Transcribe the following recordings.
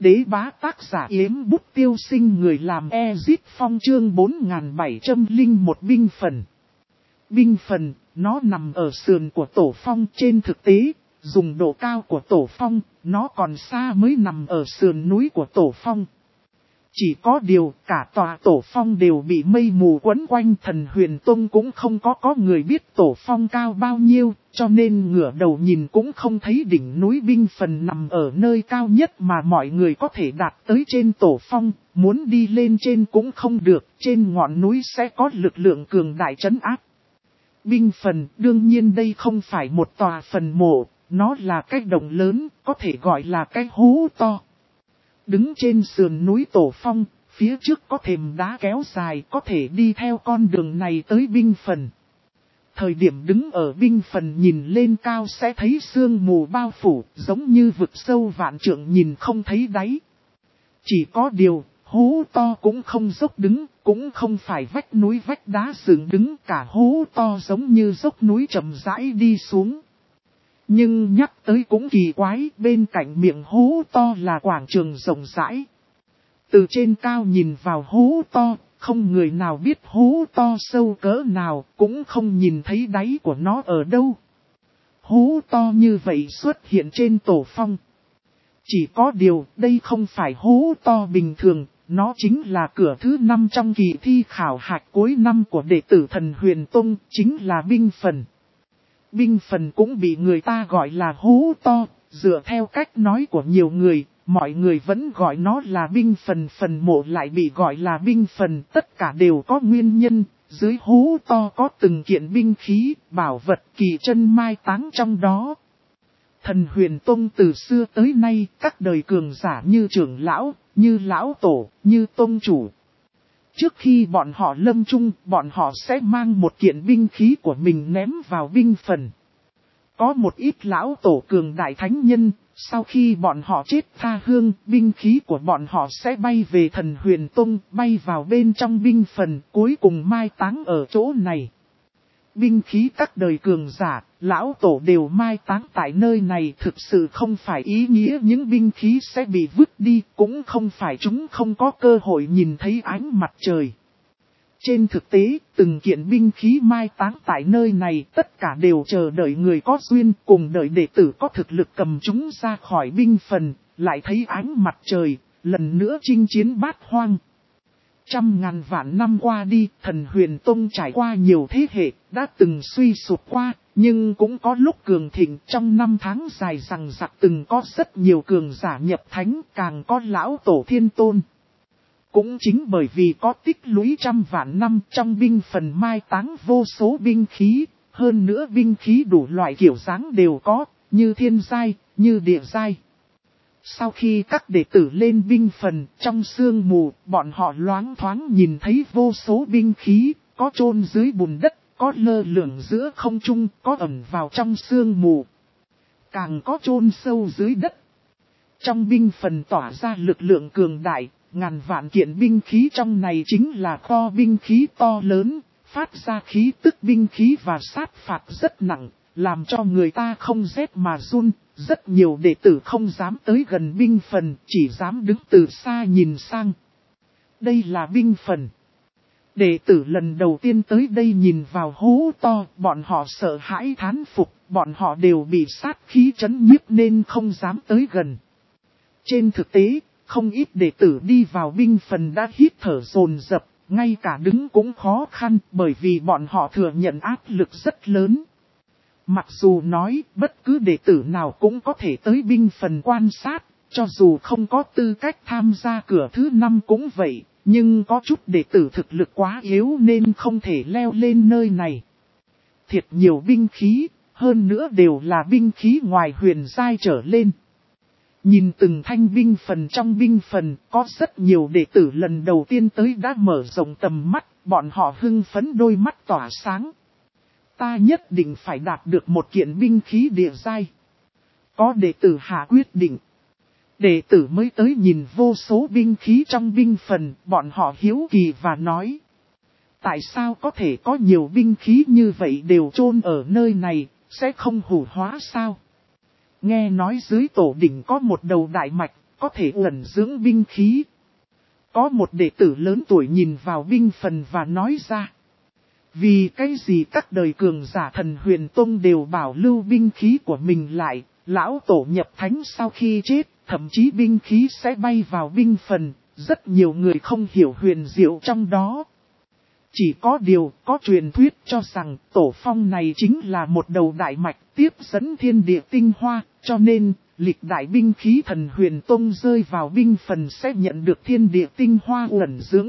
đế bá tác giả Yếm Bút Tiêu Sinh, người làm Ezit Phong, chương 4701 binh phần. Binh phần, nó nằm ở sườn của Tổ Phong. Trên thực tế, dùng độ cao của Tổ Phong, nó còn xa mới nằm ở sườn núi của Tổ Phong. Chỉ có điều cả tòa Tổ Phong đều bị mây mù quấn quanh. Thần Huyền Tông cũng không có người biết Tổ Phong cao bao nhiêu, cho nên ngửa đầu nhìn cũng không thấy đỉnh núi binh phần nằm ở nơi cao nhất mà mọi người có thể đạt tới trên Tổ Phong. Muốn đi lên trên cũng không được, trên ngọn núi sẽ có lực lượng cường đại trấn áp. Binh phần, đương nhiên đây không phải một tòa phần mộ, nó là cái động lớn, có thể gọi là cái hố to. Đứng trên sườn núi Tổ Phong, phía trước có thềm đá kéo dài, có thể đi theo con đường này tới binh phần. Thời điểm đứng ở binh phần nhìn lên cao sẽ thấy sương mù bao phủ, giống như vực sâu vạn trượng nhìn không thấy đáy. Chỉ có điều, hố to cũng không dốc đứng, cũng không phải vách núi vách đá dựng đứng, cả hố to giống như dốc núi chậm rãi đi xuống. Nhưng nhắc tới cũng kỳ quái, bên cạnh miệng hố to là quảng trường rộng rãi. Từ trên cao nhìn vào hố to, không người nào biết hố to sâu cỡ nào, cũng không nhìn thấy đáy của nó ở đâu. Hố to như vậy xuất hiện trên Tổ Phong. Chỉ có điều, đây không phải hố to bình thường, nó chính là cửa thứ 5 trong kỳ thi khảo hạch cuối năm của đệ tử Thần Huyền Tông, chính là binh phần. Binh phần cũng bị người ta gọi là hố to, dựa theo cách nói của nhiều người, mọi người vẫn gọi nó là binh phần, phần mộ lại bị gọi là binh phần, tất cả đều có nguyên nhân. Dưới hố to có từng kiện binh khí, bảo vật kỳ chân mai táng trong đó. Thần Huyền Tông từ xưa tới nay, các đời cường giả như trưởng lão, như lão tổ, như tông chủ. Trước khi bọn họ lâm chung, bọn họ sẽ mang một kiện binh khí của mình ném vào binh phần. Có một ít lão tổ cường đại thánh nhân, sau khi bọn họ chết tha hương, binh khí của bọn họ sẽ bay về Thần Huyền Tông, bay vào bên trong binh phần, cuối cùng mai táng ở chỗ này. Binh khí các đời cường giả, lão tổ đều mai táng tại nơi này, thực sự không phải ý nghĩa những binh khí sẽ bị vứt đi, cũng không phải chúng không có cơ hội nhìn thấy ánh mặt trời. Trên thực tế, từng kiện binh khí mai táng tại nơi này tất cả đều chờ đợi người có duyên, cùng đợi đệ tử có thực lực cầm chúng ra khỏi binh phần, lại thấy ánh mặt trời, lần nữa chinh chiến bát hoang. Trăm ngàn vạn năm qua đi, Thần Huyền Tông trải qua nhiều thế hệ, đã từng suy sụp qua, nhưng cũng có lúc cường thịnh. Trong năm tháng dài rằng rặc từng có rất nhiều cường giả nhập thánh, càng có lão tổ thiên tôn. Cũng chính bởi vì có tích lũy trăm vạn năm, trong binh phần mai táng vô số binh khí, hơn nữa binh khí đủ loại kiểu dáng đều có, như thiên giai, như địa giai. Sau khi các đệ tử lên binh phần, trong sương mù, bọn họ loáng thoáng nhìn thấy vô số binh khí, có chôn dưới bùn đất, có lơ lửng giữa không trung, có ẩn vào trong sương mù. Càng có chôn sâu dưới đất. Trong binh phần tỏa ra lực lượng cường đại, ngàn vạn kiện binh khí trong này chính là kho binh khí to lớn, phát ra khí tức binh khí và sát phạt rất nặng, làm cho người ta không rét mà run. Rất nhiều đệ tử không dám tới gần binh phần, chỉ dám đứng từ xa nhìn sang. Đây là binh phần. Đệ tử lần đầu tiên tới đây nhìn vào hố to, bọn họ sợ hãi thán phục, bọn họ đều bị sát khí trấn nhiếp nên không dám tới gần. Trên thực tế, không ít đệ tử đi vào binh phần đã hít thở dồn dập, ngay cả đứng cũng khó khăn bởi vì bọn họ thừa nhận áp lực rất lớn. Mặc dù nói bất cứ đệ tử nào cũng có thể tới binh phần quan sát, cho dù không có tư cách tham gia cửa thứ 5 cũng vậy, nhưng có chút đệ tử thực lực quá yếu nên không thể leo lên nơi này. Thiệt nhiều binh khí, hơn nữa đều là binh khí ngoài huyền giai trở lên. Nhìn từng thanh binh phần trong binh phần, có rất nhiều đệ tử lần đầu tiên tới đã mở rộng tầm mắt, bọn họ hưng phấn đôi mắt tỏa sáng. Ta nhất định phải đạt được một kiện binh khí địa giai. Có đệ tử hạ quyết định. Đệ tử mới tới nhìn vô số binh khí trong binh phần, bọn họ hiếu kỳ và nói. Tại sao có thể có nhiều binh khí như vậy đều chôn ở nơi này, sẽ không hủ hóa sao? Nghe nói dưới tổ đỉnh có một đầu đại mạch, có thể ẩn dưỡng binh khí. Có một đệ tử lớn tuổi nhìn vào binh phần và nói ra. Vì cái gì các đời cường giả Thần Huyền Tông đều bảo lưu binh khí của mình lại, lão tổ nhập thánh sau khi chết, thậm chí binh khí sẽ bay vào binh phần, rất nhiều người không hiểu huyền diệu trong đó. Chỉ có điều, có truyền thuyết cho rằng tổ phong này chính là một đầu đại mạch tiếp dẫn thiên địa tinh hoa, cho nên, lịch đại binh khí Thần Huyền Tông rơi vào binh phần sẽ nhận được thiên địa tinh hoa ẩn dưỡng.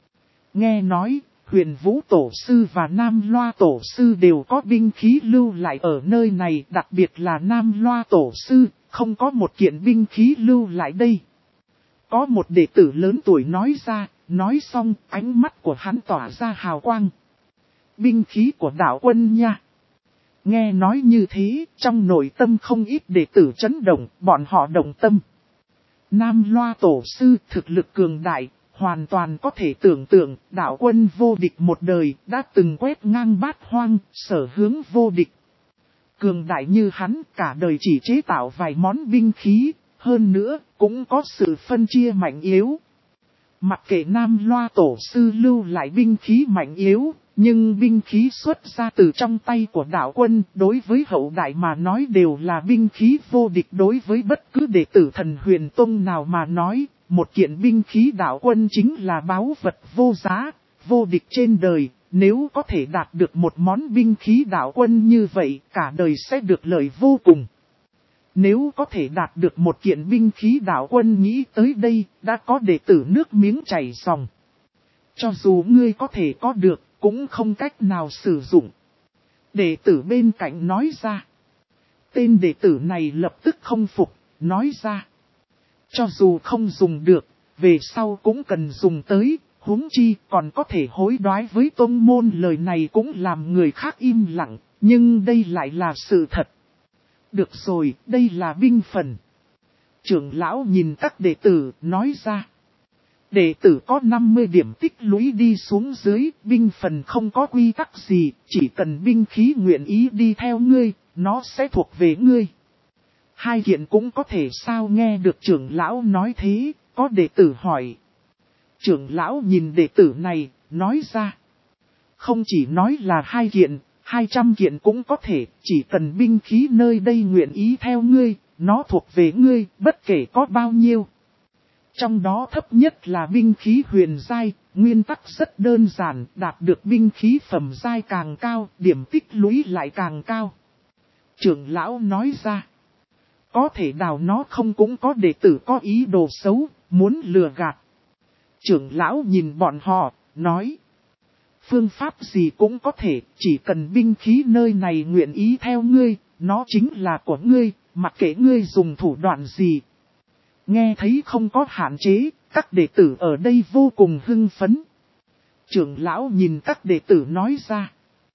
Nghe nói, Huyền Vũ Tổ Sư và Nam Loa Tổ Sư đều có binh khí lưu lại ở nơi này, đặc biệt là Nam Loa Tổ Sư, không có một kiện binh khí lưu lại đây. Có một đệ tử lớn tuổi nói ra, nói xong ánh mắt của hắn tỏa ra hào quang. Binh khí của đạo quân nha. Nghe nói như thế, trong nội tâm không ít đệ tử chấn động, bọn họ động tâm. Nam Loa Tổ Sư thực lực cường đại, hoàn toàn có thể tưởng tượng đạo quân vô địch một đời đã từng quét ngang bát hoang, sở hướng vô địch. Cường đại như hắn cả đời chỉ chế tạo vài món binh khí, hơn nữa cũng có sự phân chia mạnh yếu. Mặc kệ Nam Loa Tổ Sư lưu lại binh khí mạnh yếu, nhưng binh khí xuất ra từ trong tay của đạo quân đối với hậu đại mà nói đều là binh khí vô địch. Đối với bất cứ đệ tử Thần Huyền Tông nào mà nói, một kiện binh khí đạo quân chính là báu vật vô giá, vô địch trên đời. Nếu có thể đạt được một món binh khí đạo quân như vậy, cả đời sẽ được lợi vô cùng. Nếu có thể đạt được một kiện binh khí đạo quân, nghĩ tới đây, đã có đệ tử nước miếng chảy ròng. Cho dù ngươi có thể có được, cũng không cách nào sử dụng. Đệ tử bên cạnh nói ra. Tên đệ tử này lập tức không phục, nói ra. Cho dù không dùng được, về sau cũng cần dùng tới, huống chi còn có thể hối đoái với tôn môn. Lời này cũng làm người khác im lặng, nhưng đây lại là sự thật. Được rồi, đây là binh phần. Trưởng lão nhìn các đệ tử, nói ra. Đệ tử có 50 điểm tích lũy đi xuống dưới, binh phần không có quy tắc gì, chỉ cần binh khí nguyện ý đi theo ngươi, nó sẽ thuộc về ngươi. Hai kiện cũng có thể sao? Nghe được trưởng lão nói thế, có đệ tử hỏi. Trưởng lão nhìn đệ tử này, nói ra. Không chỉ nói là 2 kiện, 200 kiện cũng có thể, chỉ cần binh khí nơi đây nguyện ý theo ngươi, nó thuộc về ngươi, bất kể có bao nhiêu. Trong đó thấp nhất là binh khí huyền giai, nguyên tắc rất đơn giản, đạt được binh khí phẩm giai càng cao, điểm tích lũy lại càng cao. Trưởng lão nói ra, có thể đào nó không? Cũng có đệ tử có ý đồ xấu, muốn lừa gạt. Trưởng lão nhìn bọn họ, nói, phương pháp gì cũng có thể, chỉ cần binh khí nơi này nguyện ý theo ngươi, nó chính là của ngươi, mặc kệ ngươi dùng thủ đoạn gì. Nghe thấy không có hạn chế, các đệ tử ở đây vô cùng hưng phấn. Trưởng lão nhìn các đệ tử nói ra.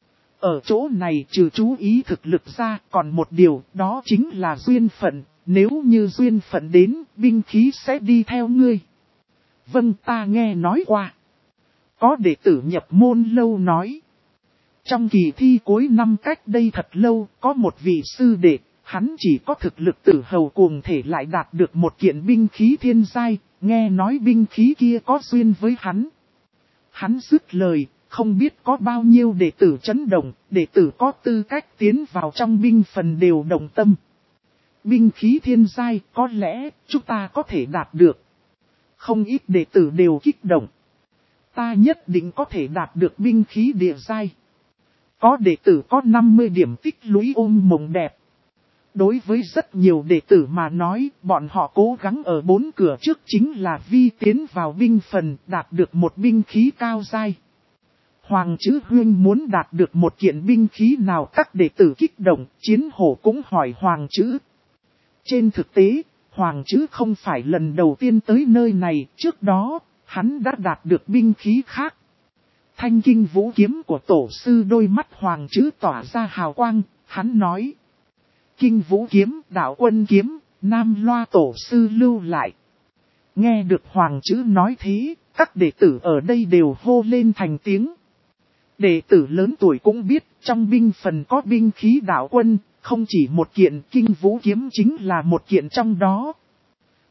Ở chỗ này trừ chú ý thực lực ra, còn một điều, đó chính là duyên phận. Nếu như duyên phận đến, binh khí sẽ đi theo ngươi. Vâng, ta nghe nói qua. Có đệ tử nhập môn lâu nói. Trong kỳ thi cuối năm cách đây thật lâu, có một vị sư đệ. Hắn chỉ có thực lực tử hầu cuồng thể lại đạt được một kiện binh khí thiên giai, nghe nói binh khí kia có duyên với hắn. Hắn dứt lời, không biết có bao nhiêu đệ tử chấn động, đệ tử có tư cách tiến vào trong binh phần đều đồng tâm. Binh khí thiên giai, có lẽ chúng ta có thể đạt được. Không ít đệ tử đều kích động. Ta nhất định có thể đạt được binh khí địa giai. Có đệ tử có 50 điểm tích lũy ôm mộng đẹp. Đối với rất nhiều đệ tử mà nói, bọn họ cố gắng ở 4 cửa trước chính là vi tiến vào binh phần, đạt được một binh khí cao giai. Hoàng Chữ Huyên muốn đạt được một kiện binh khí nào? Các đệ tử kích động, Chiến Hổ cũng hỏi Hoàng Chữ. Trên thực tế, Hoàng Chữ không phải lần đầu tiên tới nơi này, trước đó, hắn đã đạt được binh khí khác. Thanh Kinh Vũ kiếm của tổ sư, đôi mắt Hoàng Chữ tỏa ra hào quang, hắn nói. Kinh Vũ kiếm, đạo quân kiếm, Nam Loa tổ sư lưu lại. Nghe được Hoàng Chữ nói thế, các đệ tử ở đây đều hô lên thành tiếng. Đệ tử lớn tuổi cũng biết, trong binh phần có binh khí đạo quân, không chỉ một kiện, Kinh Vũ kiếm chính là một kiện trong đó.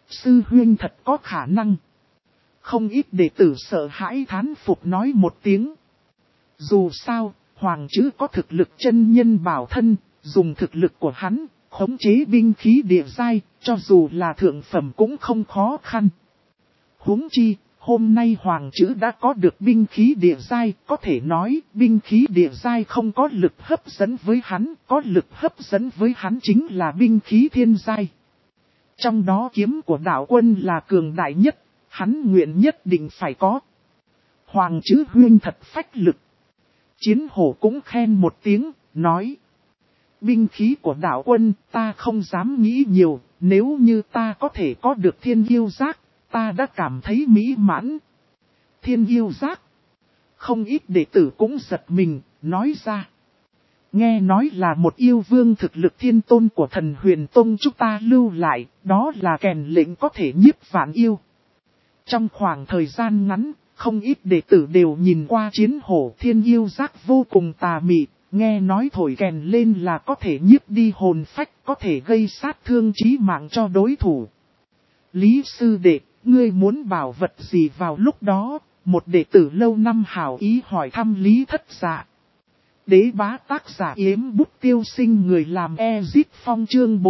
sư huynh thật có khả năng. Không ít đệ tử sợ hãi thán phục nói một tiếng. Dù sao, Hoàng Chữ có thực lực chân nhân bảo thân, dùng thực lực của hắn, khống chế binh khí địa giai, cho dù là thượng phẩm cũng không khó khăn. Huống chi, hôm nay Hoàng Chữ đã có được binh khí địa giai, có thể nói binh khí địa giai không có lực hấp dẫn với hắn, có lực hấp dẫn với hắn chính là binh khí thiên giai. Trong đó kiếm của đạo quân là cường đại nhất, hắn nguyện nhất định phải có. Hoàng Chữ huynh thật phách lực. Chiến hổ cũng khen một tiếng, nói. Binh khí của đạo quân ta không dám nghĩ nhiều, nếu như ta có thể có được thiên yêu giác, ta đã cảm thấy mỹ mãn. Thiên yêu giác. Không ít đệ tử cũng giật mình, nói ra. Nghe nói là một yêu vương thực lực thiên tôn của thần huyền tông chúng ta lưu lại, đó là kèn lệnh có thể nhiếp vạn yêu. Trong khoảng thời gian ngắn, không ít đệ tử đều nhìn qua chiến hổ thiên yêu giác vô cùng tà mị, nghe nói thổi kèn lên là có thể nhiếp đi hồn phách, có thể gây sát thương chí mạng cho đối thủ. Lý sư đệ, ngươi muốn bảo vật gì vào lúc đó? Một đệ tử lâu năm hảo ý hỏi thăm Lý Thất Dạ. Đế bá tác giả Yếm Bút Tiêu Sinh, người làm Ezit Phong, chương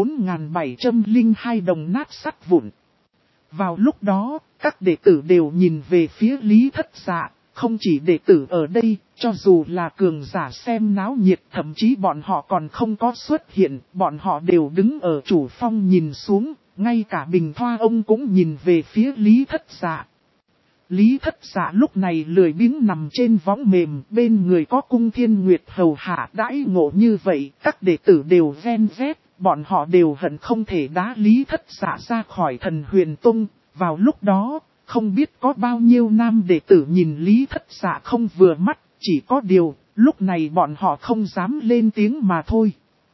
4702 đồng nát sắt vụn. Vào lúc đó, các đệ tử đều nhìn về phía Lý Thất Dạ, không chỉ đệ tử ở đây, cho dù là cường giả xem náo nhiệt, thậm chí bọn họ còn không có xuất hiện, bọn họ đều đứng ở chủ phong nhìn xuống, ngay cả Bình Thoa ông cũng nhìn về phía Lý Thất Dạ. Lý Thất Dạ lúc này lười biếng nằm trên võng mềm, bên người có Cung Thiên Nguyệt hầu hạ đãi ngộ như vậy, các đệ tử đều ven vét, bọn họ đều hận không thể đá Lý Thất Dạ ra khỏi thần huyền tông. Vào lúc đó, không biết có bao nhiêu nam đệ tử nhìn Lý Thất Dạ không vừa mắt, chỉ có điều, lúc này bọn họ không dám lên tiếng mà thôi.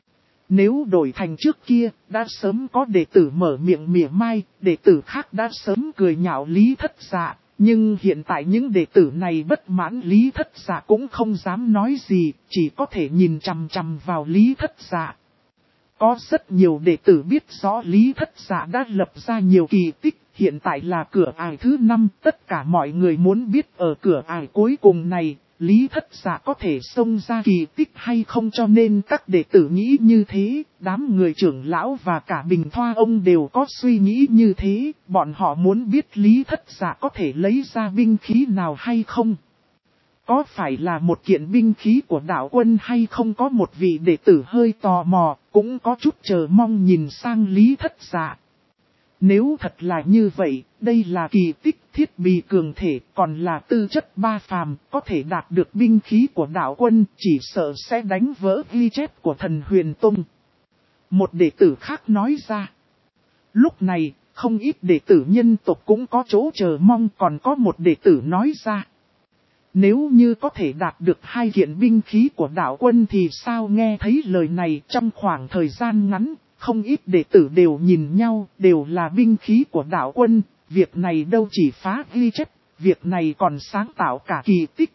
Nếu đổi thành trước kia, đã sớm có đệ tử mở miệng mỉa mai, đệ tử khác đã sớm cười nhạo Lý Thất Dạ. Nhưng hiện tại những đệ tử này bất mãn Lý Thất Dạ cũng không dám nói gì, chỉ có thể nhìn chằm chằm vào Lý Thất Dạ. Có rất nhiều đệ tử biết rõ Lý Thất Dạ đã lập ra nhiều kỳ tích, hiện tại là cửa ải thứ 5, tất cả mọi người muốn biết ở cửa ải cuối cùng này, Lý Thất Dạ có thể xông ra kỳ tích hay không, cho nên các đệ tử nghĩ như thế, đám người trưởng lão và cả Bình Thoa ông đều có suy nghĩ như thế, bọn họ muốn biết Lý Thất Dạ có thể lấy ra binh khí nào hay không. Có phải là một kiện binh khí của đạo quân hay không, có một vị đệ tử hơi tò mò, cũng có chút chờ mong nhìn sang Lý Thất Dạ. Nếu thật là như vậy, đây là kỳ tích thiết bị cường thể, còn là tư chất ba phàm, có thể đạt được binh khí của đạo quân, chỉ sợ sẽ đánh vỡ ghi chép của thần huyền tông. Một đệ tử khác nói ra. Lúc này, không ít đệ tử nhân tộc cũng có chỗ chờ mong, còn có một đệ tử nói ra. Nếu như có thể đạt được 2 kiện binh khí của đạo quân thì sao? Nghe thấy lời này, trong khoảng thời gian ngắn, không ít đệ tử đều nhìn nhau, đều là binh khí của đạo quân, việc này đâu chỉ phá ghi chép, việc này còn sáng tạo cả kỳ tích.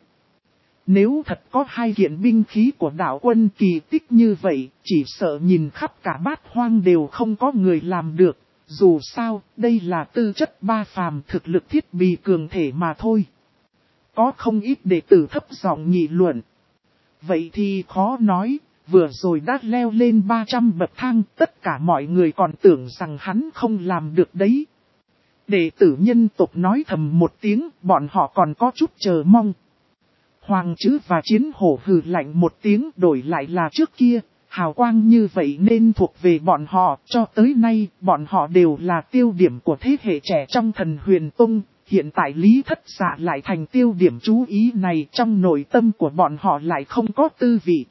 Nếu thật có 2 kiện binh khí của đạo quân kỳ tích như vậy, chỉ sợ nhìn khắp cả bát hoang đều không có người làm được, dù sao, đây là tư chất ba phàm, thực lực thiết bị cường thể mà thôi. Có không ít đệ tử thấp giọng nghị luận. Vậy thì khó nói, vừa rồi đã leo lên 300 bậc thang, tất cả mọi người còn tưởng rằng hắn không làm được đấy. Đệ tử nhân tộc nói thầm một tiếng, bọn họ còn có chút chờ mong. Hoàng Chữ và Chiến Hổ hừ lạnh một tiếng, đổi lại là trước kia, hào quang như vậy nên thuộc về bọn họ, cho tới nay, bọn họ đều là tiêu điểm của thế hệ trẻ trong thần huyền tông. Hiện tại Lý Thất Dạ lại thành tiêu điểm chú ý này, trong nội tâm của bọn họ lại không có tư vị.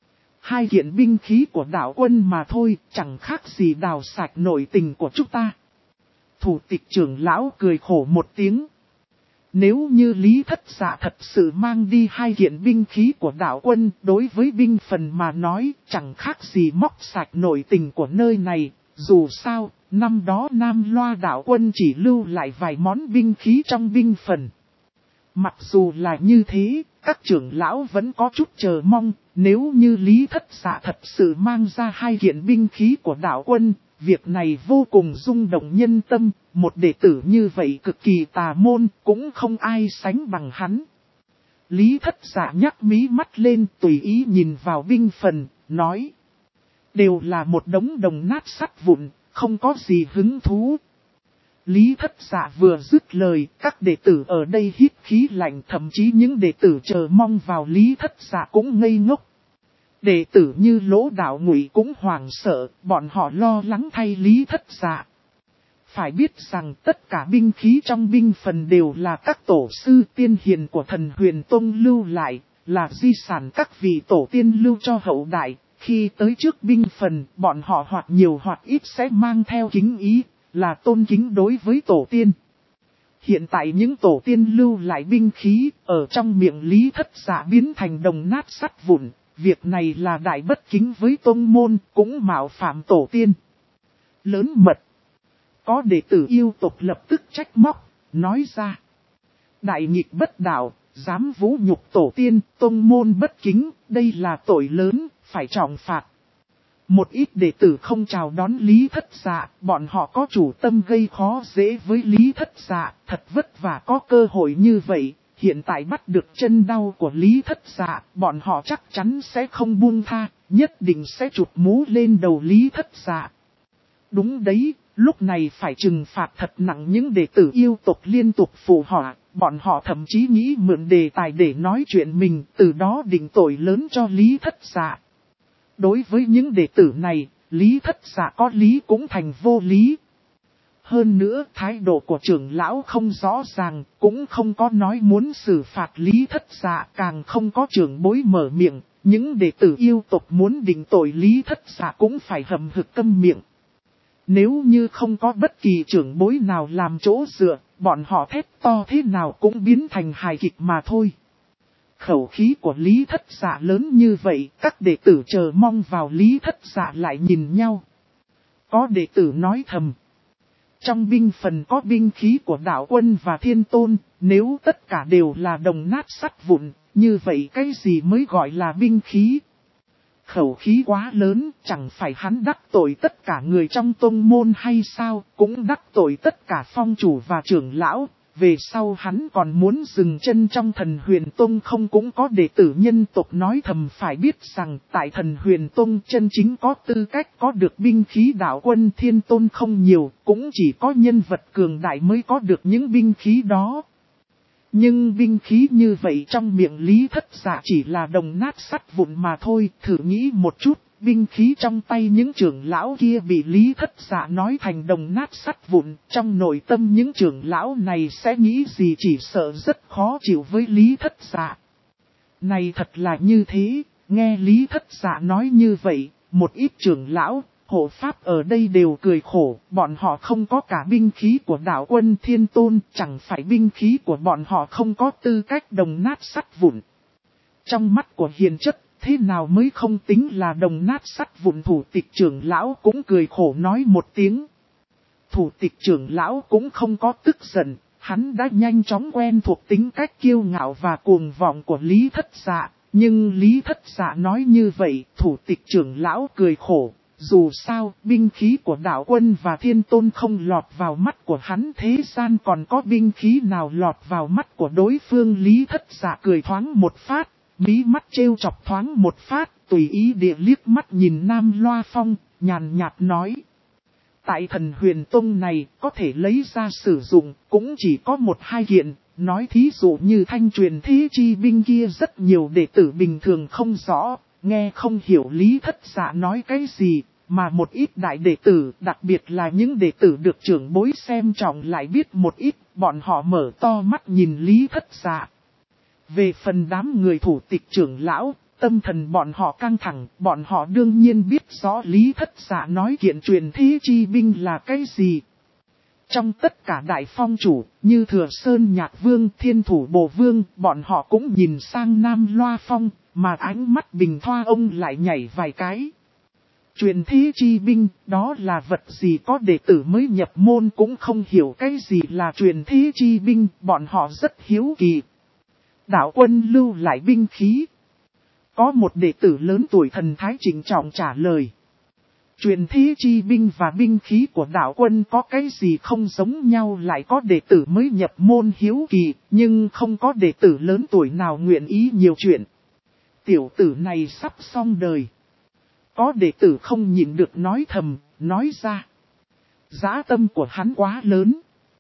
2 kiện binh khí của đạo quân mà thôi, chẳng khác gì đào sạch nội tình của chúng ta. Thủ tịch trưởng lão cười khổ một tiếng. Nếu như Lý Thất Dạ thật sự mang đi 2 kiện binh khí của đạo quân, đối với binh phần mà nói, chẳng khác gì móc sạch nội tình của nơi này. Dù sao, năm đó Nam Loa đạo quân chỉ lưu lại vài món binh khí trong binh phần. Mặc dù là như thế, các trưởng lão vẫn có chút chờ mong, nếu như Lý Thất Dạ thật sự mang ra 2 kiện binh khí của đạo quân, việc này vô cùng rung động nhân tâm, một đệ tử như vậy cực kỳ tà môn, cũng không ai sánh bằng hắn. Lý Thất Dạ nhắc mí mắt lên tùy ý nhìn vào binh phần, nói. Đều là một đống đồng nát sắt vụn, không có gì hứng thú. Lý Thất Dạ vừa dứt lời, các đệ tử ở đây hít khí lạnh, thậm chí những đệ tử chờ mong vào Lý Thất Dạ cũng ngây ngốc. Đệ tử như Lỗ Đạo Ngụy cũng hoảng sợ, bọn họ lo lắng thay Lý Thất Dạ. Phải biết rằng tất cả binh khí trong binh phần đều là các tổ sư tiên hiền của Thần Huyền Tông lưu lại, là di sản các vị tổ tiên lưu cho hậu đại. Khi tới trước binh phần, bọn họ hoặc nhiều hoặc ít sẽ mang theo kính ý, là tôn kính đối với tổ tiên. Hiện tại những tổ tiên lưu lại binh khí, ở trong miệng Lý Thất Dạ biến thành đồng nát sắt vụn, việc này là đại bất kính với tông môn, cũng mạo phạm tổ tiên. Lớn mật. Có đệ tử yêu tộc lập tức trách móc, nói ra. Đại nghịch bất đạo, dám vũ nhục tổ tiên, tông môn bất kính, đây là tội lớn, phải trọng phạt. Một ít đệ tử không chào đón Lý Thất Dạ, bọn họ có chủ tâm gây khó dễ với Lý Thất Dạ, thật vất vả có cơ hội như vậy, hiện tại bắt được chân đau của Lý Thất Dạ, bọn họ chắc chắn sẽ không buông tha, nhất định sẽ chụp mũ lên đầu Lý Thất Dạ. Đúng đấy, lúc này phải trừng phạt thật nặng những đệ tử yêu tộc liên tục phù họa, bọn họ thậm chí nghĩ mượn đề tài để nói chuyện mình, từ đó định tội lớn cho Lý Thất Dạ. Đối với những đệ tử này, Lý Thất Dạ có lý cũng thành vô lý. Hơn nữa, thái độ của trưởng lão không rõ ràng, cũng không có nói muốn xử phạt Lý Thất Dạ, càng không có trưởng bối mở miệng. Những đệ tử yêu tộc muốn định tội Lý Thất Dạ cũng phải hầm hực câm miệng. Nếu như không có bất kỳ trưởng bối nào làm chỗ dựa, bọn họ thét to thế nào cũng biến thành hài kịch mà thôi. Khẩu khí của Lý Thất Dạ lớn như vậy, các đệ tử chờ mong vào Lý Thất Dạ lại nhìn nhau. Có đệ tử nói thầm. Trong binh phần có binh khí của đạo quân và thiên tôn, nếu tất cả đều là đồng nát sắt vụn, như vậy cái gì mới gọi là binh khí? Khẩu khí quá lớn, chẳng phải hắn đắc tội tất cả người trong tông môn hay sao, cũng đắc tội tất cả phong chủ và trưởng lão. Về sau hắn còn muốn dừng chân trong Thần Huyền Tông không, cũng có đệ tử nhân tộc nói thầm. Phải biết rằng tại Thần Huyền Tông chân chính có tư cách có được binh khí đạo quân thiên tôn không nhiều, cũng chỉ có nhân vật cường đại mới có được những binh khí đó. Nhưng binh khí như vậy trong miệng Lý Thất Dạ chỉ là đồng nát sắt vụn mà thôi. Thử nghĩ một chút, binh khí trong tay những trưởng lão kia bị Lý Thất Dạ nói thành đồng nát sắt vụn, trong nội tâm những trưởng lão này sẽ nghĩ gì, chỉ sợ rất khó chịu với Lý Thất Dạ. Này thật là như thế, nghe Lý Thất Dạ nói như vậy, một ít trưởng lão, hộ pháp ở đây đều cười khổ, bọn họ không có cả binh khí của đạo quân thiên tôn, chẳng phải binh khí của bọn họ không có tư cách đồng nát sắt vụn. Trong mắt của hiền chất, thế nào mới không tính là đồng nát sắt vụn? Thủ tịch trưởng lão cũng cười khổ nói một tiếng. Thủ tịch trưởng lão cũng không có tức giận, hắn đã nhanh chóng quen thuộc tính cách kiêu ngạo và cuồng vọng của Lý Thất Dạ. Nhưng Lý Thất Dạ nói như vậy, thủ tịch trưởng lão cười khổ. Dù sao, binh khí của đạo quân và thiên tôn không lọt vào mắt của hắn, thế gian còn có binh khí nào lọt vào mắt của đối phương? Lý Thất Dạ cười thoáng một phát, mí mắt trêu chọc thoáng một phát, tùy ý địa liếc mắt nhìn Nam Loa Phong, nhàn nhạt nói. Tại Thần Huyền Tông này, có thể lấy ra sử dụng, cũng chỉ có một hai kiện. Nói thí dụ như thanh truyền thế chi binh kia, rất nhiều đệ tử bình thường không rõ, nghe không hiểu Lý Thất Dạ nói cái gì. Mà một ít đại đệ tử, đặc biệt là những đệ tử được trưởng bối xem trọng lại biết một ít, bọn họ mở to mắt nhìn Lý Thất Dạ. Về phần đám người thủ tịch trưởng lão, tâm thần bọn họ căng thẳng, bọn họ đương nhiên biết rõ Lý Thất Dạ nói kiện truyền thế chi binh là cái gì. Trong tất cả đại phong chủ, như Thừa Sơn Nhạc Vương, Thiên Thủ Bồ Vương, bọn họ cũng nhìn sang Nam Loa Phong, mà ánh mắt bình thoa ông lại nhảy vài cái. Truyền thế chi binh, đó là vật gì? Có đệ tử mới nhập môn cũng không hiểu cái gì là truyền thế chi binh, bọn họ rất hiếu kỳ. Đạo quân lưu lại binh khí. Có một đệ tử lớn tuổi thần thái trịnh trọng trả lời. Truyền thế chi binh và binh khí của đạo quân có cái gì không giống nhau, lại có đệ tử mới nhập môn hiếu kỳ, nhưng không có đệ tử lớn tuổi nào nguyện ý nhiều chuyện. Tiểu tử này sắp xong đời. Có đệ tử không nhịn được nói thầm, nói ra. Dã tâm của hắn quá lớn.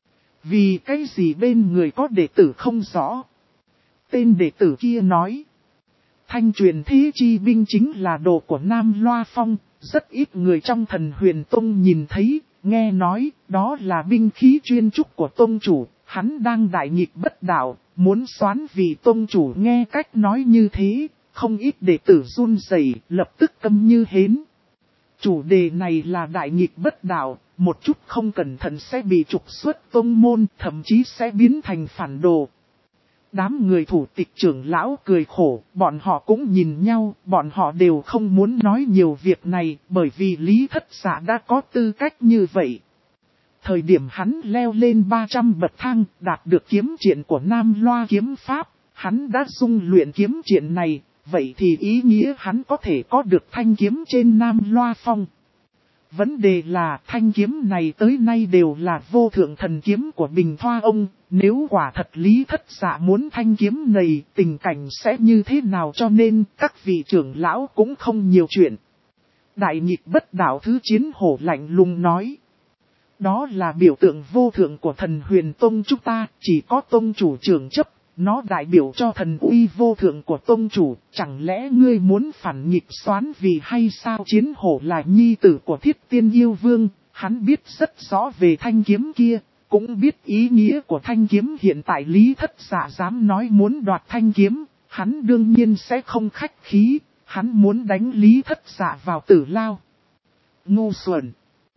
Vì cái gì bên người có đệ tử không rõ. Tên đệ tử kia nói. Thanh truyền thế chi binh chính là đồ của Nam Loa Phong. Rất ít người trong Thần Huyền Tông nhìn thấy, nghe nói, đó là binh khí chuyên trúc của tông chủ, hắn đang đại nghịch bất đạo, muốn soán vì tông chủ. Nghe cách nói như thế, không ít đệ tử run rẩy, lập tức câm như hến. Chủ đề này là đại nghịch bất đạo, một chút không cẩn thận sẽ bị trục xuất tông môn, thậm chí sẽ biến thành phản đồ. Đám người thủ tịch trưởng lão cười khổ, bọn họ cũng nhìn nhau, bọn họ đều không muốn nói nhiều việc này, bởi vì Lý Thất Dạ đã có tư cách như vậy. Thời điểm hắn leo lên 300 bậc thang, đạt được kiếm triển của Nam Loa kiếm pháp, hắn đã dung luyện kiếm triển này, vậy thì ý nghĩa hắn có thể có được thanh kiếm trên Nam Loa Phong. Vấn đề là thanh kiếm này tới nay đều là vô thượng thần kiếm của Bình Thoa Ông, nếu quả thật Lý Thất Dạ muốn thanh kiếm này, tình cảnh sẽ như thế nào, cho nên các vị trưởng lão cũng không nhiều chuyện. Đại nghịch bất đạo thứ Chiến Hổ lạnh lùng nói. Đó là biểu tượng vô thượng của Thần Huyền Tông chúng ta, chỉ có tông chủ trưởng chấp, nó đại biểu cho thần uy vô thượng của tông chủ, chẳng lẽ ngươi muốn phản nghịch soán vì hay sao? Chiến Hổ là nhi tử của Thiết Tiên Yêu Vương, hắn biết rất rõ về thanh kiếm kia, cũng biết ý nghĩa của thanh kiếm. Hiện tại Lý Thất Dạ dám nói muốn đoạt thanh kiếm, hắn đương nhiên sẽ không khách khí, hắn muốn đánh Lý Thất Dạ vào tử lao. Ngu xuẩn!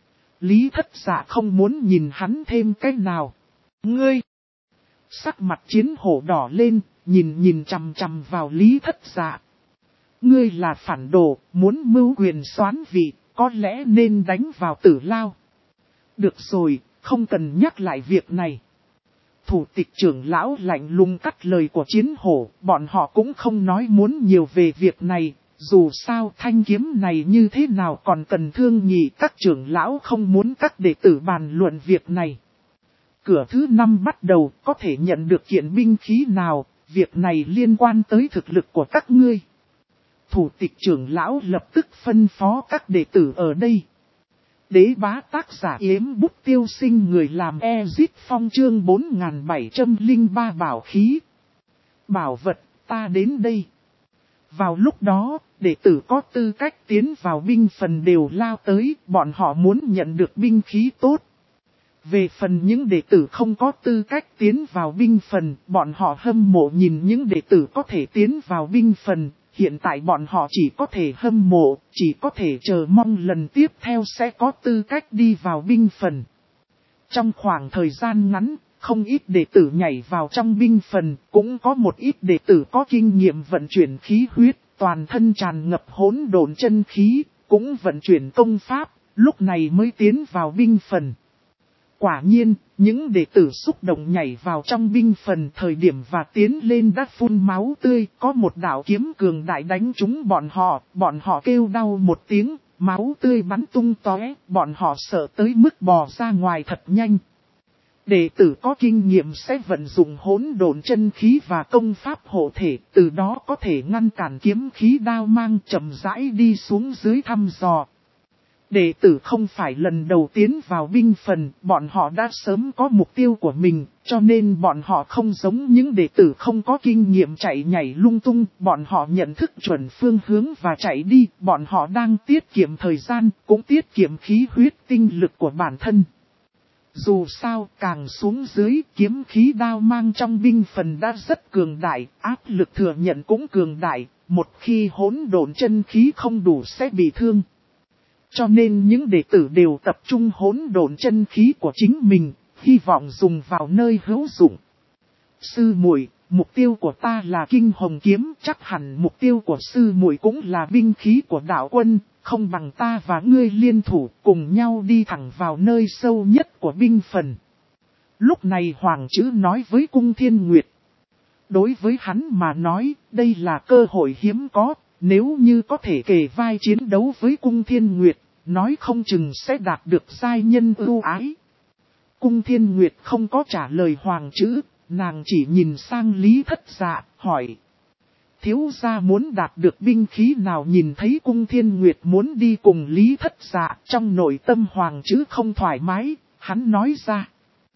Lý Thất Dạ không muốn nhìn hắn thêm cái nào. Ngươi! Sắc mặt Chiến Hổ đỏ lên, nhìn chằm chằm vào Lý Thất Dạ. Ngươi là phản đồ, muốn mưu quyền soán vị, có lẽ nên đánh vào tử lao. Được rồi, không cần nhắc lại việc này. Thủ tịch trưởng lão lạnh lùng cắt lời của Chiến Hổ, bọn họ cũng không nói muốn nhiều về việc này. Dù sao thanh kiếm này như thế nào còn cần thương nghị, các trưởng lão không muốn các đệ tử bàn luận việc này. Cửa thứ 5 bắt đầu, có thể nhận được kiện binh khí nào, việc này liên quan tới thực lực của các ngươi. Thủ tịch trưởng lão lập tức phân phó các đệ tử ở đây. Đế bá tác giả Yếm Bút Tiêu Sinh, người làm Ezit Phong, chương 4703 bảo khí. Bảo vật, ta đến đây. Vào lúc đó, đệ tử có tư cách tiến vào binh phần đều lao tới, bọn họ muốn nhận được binh khí tốt. Về phần những đệ tử không có tư cách tiến vào binh phần, bọn họ hâm mộ nhìn những đệ tử có thể tiến vào binh phần. Hiện tại bọn họ chỉ có thể hâm mộ, chỉ có thể chờ mong lần tiếp theo sẽ có tư cách đi vào binh phần. Trong khoảng thời gian ngắn, không ít đệ tử nhảy vào trong binh phần, cũng có một ít đệ tử có kinh nghiệm vận chuyển khí huyết, toàn thân tràn ngập hỗn độn chân khí, cũng vận chuyển công pháp, lúc này mới tiến vào binh phần. Quả nhiên, những đệ tử xúc động nhảy vào trong binh phần, thời điểm và tiến lên đã phun máu tươi, có một đạo kiếm cường đại đánh trúng bọn họ kêu đau một tiếng, máu tươi bắn tung tóe, bọn họ sợ tới mức bò ra ngoài thật nhanh. Đệ tử có kinh nghiệm sẽ vận dụng hỗn độn chân khí và công pháp hộ thể, từ đó có thể ngăn cản kiếm khí đao mang, chậm rãi đi xuống dưới thăm dò. Đệ tử không phải lần đầu tiến vào binh phần, bọn họ đã sớm có mục tiêu của mình, cho nên bọn họ không giống những đệ tử không có kinh nghiệm chạy nhảy lung tung, bọn họ nhận thức chuẩn phương hướng và chạy đi, bọn họ đang tiết kiệm thời gian, cũng tiết kiệm khí huyết tinh lực của bản thân. Dù sao, càng xuống dưới, kiếm khí đao mang trong binh phần đã rất cường đại, áp lực thừa nhận cũng cường đại, một khi hỗn độn chân khí không đủ sẽ bị thương. Cho nên những đệ tử đều tập trung hỗn độn chân khí của chính mình, hy vọng dùng vào nơi hữu dụng. Sư muội, mục tiêu của ta là Kinh Hồng kiếm, chắc hẳn mục tiêu của sư muội cũng là binh khí của đạo quân, không bằng ta và ngươi liên thủ cùng nhau đi thẳng vào nơi sâu nhất của binh phần. Lúc này Hoàng Chữ nói với Cung Thiên Nguyệt. Đối với hắn mà nói, đây là cơ hội hiếm có, nếu như có thể kề vai chiến đấu với Cung Thiên Nguyệt, nói không chừng sẽ đạt được giai nhân ưu ái. Cung Thiên Nguyệt không có trả lời hoàng chữ, nàng chỉ nhìn sang Lý Thất Dạ, hỏi. Thiếu gia muốn đạt được binh khí nào? Nhìn thấy Cung Thiên Nguyệt muốn đi cùng Lý Thất Dạ, trong nội tâm hoàng chữ không thoải mái, hắn nói ra.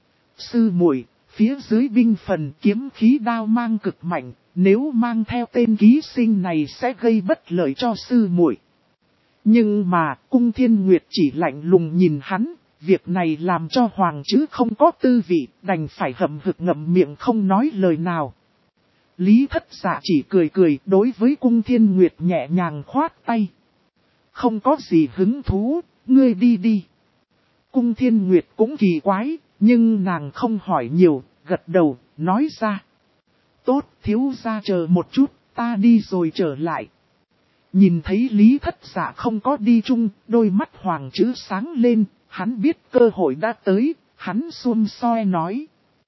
Sư muội, phía dưới binh phần kiếm khí đao mang cực mạnh, nếu mang theo tên ký sinh này sẽ gây bất lợi cho sư muội. Nhưng mà, Cung Thiên Nguyệt chỉ lạnh lùng nhìn hắn, việc này làm cho hoàng chữ không có tư vị, đành phải hậm hực ngậm miệng không nói lời nào. Lý Thất Dạ chỉ cười cười đối với Cung Thiên Nguyệt nhẹ nhàng khoát tay. Không có gì hứng thú, ngươi đi đi. Cung Thiên Nguyệt cũng kỳ quái, nhưng nàng không hỏi nhiều, gật đầu, nói ra. Tốt, thiếu gia chờ một chút, ta đi rồi trở lại. Nhìn thấy Lý Thất Dạ không có đi chung, đôi mắt hoàng chữ sáng lên, hắn biết cơ hội đã tới, hắn xuông soi nói.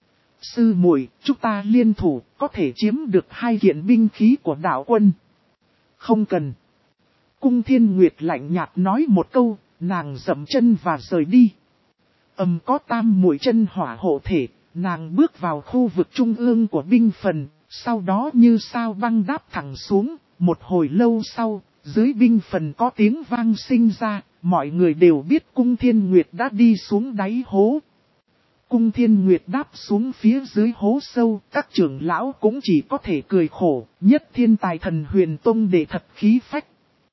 Sư muội, chúng ta liên thủ, có thể chiếm được 2 kiện binh khí của đạo quân. Không cần. Cung Thiên Nguyệt lạnh nhạt nói một câu, nàng dậm chân và rời đi. Có tam muội chân hỏa hộ thể, nàng bước vào khu vực trung ương của binh phần, sau đó như sao băng đáp thẳng xuống, một hồi lâu sau, dưới binh phần có tiếng vang sinh ra, mọi người đều biết Cung Thiên Nguyệt đã đi xuống đáy hố. Cung Thiên Nguyệt đáp xuống phía dưới hố sâu, các trưởng lão cũng chỉ có thể cười khổ, nhất thiên tài thần huyền tông để thật khí phách.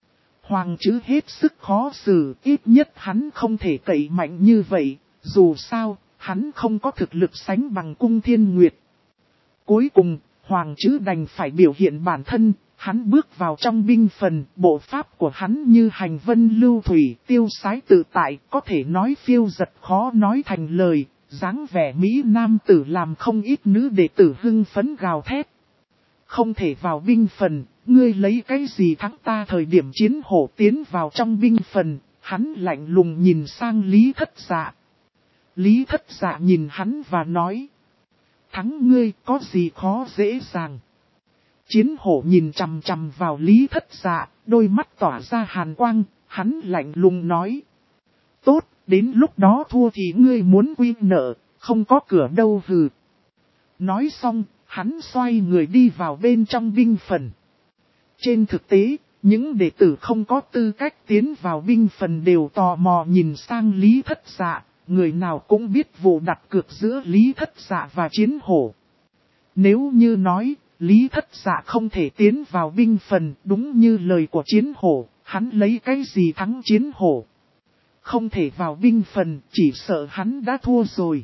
Hoàng chữ hết sức khó xử, ít nhất hắn không thể cậy mạnh như vậy, dù sao, hắn không có thực lực sánh bằng Cung Thiên Nguyệt. Cuối cùng, Hoàng chữ đành phải biểu hiện bản thân, hắn bước vào trong binh phần, bộ pháp của hắn như hành vân lưu thủy, tiêu sái tự tại, có thể nói phiêu giật khó nói thành lời. Dáng vẻ Mỹ nam tử làm không ít nữ đệ tử hưng phấn gào thét. Không thể vào binh phần, ngươi lấy cái gì thắng ta? Thời điểm Chiến Hổ tiến vào trong binh phần, hắn lạnh lùng nhìn sang Lý Thất Dạ. Lý Thất Dạ nhìn hắn và nói. Thắng ngươi có gì khó dễ dàng. Chiến Hổ nhìn chằm chằm vào Lý Thất Dạ, đôi mắt tỏa ra hàn quang, hắn lạnh lùng nói. Tốt. Đến lúc đó thua thì ngươi muốn quy nợ, không có cửa đâu hừ. Nói xong, hắn xoay người đi vào bên trong binh phần. Trên thực tế, những đệ tử không có tư cách tiến vào binh phần đều tò mò nhìn sang Lý Thất Dạ, người nào cũng biết vụ đặt cược giữa Lý Thất Dạ và Chiến Hổ. Nếu như nói, Lý Thất Dạ không thể tiến vào binh phần đúng như lời của Chiến Hổ, hắn lấy cái gì thắng Chiến Hổ? Không thể vào binh phần, chỉ sợ hắn đã thua rồi.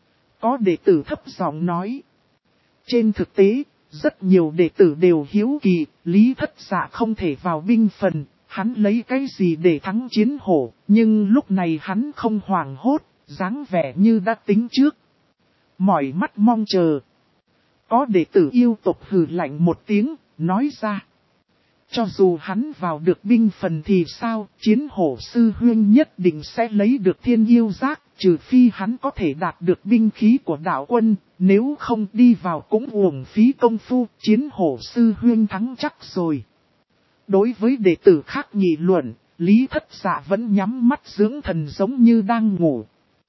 Có đệ tử thấp giọng nói. Trên thực tế, rất nhiều đệ tử đều hiếu kỳ, Lý Thất Dạ không thể vào binh phần, hắn lấy cái gì để thắng Chiến Hổ, nhưng lúc này hắn không hoảng hốt, dáng vẻ như đã tính trước. Mỏi mắt mong chờ. Có đệ tử yêu tộc hừ lạnh một tiếng, nói ra. Cho dù hắn vào được binh phần thì sao, Chiến Hổ sư huynh nhất định sẽ lấy được thiên yêu giác, trừ phi hắn có thể đạt được binh khí của đạo quân, nếu không đi vào cũng uổng phí công phu, Chiến Hổ sư huynh thắng chắc rồi. Đối với đệ tử khác nghị luận, Lý Thất Dạ vẫn nhắm mắt dưỡng thần giống như đang ngủ.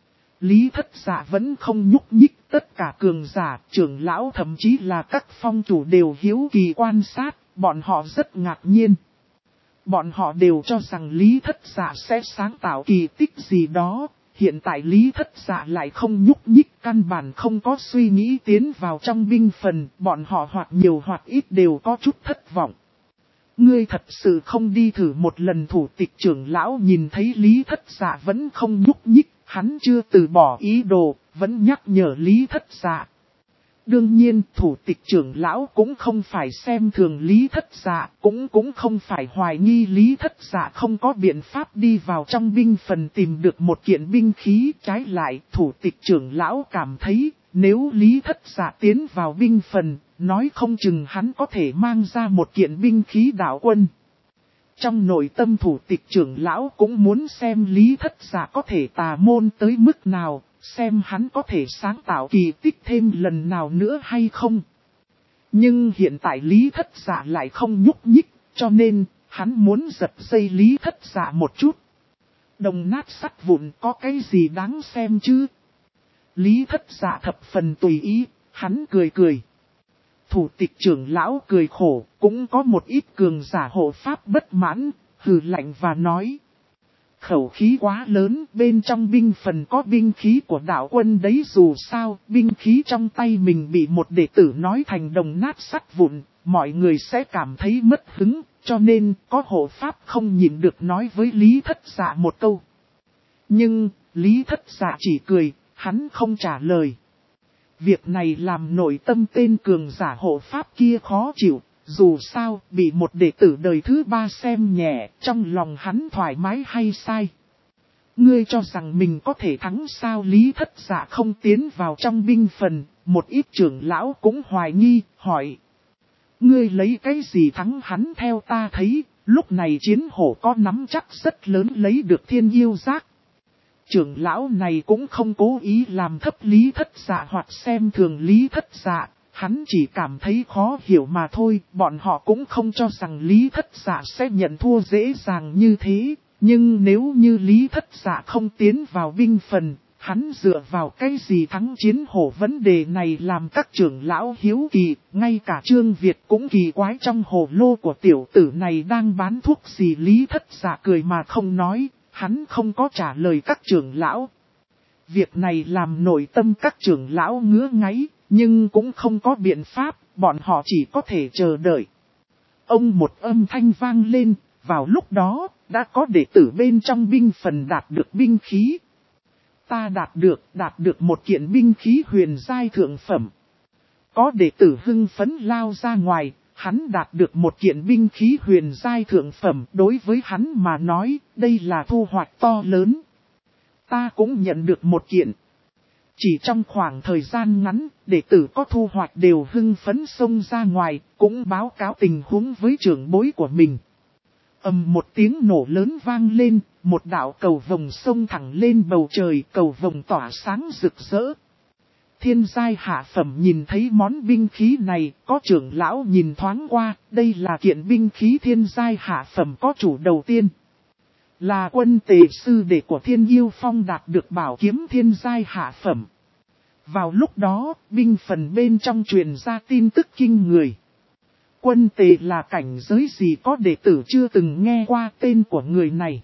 Lý Thất Dạ vẫn không nhúc nhích, tất cả cường giả, trưởng lão thậm chí là các phong chủ đều hiếu kỳ quan sát. Bọn họ rất ngạc nhiên. Bọn họ đều cho rằng Lý Thất Dạ sẽ sáng tạo kỳ tích gì đó. Hiện tại Lý Thất Dạ lại không nhúc nhích, căn bản không có suy nghĩ tiến vào trong binh phần. Bọn họ hoặc nhiều hoặc ít đều có chút thất vọng. Ngươi thật sự không đi thử một lần? Thủ tịch trưởng lão nhìn thấy Lý Thất Dạ vẫn không nhúc nhích. Hắn chưa từ bỏ ý đồ, vẫn nhắc nhở Lý Thất Dạ. Đương nhiên, thủ tịch trưởng lão cũng không phải xem thường Lý Thất Dạ, cũng không phải hoài nghi Lý Thất Dạ không có biện pháp đi vào trong binh phần tìm được một kiện binh khí. Trái lại, thủ tịch trưởng lão cảm thấy, nếu Lý Thất Dạ tiến vào binh phần, nói không chừng hắn có thể mang ra một kiện binh khí đạo quân. Trong nội tâm thủ tịch trưởng lão cũng muốn xem Lý Thất Dạ có thể tà môn tới mức nào. Xem hắn có thể sáng tạo kỳ tích thêm lần nào nữa hay không. Nhưng hiện tại Lý Thất Dạ lại không nhúc nhích, cho nên hắn muốn giật dây Lý Thất Dạ một chút. Đồng nát sắt vụn có cái gì đáng xem chứ? Lý Thất Dạ thập phần tùy ý, hắn cười cười. Thủ tịch trưởng lão cười khổ, cũng có một ít cường giả hộ pháp bất mãn, hừ lạnh và nói. Khẩu khí quá lớn, bên trong binh phần có binh khí của đạo quân đấy, dù sao, binh khí trong tay mình bị một đệ tử nói thành đồng nát sắt vụn, mọi người sẽ cảm thấy mất hứng, cho nên có hộ pháp không nhịn được nói với Lý Thất Dạ một câu. Nhưng, Lý Thất Dạ chỉ cười, hắn không trả lời. Việc này làm nội tâm tên cường giả hộ pháp kia khó chịu, dù sao bị một đệ tử đời thứ ba xem nhẹ, trong lòng hắn thoải mái hay sai. Ngươi cho rằng mình có thể thắng sao? Lý Thất Dạ không tiến vào trong binh phần, một ít trưởng lão cũng hoài nghi, hỏi. Ngươi lấy cái gì thắng hắn? Theo ta thấy, lúc này chiến hổ có nắm chắc rất lớn lấy được thiên yêu giác. Trưởng lão này cũng không cố ý làm thấp Lý Thất Dạ hoặc xem thường Lý Thất Dạ, hắn chỉ cảm thấy khó hiểu mà thôi. Bọn họ cũng không cho rằng Lý Thất Dạ sẽ nhận thua dễ dàng như thế, nhưng nếu như Lý Thất Dạ không tiến vào binh phần, hắn dựa vào cái gì thắng chiến hổ? Vấn đề này làm các trưởng lão hiếu kỳ, ngay cả Trương Việt cũng kỳ quái trong hồ lô của tiểu tử này đang bán thuốc gì. Lý Thất Dạ cười mà không nói. Hắn không có trả lời các trưởng lão. Việc này làm nội tâm các trưởng lão ngứa ngáy, nhưng cũng không có biện pháp, bọn họ chỉ có thể chờ đợi. Ông một âm thanh vang lên, vào lúc đó, đã có đệ tử bên trong binh phần đạt được binh khí. Ta đạt được một kiện binh khí huyền giai thượng phẩm. Có đệ tử hưng phấn lao ra ngoài. Hắn đạt được một kiện binh khí huyền giai thượng phẩm, đối với hắn mà nói, đây là thu hoạch to lớn. Ta cũng nhận được một kiện. Chỉ trong khoảng thời gian ngắn, đệ tử có thu hoạch đều hưng phấn xông ra ngoài, cũng báo cáo tình huống với trưởng bối của mình. Một tiếng nổ lớn vang lên, một đạo cầu vồng xông thẳng lên bầu trời, cầu vồng tỏa sáng rực rỡ. Thiên giai hạ phẩm nhìn thấy món binh khí này, có trưởng lão nhìn thoáng qua, đây là kiện binh khí thiên giai hạ phẩm có chủ đầu tiên. Là Quân Tề sư đệ của Thiên Yêu Phong đạt được bảo kiếm thiên giai hạ phẩm. Vào lúc đó, binh phần bên trong truyền ra tin tức kinh người. Quân Tề là cảnh giới gì? Có đệ tử chưa từng nghe qua tên của người này.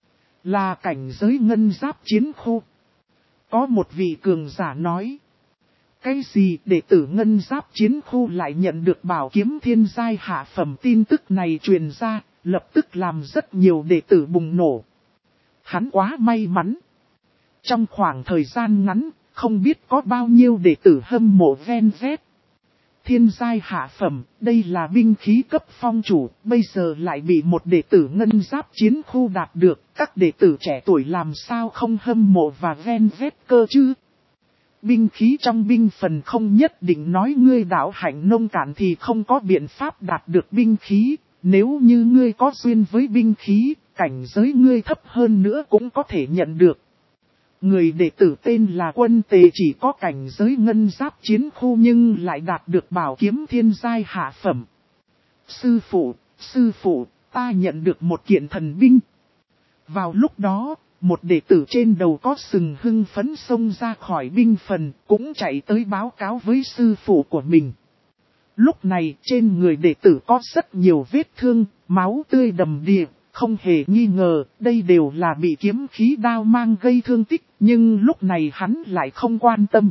Là cảnh giới ngân giáp chiến khu. Có một vị cường giả nói. Cái gì? Đệ tử ngân giáp chiến khu lại nhận được bảo kiếm thiên giai hạ phẩm? Tin tức này truyền ra, lập tức làm rất nhiều đệ tử bùng nổ. Hắn quá may mắn. Trong khoảng thời gian ngắn, không biết có bao nhiêu đệ tử hâm mộ ven vét. Thiên giai hạ phẩm, đây là binh khí cấp phong chủ, bây giờ lại bị một đệ tử ngân giáp chiến khu đạt được. Các đệ tử trẻ tuổi làm sao không hâm mộ và ven vét cơ chứ? Binh khí trong binh phần không nhất định nói ngươi đạo hạnh nông cạn thì không có biện pháp đạt được binh khí. Nếu như ngươi có duyên với binh khí, cảnh giới ngươi thấp hơn nữa cũng có thể nhận được. Người đệ tử tên là Quân Tề chỉ có cảnh giới ngân giáp chiến khu nhưng lại đạt được bảo kiếm thiên giai hạ phẩm. Sư phụ, ta nhận được một kiện thần binh. Vào lúc đó, một đệ tử trên đầu có sừng hưng phấn xông ra khỏi binh phần, cũng chạy tới báo cáo với sư phụ của mình. Lúc này trên người đệ tử có rất nhiều vết thương, máu tươi đầm đìa, không hề nghi ngờ, đây đều là bị kiếm khí đao mang gây thương tích, nhưng lúc này hắn lại không quan tâm.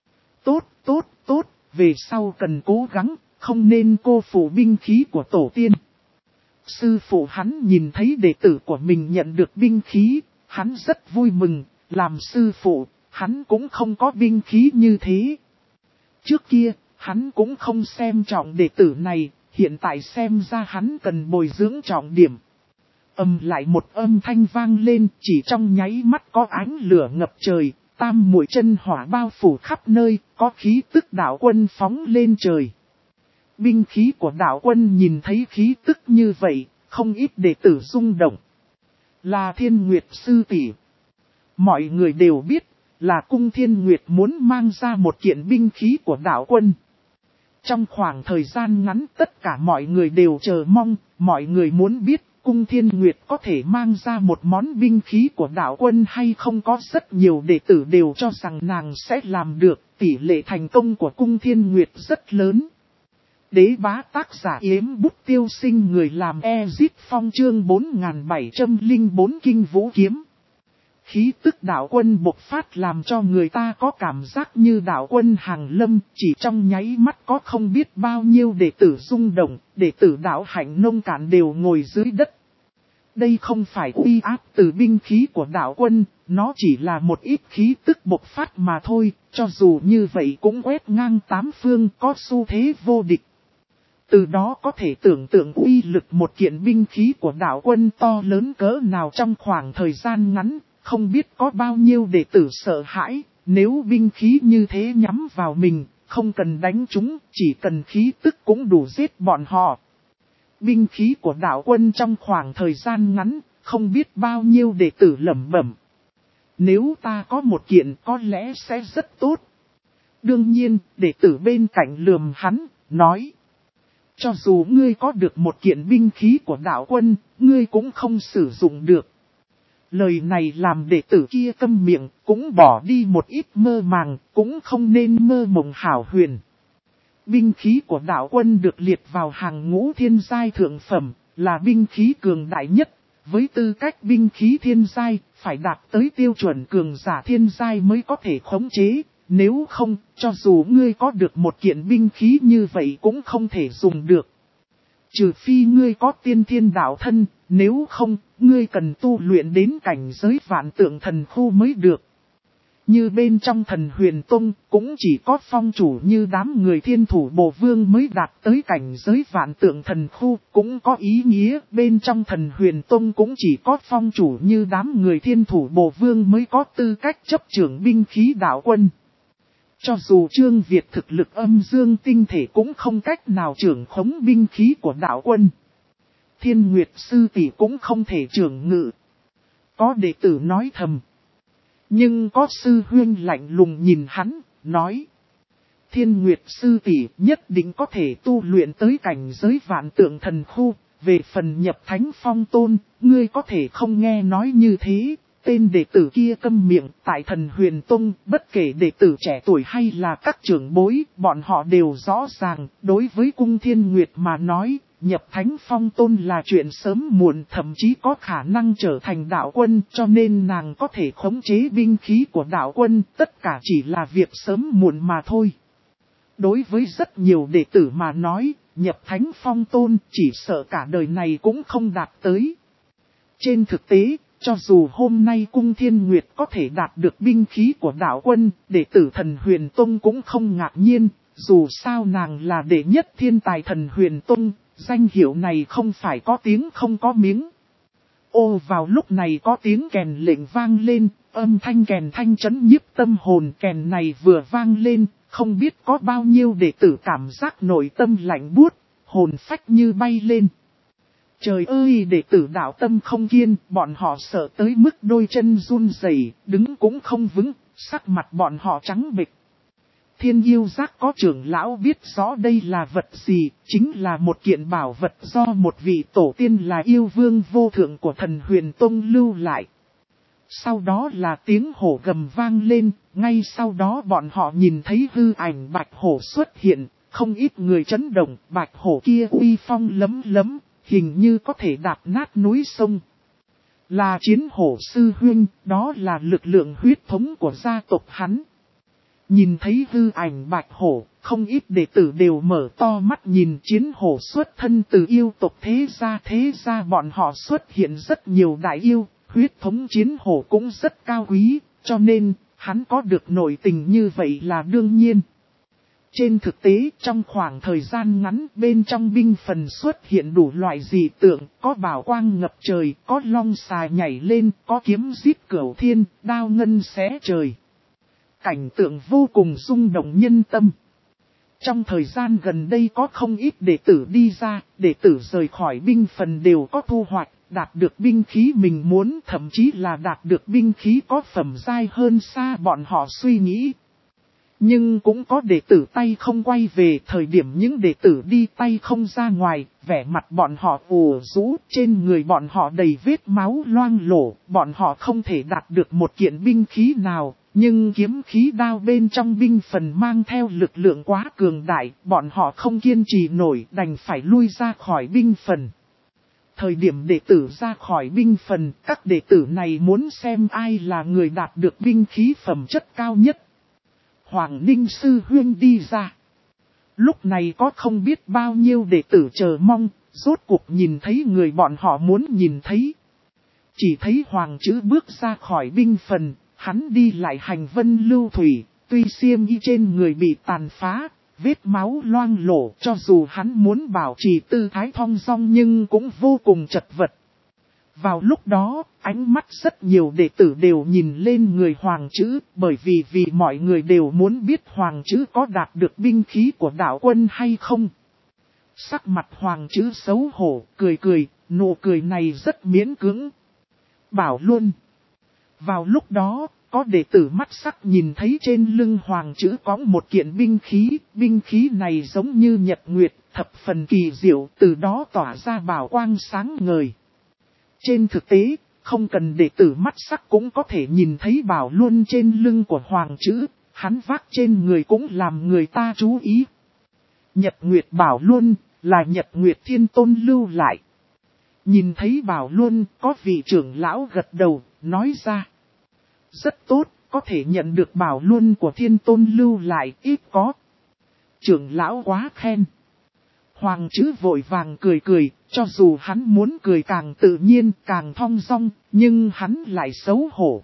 Tốt, về sau cần cố gắng, không nên cô phụ binh khí của tổ tiên. Sư phụ hắn nhìn thấy đệ tử của mình nhận được binh khí, hắn rất vui mừng, làm sư phụ, hắn cũng không có binh khí như thế. Trước kia, hắn cũng không xem trọng đệ tử này, hiện tại xem ra hắn cần bồi dưỡng trọng điểm. Lại một âm thanh vang lên, chỉ trong nháy mắt có ánh lửa ngập trời, tam muội chân hỏa bao phủ khắp nơi, có khí tức đạo quân phóng lên trời. Binh khí của đạo quân nhìn thấy khí tức như vậy, không ít đệ tử rung động. Là Thiên Nguyệt sư tỷ. Mọi người đều biết, là cung Thiên Nguyệt muốn mang ra một kiện binh khí của đạo quân. Trong khoảng thời gian ngắn tất cả mọi người đều chờ mong, mọi người muốn biết Cung Thiên Nguyệt có thể mang ra một món binh khí của đạo quân hay không, có rất nhiều đệ tử đều cho rằng nàng sẽ làm được, tỷ lệ thành công của Cung Thiên Nguyệt rất lớn. Đế bá tác giả Yếm Bút Tiêu Sinh, người làm Ezit Phong, chương 4704 Kinh Vũ Kiếm. Khí tức đạo quân bộc phát làm cho người ta có cảm giác như đạo quân hàng lâm, chỉ trong nháy mắt có không biết bao nhiêu đệ tử rung động, đệ tử đạo Hạnh Nông Cản đều ngồi dưới đất. Đây không phải uy áp từ binh khí của đạo quân, nó chỉ là một ít khí tức bộc phát mà thôi, cho dù như vậy cũng quét ngang tám phương, có xu thế vô địch. Từ đó có thể tưởng tượng uy lực một kiện binh khí của đạo quân to lớn cỡ nào trong khoảng thời gian ngắn, không biết có bao nhiêu đệ tử sợ hãi, nếu binh khí như thế nhắm vào mình, không cần đánh chúng, chỉ cần khí tức cũng đủ giết bọn họ. Binh khí của đạo quân trong khoảng thời gian ngắn, không biết bao nhiêu đệ tử lẩm bẩm. Nếu ta có một kiện có lẽ sẽ rất tốt. Đương nhiên, đệ tử bên cạnh lườm hắn, nói. Cho dù ngươi có được một kiện binh khí của đạo quân, ngươi cũng không sử dụng được. Lời này làm đệ tử kia câm miệng, cũng bỏ đi một ít mơ màng, cũng không nên mơ mộng hảo huyền. Binh khí của đạo quân được liệt vào hàng ngũ thiên giai thượng phẩm, là binh khí cường đại nhất. Với tư cách binh khí thiên giai, phải đạt tới tiêu chuẩn cường giả thiên giai mới có thể khống chế. Nếu không, cho dù ngươi có được một kiện binh khí như vậy cũng không thể dùng được. Trừ phi ngươi có tiên thiên đạo thân, nếu không, ngươi cần tu luyện đến cảnh giới vạn tượng thần khu mới được. Như bên trong Thần Huyền Tông, cũng chỉ có phong chủ như đám người Thiên Thủ Bồ Vương mới đạt tới cảnh giới vạn tượng thần khu, cũng có ý nghĩa bên trong Thần Huyền Tông cũng chỉ có phong chủ như đám người Thiên Thủ Bồ Vương mới có tư cách chấp trưởng binh khí đạo quân. Cho dù Trương Việt thực lực âm dương tinh thể cũng không cách nào trưởng khống binh khí của đạo quân. Thiên Nguyệt sư tỷ cũng không thể trưởng ngự. Có đệ tử nói thầm. Nhưng có sư huynh lạnh lùng nhìn hắn, nói. Thiên Nguyệt sư tỷ nhất định có thể tu luyện tới cảnh giới vạn tượng thần khu. Về phần nhập thánh phong tôn, ngươi có thể không nghe nói như thế. Tên đệ tử kia câm miệng, tại Thần Huyền Tông, bất kể đệ tử trẻ tuổi hay là các trưởng bối, bọn họ đều rõ ràng, đối với Cung Thiên Nguyệt mà nói, nhập thánh phong tôn là chuyện sớm muộn, thậm chí có khả năng trở thành đạo quân, cho nên nàng có thể khống chế binh khí của đạo quân, tất cả chỉ là việc sớm muộn mà thôi. Đối với rất nhiều đệ tử mà nói, nhập thánh phong tôn chỉ sợ cả đời này cũng không đạt tới. Trên thực tế, cho dù hôm nay Cung Thiên Nguyệt có thể đạt được binh khí của đạo quân, đệ tử Thần Huyền Tông cũng không ngạc nhiên, dù sao nàng là đệ nhất thiên tài Thần Huyền Tông, danh hiệu này không phải có tiếng không có miếng. Ô, vào lúc này có tiếng kèn lệnh vang lên, âm thanh kèn thanh chấn nhiếp tâm hồn, kèn này vừa vang lên, không biết có bao nhiêu đệ tử cảm giác nội tâm lạnh buốt, hồn phách như bay lên. Trời ơi, đệ tử đạo tâm không kiên, bọn họ sợ tới mức đôi chân run rẩy, đứng cũng không vững, sắc mặt bọn họ trắng bệch. Thiên yêu giác có trưởng lão biết rõ đây là vật gì, chính là một kiện bảo vật do một vị tổ tiên là yêu vương vô thượng của Thần Huyền Tông lưu lại. Sau đó là tiếng hổ gầm vang lên, ngay sau đó bọn họ nhìn thấy hư ảnh bạch hổ xuất hiện, không ít người chấn động, bạch hổ kia uy phong lấm lấm. Hình như có thể đạp nát núi sông. Là chiến hổ sư huynh, đó là lực lượng huyết thống của gia tộc hắn. Nhìn thấy hư ảnh bạch hổ, không ít đệ tử đều mở to mắt nhìn chiến hổ xuất thân từ yêu tộc thế gia bọn họ xuất hiện rất nhiều đại yêu, huyết thống chiến hổ cũng rất cao quý, cho nên hắn có được nội tình như vậy là đương nhiên. Trên thực tế, trong khoảng thời gian ngắn bên trong binh phần xuất hiện đủ loại dị tượng, có bảo quang ngập trời, có long xà nhảy lên, có kiếm giết cửu thiên, đao ngân xé trời. Cảnh tượng vô cùng rung động nhân tâm. Trong thời gian gần đây có không ít đệ tử đi ra, đệ tử rời khỏi binh phần đều có thu hoạch, đạt được binh khí mình muốn, thậm chí là đạt được binh khí có phẩm giai hơn xa bọn họ suy nghĩ. Nhưng cũng có đệ tử tay không quay về, thời điểm những đệ tử đi tay không ra ngoài, vẻ mặt bọn họ ủ rũ, trên người bọn họ đầy vết máu loang lổ, bọn họ không thể đạt được một kiện binh khí nào, nhưng kiếm khí đao bên trong binh phần mang theo lực lượng quá cường đại, bọn họ không kiên trì nổi, đành phải lui ra khỏi binh phần. Thời điểm đệ tử ra khỏi binh phần, các đệ tử này muốn xem ai là người đạt được binh khí phẩm chất cao nhất. Hoàng Ninh Sư Huyên đi ra. Lúc này có không biết bao nhiêu đệ tử chờ mong, rốt cuộc nhìn thấy người bọn họ muốn nhìn thấy. Chỉ thấy Hoàng Chữ bước ra khỏi binh phần, hắn đi lại hành vân lưu thủy, tuy xiêm y trên người bị tàn phá, vết máu loang lổ, cho dù hắn muốn bảo trì tư thái thong dong nhưng cũng vô cùng chật vật. Vào lúc đó, ánh mắt rất nhiều đệ tử đều nhìn lên người Hoàng Chữ, bởi vì mọi người đều muốn biết Hoàng Chữ có đạt được binh khí của đạo quân hay không. Sắc mặt Hoàng Chữ xấu hổ, cười, nụ cười này rất miễn cưỡng. Bảo luôn. Vào lúc đó, có đệ tử mắt sắc nhìn thấy trên lưng Hoàng Chữ có một kiện binh khí này giống như nhật nguyệt, thập phần kỳ diệu, từ đó tỏa ra bảo quang sáng ngời. Trên thực tế, không cần đệ tử mắt sắc cũng có thể nhìn thấy bảo luôn trên lưng của Hoàng Chữ, hắn vác trên người cũng làm người ta chú ý. Nhật Nguyệt bảo luôn, là Nhật Nguyệt Thiên Tôn lưu lại. Nhìn thấy bảo luôn, có vị trưởng lão gật đầu, nói ra. Rất tốt, có thể nhận được bảo luôn của Thiên Tôn lưu lại, ít có. Trưởng lão quá khen. Hoàng Chữ vội vàng cười, cho dù hắn muốn cười càng tự nhiên, càng thong dong, nhưng hắn lại xấu hổ.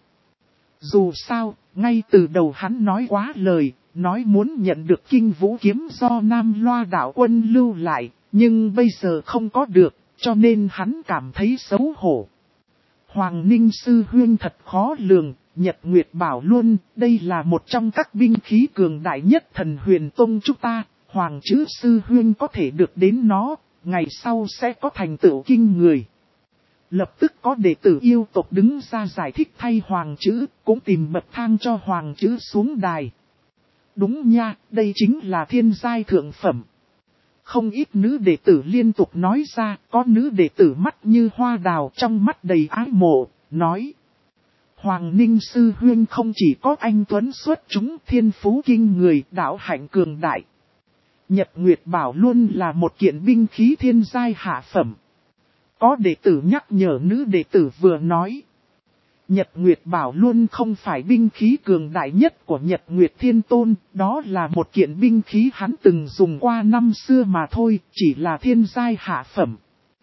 Dù sao, ngay từ đầu hắn nói quá lời, nói muốn nhận được kinh vũ kiếm do Nam Loa đạo quân lưu lại, nhưng bây giờ không có được, cho nên hắn cảm thấy xấu hổ. Hoàng Ninh Sư Huyên thật khó lường, Nhật Nguyệt bảo luôn, đây là một trong các binh khí cường đại nhất Thần Huyền Tông chúng ta. Hoàng Chữ Sư Huyên có thể được đến nó, ngày sau sẽ có thành tựu kinh người. Lập tức có đệ tử yêu tộc đứng ra giải thích thay Hoàng Chữ, cũng tìm bậc thang cho Hoàng Chữ xuống đài. Đúng nha, đây chính là thiên giai thượng phẩm. Không ít nữ đệ tử liên tục nói ra, có nữ đệ tử mắt như hoa đào trong mắt đầy ái mộ, nói. Hoàng Ninh Sư Huyên không chỉ có anh tuấn xuất chúng thiên phú kinh người, đạo hạnh cường đại. Nhật Nguyệt bảo luôn là một kiện binh khí thiên giai hạ phẩm. Có đệ tử nhắc nhở nữ đệ tử vừa nói. Nhật Nguyệt bảo luôn không phải binh khí cường đại nhất của Nhật Nguyệt Thiên Tôn, đó là một kiện binh khí hắn từng dùng qua năm xưa mà thôi, chỉ là thiên giai hạ phẩm.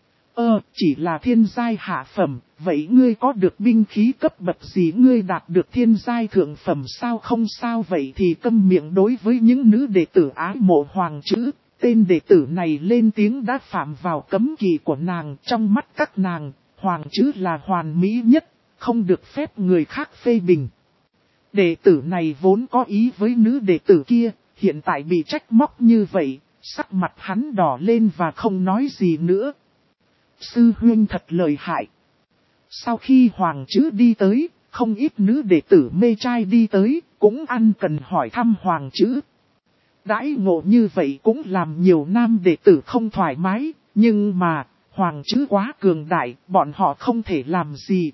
Chỉ là thiên giai hạ phẩm, vậy ngươi có được binh khí cấp bậc gì, ngươi đạt được thiên giai thượng phẩm sao? Không sao vậy thì câm miệng. Đối với những nữ đệ tử ái mộ Hoàng Chữ, tên đệ tử này lên tiếng đã phạm vào cấm kỵ của nàng. Trong mắt các nàng, Hoàng Chữ là hoàn mỹ nhất, không được phép người khác phê bình. Đệ tử này vốn có ý với nữ đệ tử kia, hiện tại bị trách móc như vậy, sắc mặt hắn đỏ lên và không nói gì nữa. Sư Huyên thật lợi hại. Sau khi Hoàng Chữ đi tới, không ít nữ đệ tử mê trai đi tới, cũng ăn cần hỏi thăm Hoàng Chữ. Đãi ngộ như vậy cũng làm nhiều nam đệ tử không thoải mái, nhưng mà, Hoàng Chữ quá cường đại, bọn họ không thể làm gì.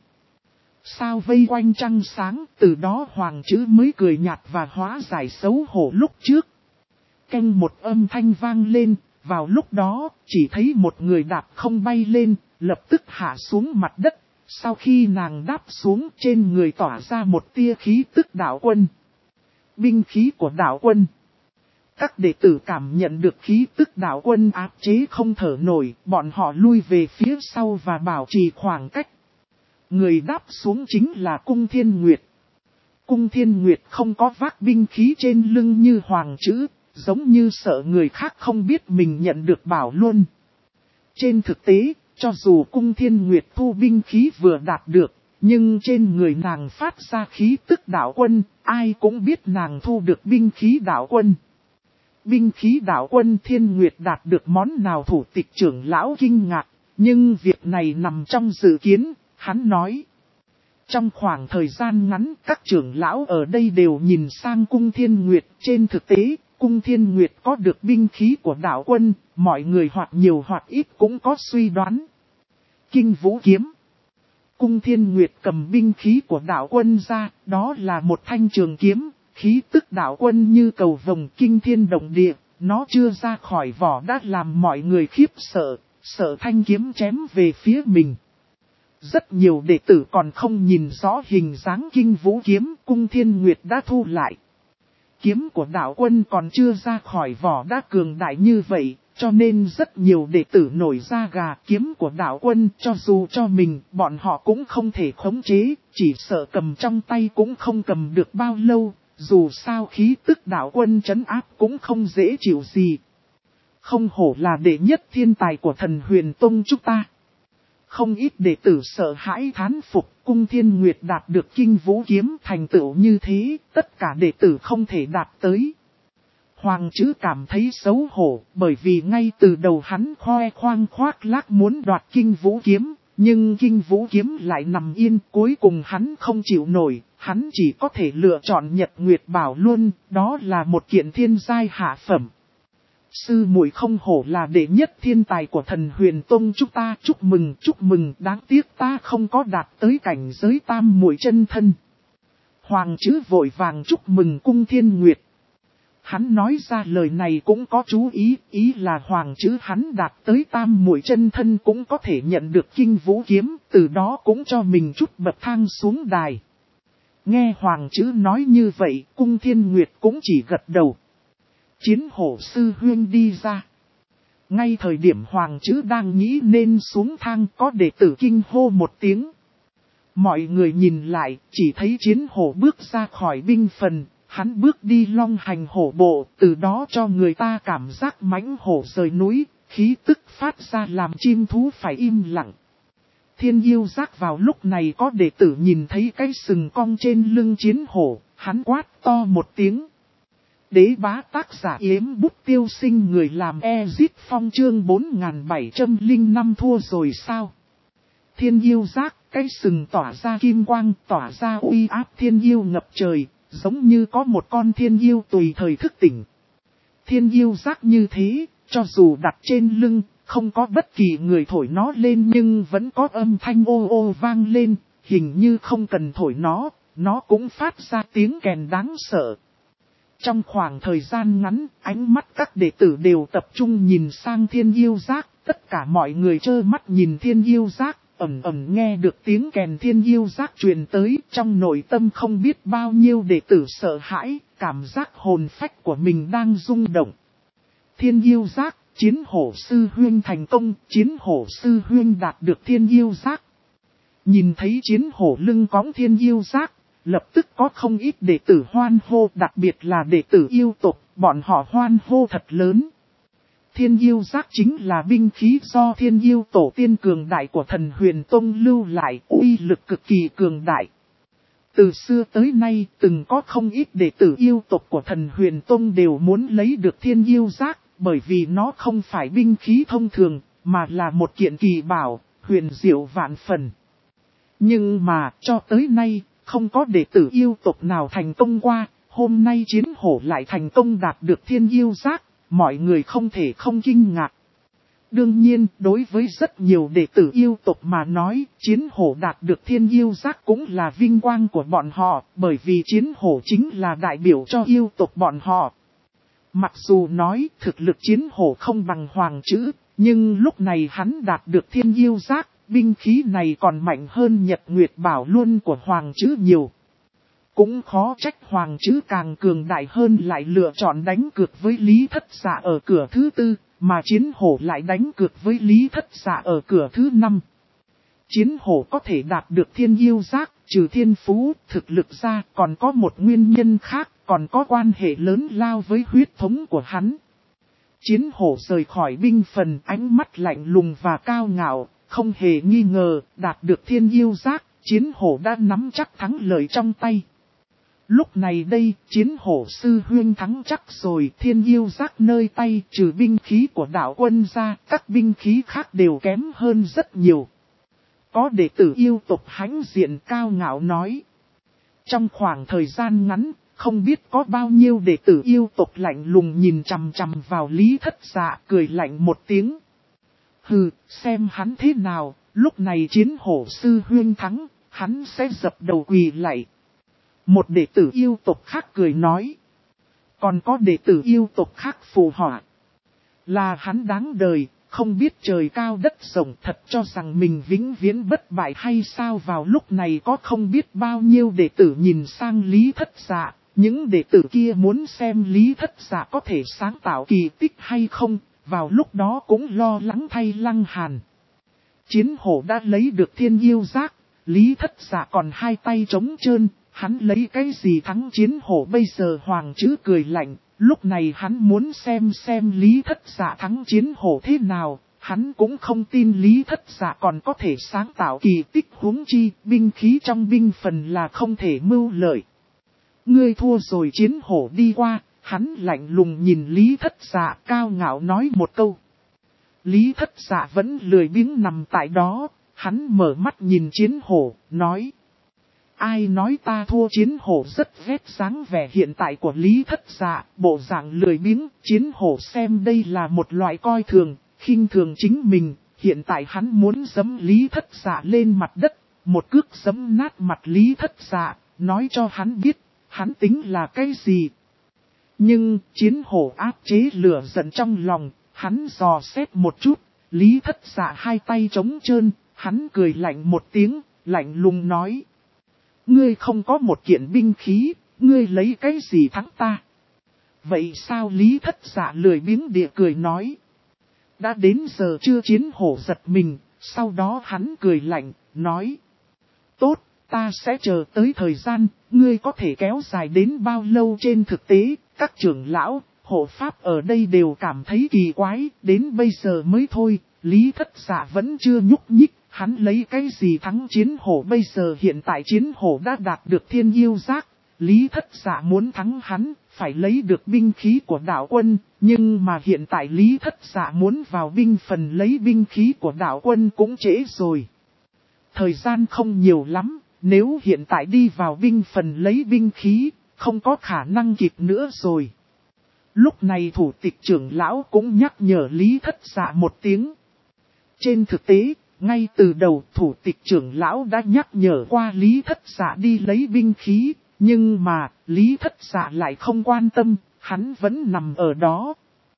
Sao vây quanh trăng sáng, từ đó Hoàng Chữ mới cười nhạt và hóa giải xấu hổ lúc trước. Canh một âm thanh vang lên, vào lúc đó, chỉ thấy một người đạp không bay lên, lập tức hạ xuống mặt đất. Sau khi nàng đáp xuống, trên người tỏa ra một tia khí tức đạo quân. Binh khí của đạo quân. Các đệ tử cảm nhận được khí tức đạo quân áp chế không thở nổi, bọn họ lui về phía sau và bảo trì khoảng cách. Người đáp xuống chính là Cung Thiên Nguyệt. Cung Thiên Nguyệt không có vác binh khí trên lưng như Hoàng Chữ, giống như sợ người khác không biết mình nhận được bảo luôn. Trên thực tế, cho dù Cung Thiên Nguyệt thu binh khí vừa đạt được, nhưng trên người nàng phát ra khí tức đạo quân, ai cũng biết nàng thu được binh khí đạo quân. Binh khí đạo quân Thiên Nguyệt đạt được món nào thủ tịch trưởng lão kinh ngạc, nhưng việc này nằm trong dự kiến, hắn nói. Trong khoảng thời gian ngắn, các trưởng lão ở đây đều nhìn sang Cung Thiên Nguyệt. Trên thực tế, Cung Thiên Nguyệt có được binh khí của đạo quân, mọi người hoặc nhiều hoặc ít cũng có suy đoán. Kinh Vũ Kiếm. Cung Thiên Nguyệt cầm binh khí của đạo quân ra, đó là một thanh trường kiếm, khí tức đạo quân như cầu vồng kinh thiên động địa, nó chưa ra khỏi vỏ đã làm mọi người khiếp sợ, sợ thanh kiếm chém về phía mình. Rất nhiều đệ tử còn không nhìn rõ hình dáng Kinh Vũ Kiếm, Cung Thiên Nguyệt đã thu lại. Kiếm của đạo quân còn chưa ra khỏi vỏ đã cường đại như vậy, cho nên rất nhiều đệ tử nổi da gà. Kiếm của đạo quân cho dù cho mình, bọn họ cũng không thể khống chế, chỉ sợ cầm trong tay cũng không cầm được bao lâu, dù sao khí tức đạo quân trấn áp cũng không dễ chịu gì. Không hổ là đệ nhất thiên tài của Thần Huyền Tông chúng ta. Không ít đệ tử sợ hãi thán phục, Cung Thiên Nguyệt đạt được Kinh Vũ Kiếm thành tựu như thế, tất cả đệ tử không thể đạt tới. Hoàng Trữ cảm thấy xấu hổ, bởi vì ngay từ đầu hắn khoe khoang khoác lác muốn đoạt Kinh Vũ Kiếm, nhưng Kinh Vũ Kiếm lại nằm yên, cuối cùng hắn không chịu nổi, hắn chỉ có thể lựa chọn Nhật Nguyệt Bảo Luân, đó là một kiện thiên giai hạ phẩm. Sư muội không hổ là đệ nhất thiên tài của Thần Huyền Tông chúng ta, chúc mừng, đáng tiếc ta không có đạt tới cảnh giới tam muội chân thân. Hoàng Trữ vội vàng chúc mừng Cung Thiên Nguyệt. Hắn nói ra lời này cũng có chú ý là Hoàng Trữ hắn đạt tới tam muội chân thân cũng có thể nhận được Kinh Vũ Kiếm, từ đó cũng cho mình chút bậc thang xuống đài. Nghe Hoàng Trữ nói như vậy, Cung Thiên Nguyệt cũng chỉ gật đầu. Chiến Hổ sư huynh đi ra. Ngay thời điểm Hoàng Trữ đang nghĩ nên xuống thang, có đệ tử kinh hô một tiếng. Mọi người nhìn lại, chỉ thấy Chiến Hổ bước ra khỏi binh phần, hắn bước đi long hành hổ bộ, từ đó cho người ta cảm giác mãnh hổ rời núi, khí tức phát ra làm chim thú phải im lặng. Thiên Yêu Giác vào lúc này có đệ tử nhìn thấy cái sừng cong trên lưng Chiến Hổ, hắn quát to một tiếng. Đế bá tác giả Yếm Bút Tiêu Sinh, người làm Ezit Phong chương 4705 thua rồi sao? Thiên Yêu Giác, cái sừng tỏa ra kim quang, tỏa ra uy áp thiên yêu ngập trời, giống như có một con thiên yêu tùy thời thức tỉnh. Thiên Yêu Giác như thế, cho dù đặt trên lưng, không có bất kỳ người thổi nó lên nhưng vẫn có âm thanh ô ô vang lên, hình như không cần thổi nó cũng phát ra tiếng kèn đáng sợ. Trong khoảng thời gian ngắn, ánh mắt các đệ tử đều tập trung nhìn sang Thiên Yêu Giác, tất cả mọi người trơ mắt nhìn Thiên Yêu Giác, ẩn nghe được tiếng kèn Thiên Yêu Giác truyền tới, trong nội tâm không biết bao nhiêu đệ tử sợ hãi, cảm giác hồn phách của mình đang rung động. Thiên Yêu Giác, Chiến Hổ sư huynh thành công, Chiến Hổ sư huynh đạt được Thiên Yêu Giác. Nhìn thấy Chiến Hổ lưng cõng Thiên Yêu Giác, lập tức có không ít đệ tử hoan hô, đặc biệt là đệ tử yêu tộc, bọn họ hoan hô thật lớn. Thiên Yêu Giác chính là binh khí do Thiên Yêu tổ tiên cường đại của Thần Huyền Tông lưu lại, uy lực cực kỳ cường đại. Từ xưa tới nay, từng có không ít đệ tử yêu tộc của Thần Huyền Tông đều muốn lấy được Thiên Yêu Giác, bởi vì nó không phải binh khí thông thường, mà là một kiện kỳ bảo, huyền diệu vạn phần. Nhưng mà, cho tới nay, không có đệ tử yêu tộc nào thành công qua, hôm nay Chiến Hổ lại thành công đạt được Thiên Yêu Giác, mọi người không thể không kinh ngạc. Đương nhiên, đối với rất nhiều đệ tử yêu tộc mà nói, Chiến Hổ đạt được Thiên Yêu Giác cũng là vinh quang của bọn họ, bởi vì Chiến Hổ chính là đại biểu cho yêu tộc bọn họ. Mặc dù nói thực lực Chiến Hổ không bằng Hoàng Trữ, nhưng lúc này hắn đạt được Thiên Yêu Giác, binh khí này còn mạnh hơn Nhật Nguyệt Bảo Luân của Hoàng Trữ nhiều. Cũng khó trách Hoàng Trữ càng cường đại hơn lại lựa chọn đánh cược với Lý Thất Dạ ở cửa thứ tư, mà Chiến Hổ lại đánh cược với Lý Thất Dạ ở cửa thứ 5. Chiến Hổ có thể đạt được Thiên Yêu Giác, trừ thiên phú, thực lực ra, còn có một nguyên nhân khác, còn có quan hệ lớn lao với huyết thống của hắn. Chiến Hổ rời khỏi binh phần, ánh mắt lạnh lùng và cao ngạo, không hề nghi ngờ, đạt được Thiên Yêu Giác, Chiến Hổ đã nắm chắc thắng lợi trong tay. Lúc này đây, Chiến Hổ sư huynh thắng chắc rồi, Thiên Yêu Giác nơi tay, trừ binh khí của đạo quân ra, các binh khí khác đều kém hơn rất nhiều. Có đệ tử yêu tộc hãnh diện cao ngạo nói. Trong khoảng thời gian ngắn, không biết có bao nhiêu đệ tử yêu tộc lạnh lùng nhìn chằm chằm vào Lý Thất Dạ cười lạnh một tiếng. Hừ, xem hắn thế nào, lúc này Chiến Hổ sư huynh thắng, hắn sẽ dập đầu quỳ lạy. Một đệ tử yêu tộc khác cười nói. Còn có đệ tử yêu tộc khác phù họa. Là hắn đáng đời, không biết trời cao đất rộng, thật cho rằng mình vĩnh viễn bất bại hay sao. Vào lúc này có không biết bao nhiêu đệ tử nhìn sang Lý Thất Dạ. Những đệ tử kia muốn xem Lý Thất Dạ có thể sáng tạo kỳ tích hay không, vào lúc đó cũng lo lắng thay Lăng Hàn. Chiến Hổ đã lấy được Thiên Yêu Giác, Lý Thất Dạ còn hai tay trống trơn, hắn lấy cái gì thắng Chiến Hổ. Bây giờ Hoàng Chữ cười lạnh, lúc này hắn muốn xem Lý Thất Dạ thắng Chiến Hổ thế nào, hắn cũng không tin Lý Thất Dạ còn có thể sáng tạo kỳ tích, huống chi, binh khí trong binh phần là không thể mưu lợi. Ngươi thua rồi. Chiến Hổ đi qua, hắn lạnh lùng nhìn Lý Thất Dạ cao ngạo nói một câu. Lý Thất Dạ vẫn lười biếng nằm tại đó, hắn mở mắt nhìn Chiến Hổ, nói. Ai nói ta thua? Chiến Hổ rất ghét dáng vẻ hiện tại của Lý Thất Dạ, bộ dạng lười biếng. Chiến Hổ xem đây là một loại coi thường, khinh thường chính mình. Hiện tại hắn muốn giẫm Lý Thất Dạ lên mặt đất, một cước giẫm nát mặt Lý Thất Dạ, nói cho hắn biết, hắn tính là cái gì. Nhưng Chiến Hổ áp chế lửa giận trong lòng, hắn dò xét một chút, Lý Thất Dạ hai tay trống trơn, hắn cười lạnh một tiếng, lạnh lùng nói. Ngươi không có một kiện binh khí, ngươi lấy cái gì thắng ta? Vậy sao? Lý Thất Dạ lười biếng địa cười nói. Đã đến giờ chưa? Chiến Hổ giật mình, sau đó hắn cười lạnh, nói. Tốt, ta sẽ chờ tới thời gian, ngươi có thể kéo dài đến bao lâu? Trên thực tế, các trưởng lão, hộ pháp ở đây đều cảm thấy kỳ quái, đến bây giờ mới thôi, Lý Thất Dạ vẫn chưa nhúc nhích. Hắn lấy cái gì thắng Chiến Hổ? Bây giờ hiện tại Chiến Hổ đã đạt được Thiên Yêu Giác, Lý Thất Dạ muốn thắng hắn, phải lấy được binh khí của đạo quân, nhưng mà hiện tại Lý Thất Dạ muốn vào binh phần lấy binh khí của đạo quân cũng trễ rồi. Thời gian không nhiều lắm, nếu hiện tại đi vào binh phần lấy binh khí, không có khả năng kịp nữa rồi. Lúc này thủ tịch trưởng lão cũng nhắc nhở Lý Thất Dạ một tiếng. Trên thực tế, ngay từ đầu thủ tịch trưởng lão đã nhắc nhở qua Lý Thất Dạ đi lấy binh khí, nhưng mà Lý Thất Dạ lại không quan tâm, hắn vẫn nằm ở đó.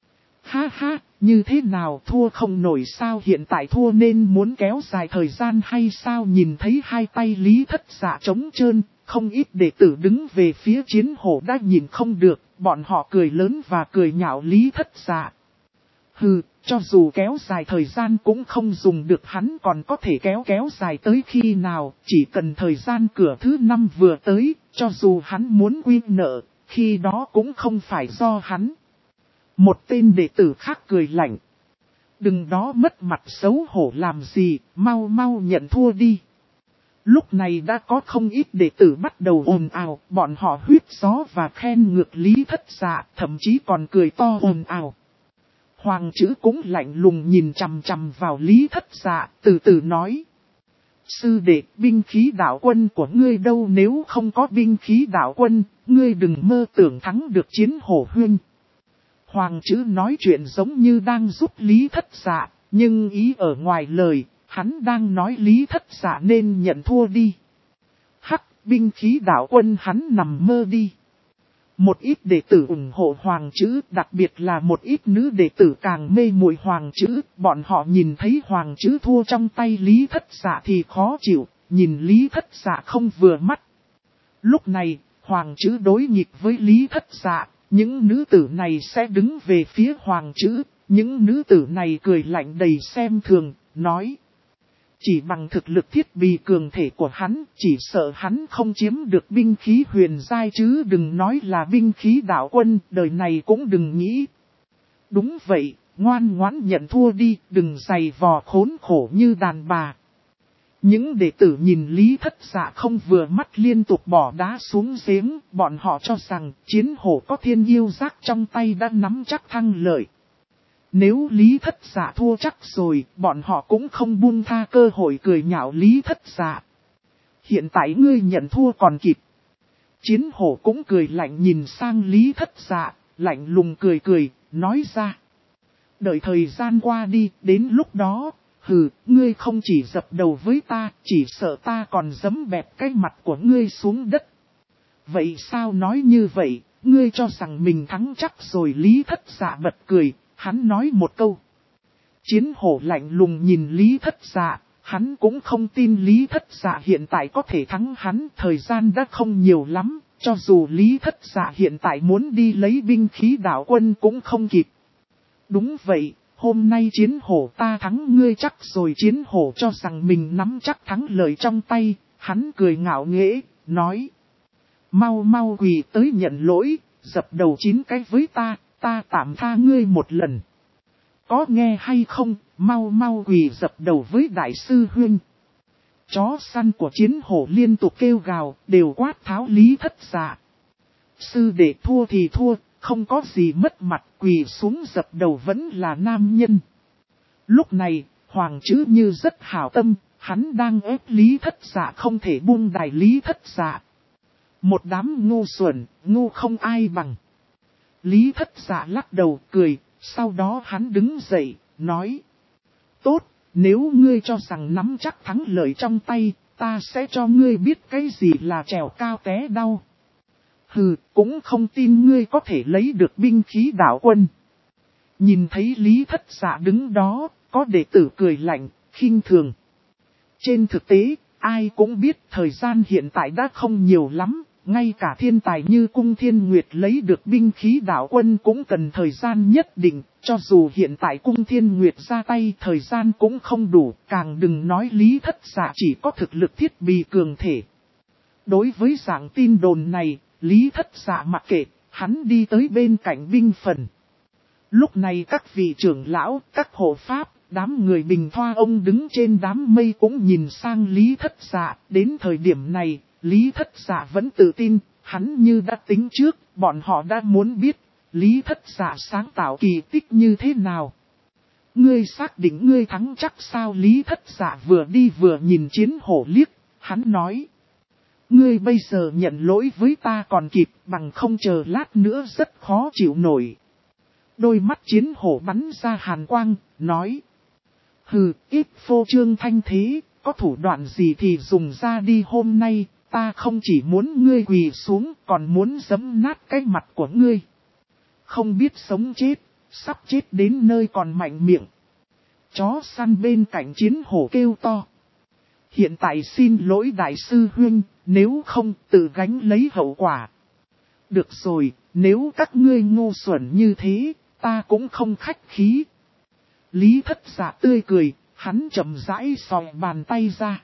Ha ha, như thế nào, thua không nổi sao? Hiện tại thua nên muốn kéo dài thời gian hay sao? Nhìn thấy hai tay Lý Thất Dạ trống trơn, không ít đệ tử đứng về phía Chiến Hổ đã nhìn không được, bọn họ cười lớn và cười nhạo Lý Thất Dạ. Hừ, cho dù kéo dài thời gian cũng không dùng được, hắn còn có thể kéo dài tới khi nào, chỉ cần thời gian cửa thứ 5 vừa tới, cho dù hắn muốn quy nợ, khi đó cũng không phải do hắn. Một tên đệ tử khác cười lạnh. Đừng đó mất mặt xấu hổ làm gì, mau mau nhận thua đi. Lúc này đã có không ít đệ tử bắt đầu ồn ào, bọn họ huyết gió và khen ngược Lý Thất Dạ, thậm chí còn cười to ồn ào. Hoàng Chữ cũng lạnh lùng nhìn chằm chằm vào Lý Thất Dạ, từ từ nói. Sư đệ, binh khí đạo quân của ngươi đâu? Nếu không có binh khí đạo quân, ngươi đừng mơ tưởng thắng được Chiến Hổ huynh. Hoàng Chữ nói chuyện giống như đang giúp Lý Thất Dạ, nhưng ý ở ngoài lời, hắn đang nói Lý Thất Dạ nên nhận thua đi. Hắc, binh khí đạo quân hắn nằm mơ đi. Một ít đệ tử ủng hộ Hoàng Chữ, đặc biệt là một ít nữ đệ tử càng mê muội Hoàng Chữ, bọn họ nhìn thấy Hoàng Chữ thua trong tay Lý Thất Dạ thì khó chịu, nhìn Lý Thất Dạ không vừa mắt. Lúc này, Hoàng Chữ đối nghịch với Lý Thất Dạ, những nữ tử này sẽ đứng về phía Hoàng Chữ, những nữ tử này cười lạnh đầy xem thường, nói. Chỉ bằng thực lực thiết bị cường thể của hắn, chỉ sợ hắn không chiếm được binh khí huyền giai chứ đừng nói là binh khí đạo quân, đời này cũng đừng nghĩ. Đúng vậy, ngoan ngoãn nhận thua đi, đừng giày vò khốn khổ như đàn bà. Những đệ tử nhìn Lý Thất Dạ không vừa mắt liên tục bỏ đá xuống giếng, bọn họ cho rằng Chiến Hổ có Thiên Yêu Giác trong tay đã nắm chắc thắng lợi. Nếu Lý Thất Dạ thua chắc rồi, bọn họ cũng không buông tha cơ hội cười nhạo Lý Thất Dạ. Hiện tại ngươi nhận thua còn kịp. Chiến hổ cũng cười lạnh nhìn sang Lý Thất Dạ, lạnh lùng cười cười, nói ra. Đợi thời gian qua đi, đến lúc đó, ngươi không chỉ dập đầu với ta, chỉ sợ ta còn giẫm bẹp cái mặt của ngươi xuống đất. Vậy sao nói như vậy, ngươi cho rằng mình thắng chắc rồi. Lý Thất Dạ bật cười, hắn nói một câu. Chiến hổ lạnh lùng nhìn Lý Thất Dạ, hắn cũng không tin Lý Thất Dạ hiện tại có thể thắng hắn, thời gian đã không nhiều lắm, cho dù Lý Thất Dạ hiện tại muốn đi lấy binh khí đạo quân cũng không kịp. Đúng vậy, hôm nay chiến hổ ta thắng ngươi chắc rồi. Chiến hổ cho rằng mình nắm chắc thắng lợi trong tay, hắn cười ngạo nghễ, nói. Mau mau quỳ tới nhận lỗi, dập đầu 9 cái với ta tạm tha ngươi một lần. Có nghe hay không, mau mau quỳ dập đầu với đại sư huynh. Chó săn của chiến hổ liên tục kêu gào, đều quát tháo Lý Thất Dạ. Sư đệ thua thì thua, không có gì mất mặt, quỳ xuống dập đầu vẫn là nam nhân. Lúc này, Hoàng Chữ Như rất hảo tâm, hắn đang ép Lý Thất Dạ không thể buông đài Lý Thất Dạ. Một đám ngu xuẩn, ngu không ai bằng. Lý Thất Dạ lắc đầu cười, sau đó hắn đứng dậy, nói. Tốt, nếu ngươi cho rằng nắm chắc thắng lợi trong tay, ta sẽ cho ngươi biết cái gì là trèo cao té đau. Cũng không tin ngươi có thể lấy được binh khí đạo quân. Nhìn thấy Lý Thất Dạ đứng đó, có đệ tử cười lạnh, khinh thường. Trên thực tế, ai cũng biết thời gian hiện tại đã không nhiều lắm, ngay cả thiên tài như Cung Thiên Nguyệt lấy được binh khí đạo quân cũng cần thời gian nhất định, cho dù hiện tại Cung Thiên Nguyệt ra tay thời gian cũng không đủ, càng đừng nói Lý Thất Dạ chỉ có thực lực thiết bị cường thể. Đối với dạng tin đồn này, Lý Thất Dạ mặc kệ, hắn đi tới bên cạnh binh phần. Lúc này các vị trưởng lão, các hộ pháp, đám người bình thoa ông đứng trên đám mây cũng nhìn sang Lý Thất Dạ. Đến thời điểm này, Lý Thất Dạ vẫn tự tin, hắn như đã tính trước, bọn họ đã muốn biết, Lý Thất Dạ sáng tạo kỳ tích như thế nào. Ngươi xác định ngươi thắng chắc sao? Lý Thất Dạ vừa đi vừa nhìn chiến hổ liếc, hắn nói. Ngươi bây giờ nhận lỗi với ta còn kịp, bằng không chờ lát nữa rất khó chịu nổi. Đôi mắt chiến hổ bắn ra hàn quang, nói. Ít phô trương thanh thế, có thủ đoạn gì thì dùng ra đi. Hôm nay, ta không chỉ muốn ngươi quỳ xuống, còn muốn giẫm nát cái mặt của ngươi. Không biết sống chết, sắp chết đến nơi còn mạnh miệng. Chó săn bên cạnh chiến hổ kêu to. Hiện tại xin lỗi đại sư huynh, nếu không tự gánh lấy hậu quả. Được rồi, nếu các ngươi ngu xuẩn như thế, ta cũng không khách khí. Lý Thất Dạ tươi cười, hắn chậm rãi xòe bàn tay ra.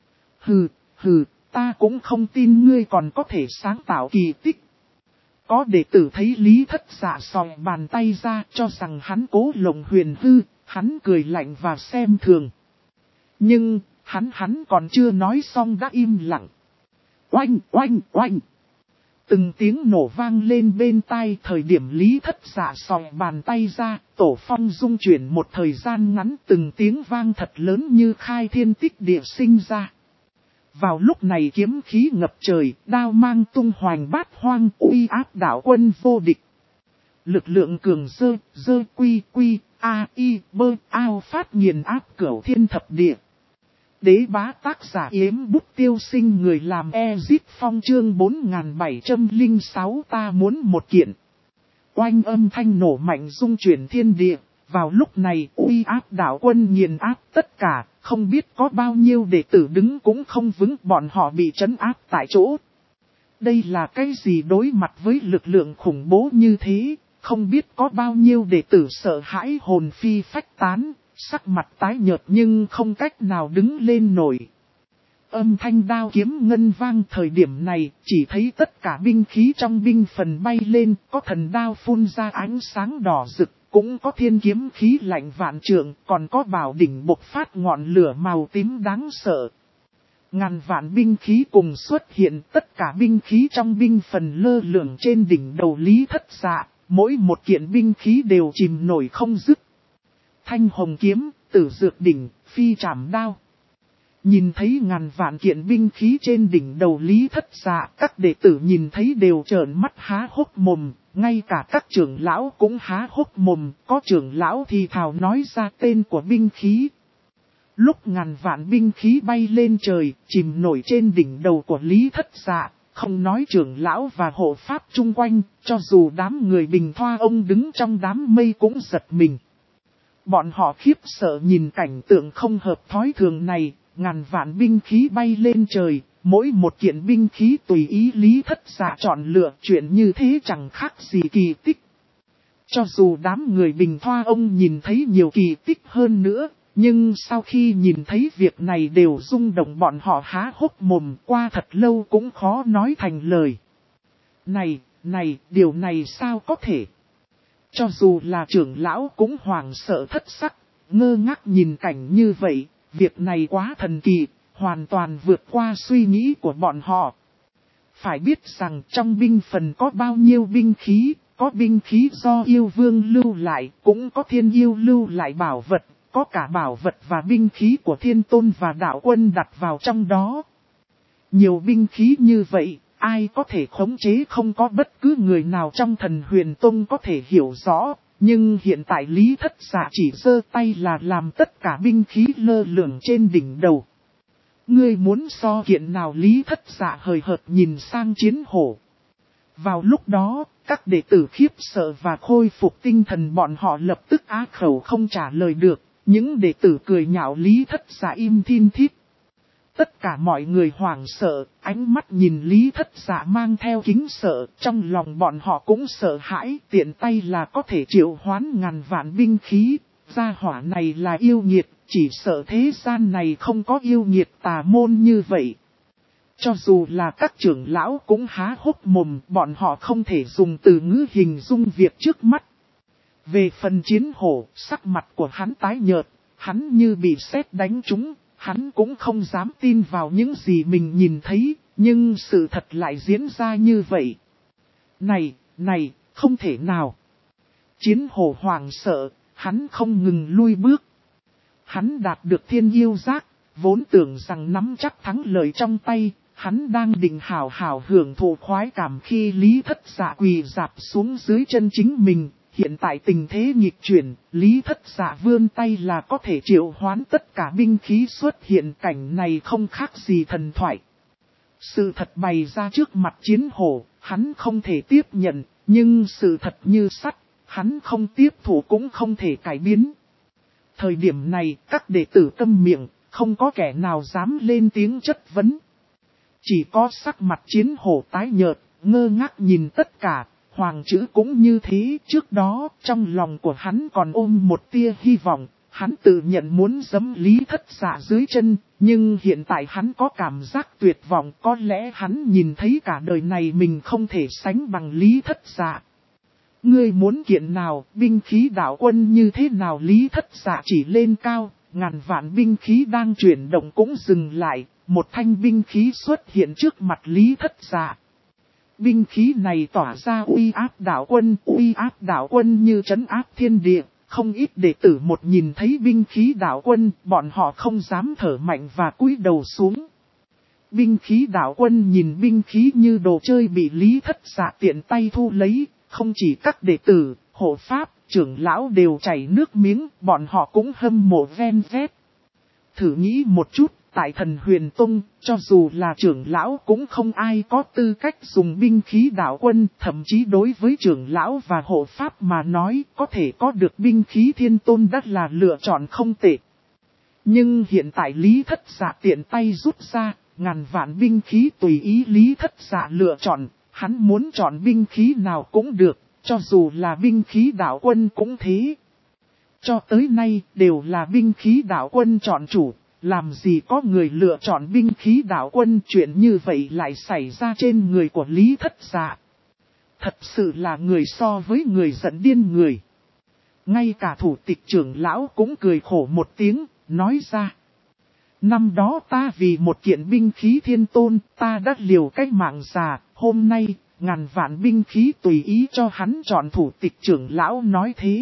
Ta cũng không tin ngươi còn có thể sáng tạo kỳ tích. Có đệ tử thấy Lý Thất Dạ xòe bàn tay ra cho rằng hắn cố lộng huyền hư, hắn cười lạnh và xem thường. Nhưng, hắn còn chưa nói xong đã im lặng. Oanh, oanh, oanh. Từng tiếng nổ vang lên bên tai. Thời điểm Lý Thất Dạ xòe bàn tay ra, tổ phong rung chuyển một thời gian ngắn, từng tiếng vang thật lớn như khai thiên tích địa sinh ra. Vào lúc này kiếm khí ngập trời, đao mang tung hoành bát hoang, uy áp đạo quân vô địch. Lực lượng cường dơ quy, a bơ ao phát nghiền áp cửu thiên thập địa. Đế bá tác giả Yếm Bút Tiêu Sinh, người làm Ezit Phong chương 4706. Ta muốn một kiện. Oanh, âm thanh nổ mạnh rung chuyển thiên địa. Vào lúc này uy áp đạo quân nghiền áp tất cả, không biết có bao nhiêu đệ tử đứng cũng không vững, bọn họ bị trấn áp tại chỗ. Đây là cái gì? Đối mặt với lực lượng khủng bố như thế, không biết có bao nhiêu đệ tử sợ hãi hồn phi phách tán, sắc mặt tái nhợt nhưng không cách nào đứng lên nổi. Âm thanh đao kiếm ngân vang. Thời điểm này, chỉ thấy tất cả binh khí trong binh phần bay lên, có thần đao phun ra ánh sáng đỏ rực, cũng có thiên kiếm khí lạnh vạn trượng, còn có bảo đỉnh bộc phát ngọn lửa màu tím đáng sợ. Ngàn vạn binh khí cùng xuất hiện, tất cả binh khí trong binh phần lơ lửng trên đỉnh đầu Lý Thất Dạ, mỗi một kiện binh khí đều chìm nổi không dứt. thanh hồng kiếm, tử dược đỉnh, phi trảm đao. Nhìn thấy ngàn vạn kiện binh khí trên đỉnh đầu Lý Thất Dạ, các đệ tử nhìn thấy đều trợn mắt há hốc mồm, ngay cả các trưởng lão cũng há hốc mồm, có trưởng lão thì thào nói ra tên của binh khí. Lúc ngàn vạn binh khí bay lên trời, chìm nổi trên đỉnh đầu của Lý Thất Dạ, không nói trưởng lão và hộ pháp chung quanh, cho dù đám người Bình Thoa ông đứng trong đám mây cũng giật mình. Bọn họ khiếp sợ nhìn cảnh tượng không hợp thói thường này, ngàn vạn binh khí bay lên trời, mỗi một kiện binh khí tùy ý Lý Thất Dạ chọn lựa, chuyện như thế chẳng khác gì kỳ tích. Cho dù đám người Bình Thoa ông nhìn thấy nhiều kỳ tích hơn nữa, nhưng sau khi nhìn thấy việc này đều rung động, bọn họ há hốc mồm, qua thật lâu cũng khó nói thành lời. Này, điều này sao có thể? Cho dù là trưởng lão cũng hoảng sợ thất sắc, ngơ ngác nhìn cảnh như vậy, việc này quá thần kỳ, hoàn toàn vượt qua suy nghĩ của bọn họ. Phải biết rằng trong binh phần có bao nhiêu binh khí, có binh khí do yêu vương lưu lại, cũng có thiên yêu lưu lại bảo vật, có cả bảo vật và binh khí của thiên tôn và đạo quân đặt vào trong đó. Nhiều binh khí như vậy, ai có thể khống chế, không có bất cứ người nào trong Thần Huyền Tông có thể hiểu rõ, nhưng hiện tại Lý Thất Dạ chỉ giơ tay là làm tất cả binh khí lơ lửng trên đỉnh đầu. Ngươi muốn so kiện nào? Lý Thất Dạ hời hợt nhìn sang Chiến Hổ. Vào lúc đó, các đệ tử khiếp sợ và khôi phục tinh thần, bọn họ lập tức á khẩu không trả lời được, những đệ tử cười nhạo Lý Thất Dạ im thin thít. Tất cả mọi người hoảng sợ, ánh mắt nhìn Lý Thất Dạ mang theo kính sợ, trong lòng bọn họ cũng sợ hãi, tiện tay là có thể triệu hoán ngàn vạn binh khí, gia hỏa này là yêu nghiệt, chỉ sợ thế gian này không có yêu nghiệt tà môn như vậy. Cho dù là các trưởng lão cũng há hốc mồm, bọn họ không thể dùng từ ngữ hình dung việc trước mắt. Về phần Chiến Hổ, sắc mặt của hắn tái nhợt, hắn như bị sét đánh trúng. Hắn cũng không dám tin vào những gì mình nhìn thấy, nhưng sự thật lại diễn ra như vậy. Này, không thể nào. Chiến Hổ hoảng sợ, hắn không ngừng lui bước. Hắn đạt được thiên yêu giác, vốn tưởng rằng nắm chắc thắng lợi trong tay, hắn đang định hào hào hưởng thụ khoái cảm khi Lý Thất Dạ quỳ rạp xuống dưới chân chính mình. Hiện tại tình thế nghịch chuyển, Lý Thất Dạ vươn tay là có thể triệu hoán tất cả binh khí xuất hiện, cảnh này không khác gì thần thoại. Sự thật bày ra trước mặt Chiến Hổ, hắn không thể tiếp nhận, nhưng sự thật như sắt, hắn không tiếp thủ cũng không thể cải biến. Thời điểm này, các đệ tử câm miệng, không có kẻ nào dám lên tiếng chất vấn. Chỉ có sắc mặt Chiến Hổ tái nhợt, ngơ ngác nhìn tất cả. Hoàng chữ cũng như thế, trước đó trong lòng của hắn còn ôm một tia hy vọng, hắn tự nhận muốn giẫm Lý Thất Dạ dưới chân, nhưng hiện tại hắn có cảm giác tuyệt vọng, có lẽ hắn nhìn thấy cả đời này mình không thể sánh bằng Lý Thất Dạ. Ngươi muốn kiện nào, binh khí đạo quân như thế nào? Lý Thất Dạ chỉ lên cao, ngàn vạn binh khí đang chuyển động cũng dừng lại, một thanh binh khí xuất hiện trước mặt Lý Thất Dạ. Binh khí này tỏa ra uy áp đạo quân như trấn áp thiên địa, không ít đệ tử một nhìn thấy binh khí đạo quân, bọn họ không dám thở mạnh và cúi đầu xuống. Binh khí đạo quân nhìn binh khí như đồ chơi bị Lý Thất Dạ tiện tay thu lấy, không chỉ các đệ tử, hộ pháp, trưởng lão đều chảy nước miếng, bọn họ cũng hâm mộ ven vét. Thử nghĩ một chút. Tại Thần Huyền Tông, cho dù là trưởng lão cũng không ai có tư cách dùng binh khí đạo quân, thậm chí đối với trưởng lão và hộ pháp mà nói, có thể có được binh khí thiên tôn đã là lựa chọn không tệ. Nhưng hiện tại Lý Thất Dạ tiện tay rút ra, ngàn vạn binh khí tùy ý Lý Thất Dạ lựa chọn, hắn muốn chọn binh khí nào cũng được, cho dù là binh khí đạo quân cũng thế. Cho tới nay, đều là binh khí đạo quân chọn chủ. Làm gì có người lựa chọn binh khí đạo quân, chuyện như vậy lại xảy ra trên người của Lý Thất Dạ. Thật sự là người so với người giận điên người. Ngay cả thủ tịch trưởng lão cũng cười khổ một tiếng, nói ra. Năm đó ta vì một kiện binh khí thiên tôn, ta đã liều cái mạng già, hôm nay, ngàn vạn binh khí tùy ý cho hắn chọn. Thủ tịch trưởng lão nói thế,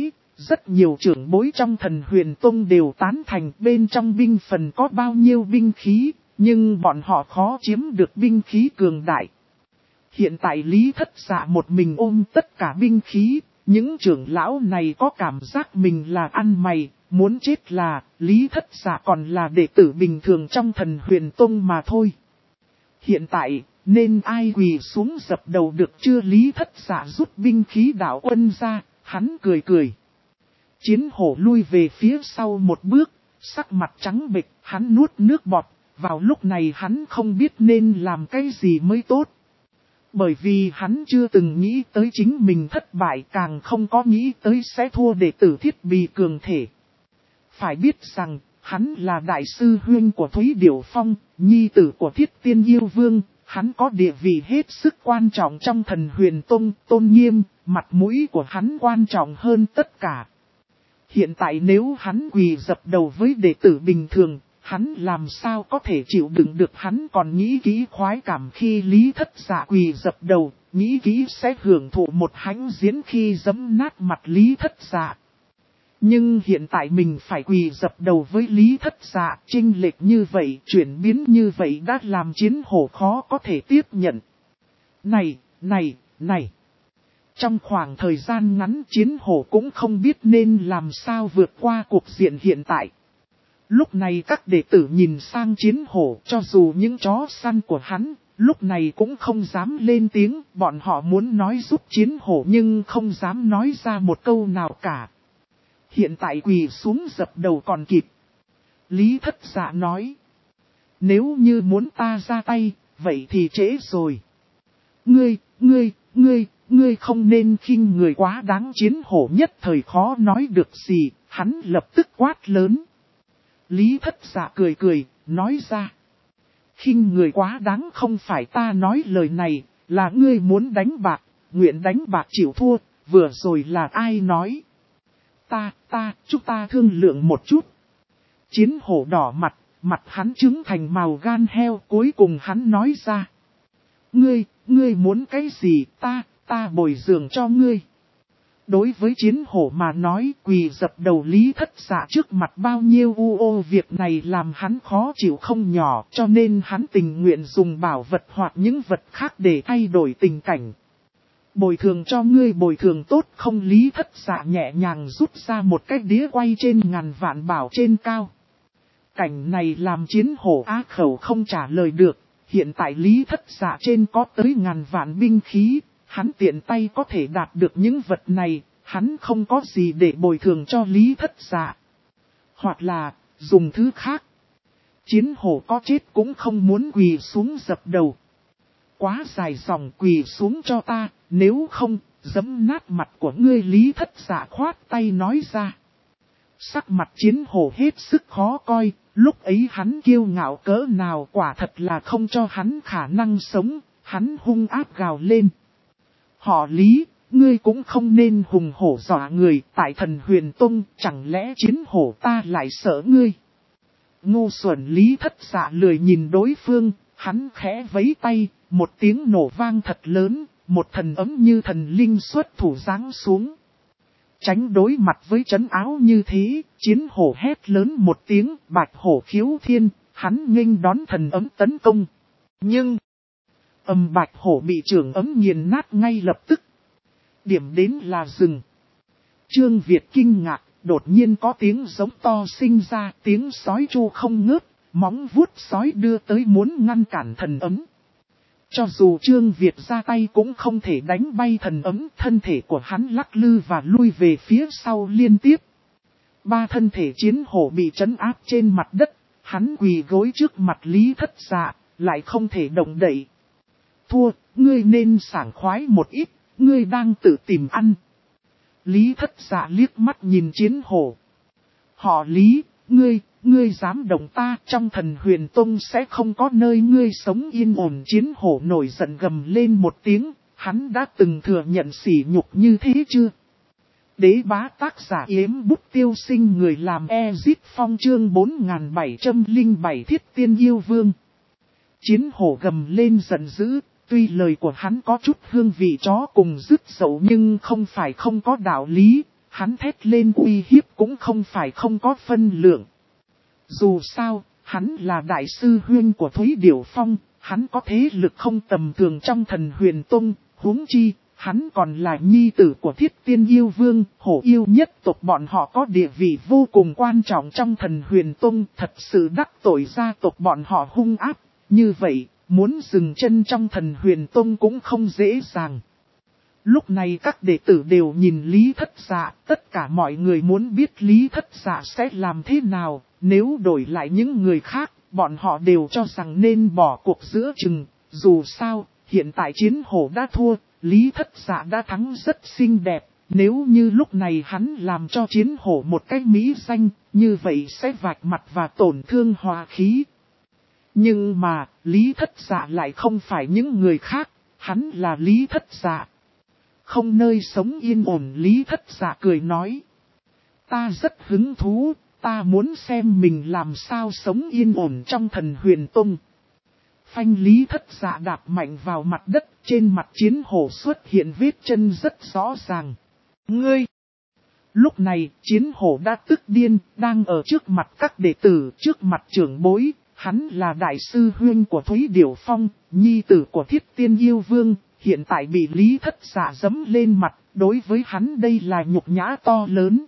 rất nhiều trưởng bối trong Thần Huyền Tông đều tán thành bên trong binh phần có bao nhiêu binh khí, nhưng bọn họ khó chiếm được binh khí cường đại. Hiện tại Lý Thất Dạ một mình ôm tất cả binh khí, những trưởng lão này có cảm giác mình là ăn mày, muốn chết là Lý Thất Dạ còn là đệ tử bình thường trong Thần Huyền Tông mà thôi. Hiện tại, nên ai quỳ xuống dập đầu được chưa? Lý Thất Dạ rút binh khí đạo quân ra, hắn cười cười. Chiến hổ lui về phía sau một bước, sắc mặt trắng bệch, hắn nuốt nước bọt, vào lúc này hắn không biết nên làm cái gì mới tốt. Bởi vì hắn chưa từng nghĩ tới chính mình thất bại, càng không có nghĩ tới sẽ thua đệ tử Thiết Bì cường thể. Phải biết rằng, hắn là đại sư huynh của Thúy Điểu Phong, nhi tử của Thiết Tiên Yêu Vương, hắn có địa vị hết sức quan trọng trong Thần Huyền Tông, tôn nghiêm, mặt mũi của hắn quan trọng hơn tất cả. Hiện tại nếu hắn quỳ dập đầu với đệ tử bình thường, hắn làm sao có thể chịu đựng được? Hắn còn nghĩ kỹ khoái cảm khi Lý Thất Dạ quỳ dập đầu, nghĩ kỹ sẽ hưởng thụ một hãnh diễn khi giẫm nát mặt Lý Thất Dạ. Nhưng hiện tại mình phải quỳ dập đầu với Lý Thất Dạ, chênh lệch như vậy, chuyển biến như vậy đã làm Chiến Hổ khó có thể tiếp nhận. Này! Trong khoảng thời gian ngắn Chiến Hổ cũng không biết nên làm sao vượt qua cuộc diện hiện tại. Lúc này các đệ tử nhìn sang Chiến Hổ, cho dù những chó săn của hắn, lúc này cũng không dám lên tiếng, bọn họ muốn nói giúp Chiến Hổ nhưng không dám nói ra một câu nào cả. Hiện tại quỳ xuống dập đầu còn kịp. Lý Thất Dạ nói. Nếu như muốn ta ra tay, vậy thì trễ rồi. Ngươi không nên khinh người quá đáng. Chiến Hổ nhất thời khó nói được gì, hắn lập tức quát lớn. Lý Thất Dạ cười, nói ra. Khinh người quá đáng không phải ta nói lời này, là ngươi muốn đánh bạc, nguyện đánh bạc chịu thua, vừa rồi là ai nói? Chúng ta thương lượng một chút. Chiến Hổ đỏ mặt hắn trứng thành màu gan heo, cuối cùng hắn nói ra. Ngươi muốn cái gì, ta bồi dưỡng cho ngươi. Đối với Chiến Hổ mà nói, quỳ dập đầu Lý Thất Dạ trước mặt bao nhiêu việc này làm hắn khó chịu không nhỏ, cho nên hắn tình nguyện dùng bảo vật hoặc những vật khác để thay đổi tình cảnh. Bồi thường cho ngươi, bồi thường tốt không? Lý Thất Dạ nhẹ nhàng rút ra một cái đĩa quay trên ngàn vạn bảo trên cao. Cảnh này làm Chiến Hổ á khẩu không trả lời được, hiện tại Lý Thất Dạ trên có tới ngàn vạn binh khí, hắn tiện tay có thể đạt được những vật này, hắn không có gì để bồi thường cho Lý Thất Dạ. Hoặc là, dùng thứ khác. Chiến Hổ có chết cũng không muốn quỳ xuống dập đầu. Quá dài dòng, quỳ xuống cho ta, nếu không, giẫm nát mặt của ngươi. Lý Thất Dạ khoát tay nói ra. Sắc mặt Chiến Hổ hết sức khó coi, lúc ấy hắn kiêu ngạo cỡ nào, quả thật là không cho hắn khả năng sống, hắn hung ác gào lên. Họ Lý, ngươi cũng không nên hùng hổ dọa người, tại Thần Huyền Tông, chẳng lẽ Chiến Hổ ta lại sợ ngươi? Ngu xuẩn. Lý Thất Dạ lười nhìn đối phương, hắn khẽ vẫy tay, một tiếng nổ vang thật lớn, một thần ấm như thần linh xuất thủ giáng xuống. Tránh đối mặt với trấn áo như thế, Chiến Hổ hét lớn một tiếng, bạch hổ khiếu thiên, hắn nghênh đón thần ấm tấn công. Nhưng, bạch hổ bị trường ấm nghiền nát ngay lập tức. Điểm đến là rừng. Trương Việt kinh ngạc, đột nhiên có tiếng giống to sinh ra, tiếng sói chu không ngớt, móng vuốt sói đưa tới muốn ngăn cản thần ấm. Cho dù Trương Việt ra tay cũng không thể đánh bay thần ấm, thân thể của hắn lắc lư và lui về phía sau liên tiếp. Ba thân thể Chiến Hổ bị trấn áp trên mặt đất, hắn quỳ gối trước mặt Lý Thất Dạ, lại không thể động đậy. Thua, ngươi nên sảng khoái một ít, ngươi đang tự tìm ăn. Lý Thất Dạ liếc mắt nhìn Chiến Hổ. Họ Lý, ngươi dám động ta, trong Thần Huyền Tông sẽ không có nơi ngươi sống yên ổn. Chiến Hổ nổi giận gầm lên một tiếng, hắn đã từng thừa nhận sỉ nhục như thế chưa? Đế bá tác giả Yếm Bút Tiêu Sinh, người làm Ezit Phong, chương 4707 Thiết Tiên Yêu Vương. Chiến Hổ gầm lên giận dữ, tuy lời của hắn có chút hương vị chó cùng dứt dậu nhưng không phải không có đạo lý. hắn thét lên uy hiếp cũng không phải không có phân lượng. Dù sao, hắn là đại sư huynh của Thúy Điểu Phong, hắn có thế lực không tầm thường trong Thần Huyền Tông, huống chi, hắn còn là nhi tử của Thiết Tiên Yêu Vương, hổ yêu nhất tộc bọn họ có địa vị vô cùng quan trọng trong Thần Huyền Tông, thật sự đắc tội gia tộc bọn họ hung ác, như vậy, muốn dừng chân trong Thần Huyền Tông cũng không dễ dàng. Lúc này các đệ tử đều nhìn Lý Thất Dạ, tất cả mọi người muốn biết Lý Thất Dạ sẽ làm thế nào, nếu đổi lại những người khác, bọn họ đều cho rằng nên bỏ cuộc giữa chừng, dù sao, hiện tại chiến hổ đã thua, Lý Thất Dạ đã thắng rất xinh đẹp, nếu như lúc này hắn làm cho chiến hổ một cái mỹ danh, như vậy sẽ vạch mặt và tổn thương hòa khí. Nhưng mà, Lý Thất Dạ lại không phải những người khác, hắn là Lý Thất Dạ. Không nơi sống yên ổn, Lý Thất Dạ cười nói. Ta rất hứng thú, ta muốn xem mình làm sao sống yên ổn trong Thần Huyền Tông. Phanh, Lý Thất Dạ đạp mạnh vào mặt đất, trên mặt chiến hổ xuất hiện vết chân rất rõ ràng. Ngươi! Lúc này, chiến hổ đã tức điên, đang ở trước mặt các đệ tử, trước mặt trưởng bối, hắn là đại sư huynh của Thúy Điểu Phong, nhi tử của Thiết Tiên Yêu Vương, hiện tại bị Lý Thất Dạ giẫm lên mặt, đối với hắn đây là nhục nhã to lớn.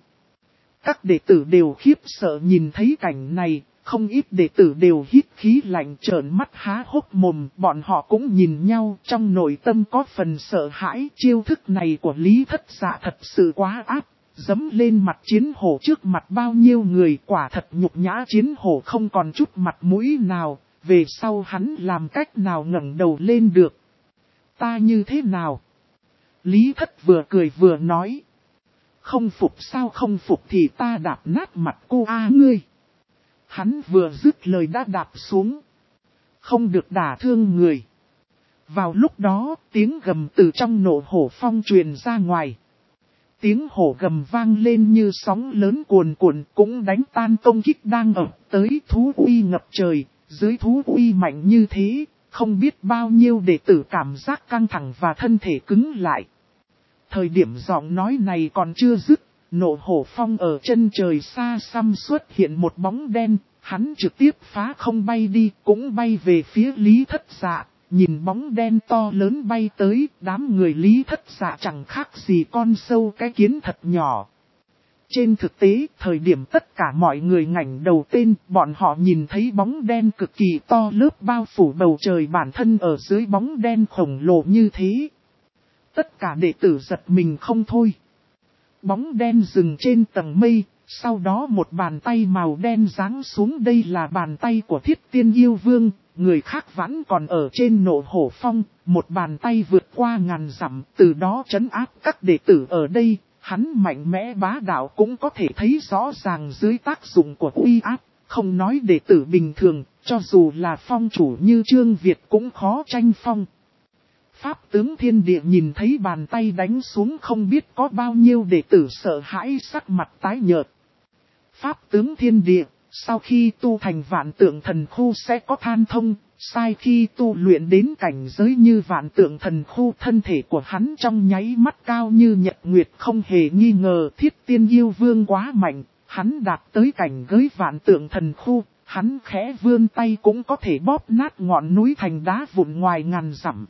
Các đệ tử đều khiếp sợ nhìn thấy cảnh này, không ít đệ tử đều hít khí lạnh trợn mắt há hốc mồm, bọn họ cũng nhìn nhau trong nội tâm có phần sợ hãi. Chiêu thức này của Lý Thất Dạ thật sự quá ác, giẫm lên mặt chiến hổ trước mặt bao nhiêu người, quả thật nhục nhã chiến hổ không còn chút mặt mũi nào, về sau hắn làm cách nào ngẩng đầu lên được. Ta như thế nào? Lý Thất vừa cười vừa nói. Không phục sao, không phục thì ta đạp nát mặt cô ngươi. Hắn vừa dứt lời đã đạp xuống. Không được đả thương người. Vào lúc đó, tiếng gầm từ trong nộ hổ phong truyền ra ngoài. Tiếng hổ gầm vang lên như sóng lớn cuồn cuộn, cũng đánh tan công kích đang ập tới. Thú uy ngập trời, dưới thú uy mạnh như thế, không biết bao nhiêu đệ tử cảm giác căng thẳng và thân thể cứng lại. Thời điểm giọng nói này còn chưa dứt, nộ hổ phong ở chân trời xa xăm xuất hiện một bóng đen, hắn trực tiếp phá không bay đi, cũng bay về phía Lý Thất Dạ. Nhìn bóng đen to lớn bay tới, đám người Lý Thất Dạ chẳng khác gì con sâu cái kiến thật nhỏ. Trên thực tế, thời điểm tất cả mọi người ngẩng đầu tên, bọn họ nhìn thấy bóng đen cực kỳ to lớp bao phủ bầu trời, bản thân ở dưới bóng đen khổng lồ như thế. Tất cả đệ tử giật mình không thôi. Bóng đen dừng trên tầng mây, sau đó một bàn tay màu đen giáng xuống, đây là bàn tay của Thiết Tiên Yêu Vương, người khác vẫn còn ở trên nộ hổ phong, một bàn tay vượt qua ngàn dặm, từ đó trấn áp các đệ tử ở đây, hắn mạnh mẽ bá đạo cũng có thể thấy rõ ràng dưới tác dụng của uy áp, không nói đệ tử bình thường, cho dù là phong chủ như Trương Việt cũng khó tranh phong. Pháp tướng thiên địa nhìn thấy bàn tay đánh xuống không biết có bao nhiêu đệ tử sợ hãi sắc mặt tái nhợt. Pháp tướng thiên địa, sau khi tu thành vạn tượng thần khu sẽ có than thông, sai khi tu luyện đến cảnh giới như vạn tượng thần khu, thân thể của hắn trong nháy mắt cao như nhật nguyệt, không hề nghi ngờ. Thiết Tiên Yêu Vương quá mạnh, hắn đạt tới cảnh giới vạn tượng thần khu, hắn khẽ vươn tay cũng có thể bóp nát ngọn núi thành đá vụn ngoài ngàn dặm.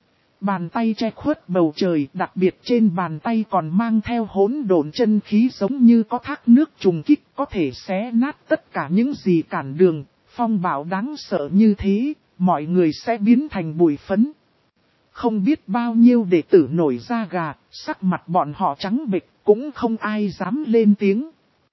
Bàn tay che khuất bầu trời, đặc biệt trên bàn tay còn mang theo hỗn độn chân khí giống như có thác nước trùng kích, có thể xé nát tất cả những gì cản đường. Phong bạo đáng sợ như thế, mọi người sẽ biến thành bụi phấn. Không biết bao nhiêu đệ tử nổi da gà, sắc mặt bọn họ trắng bệch, cũng không ai dám lên tiếng.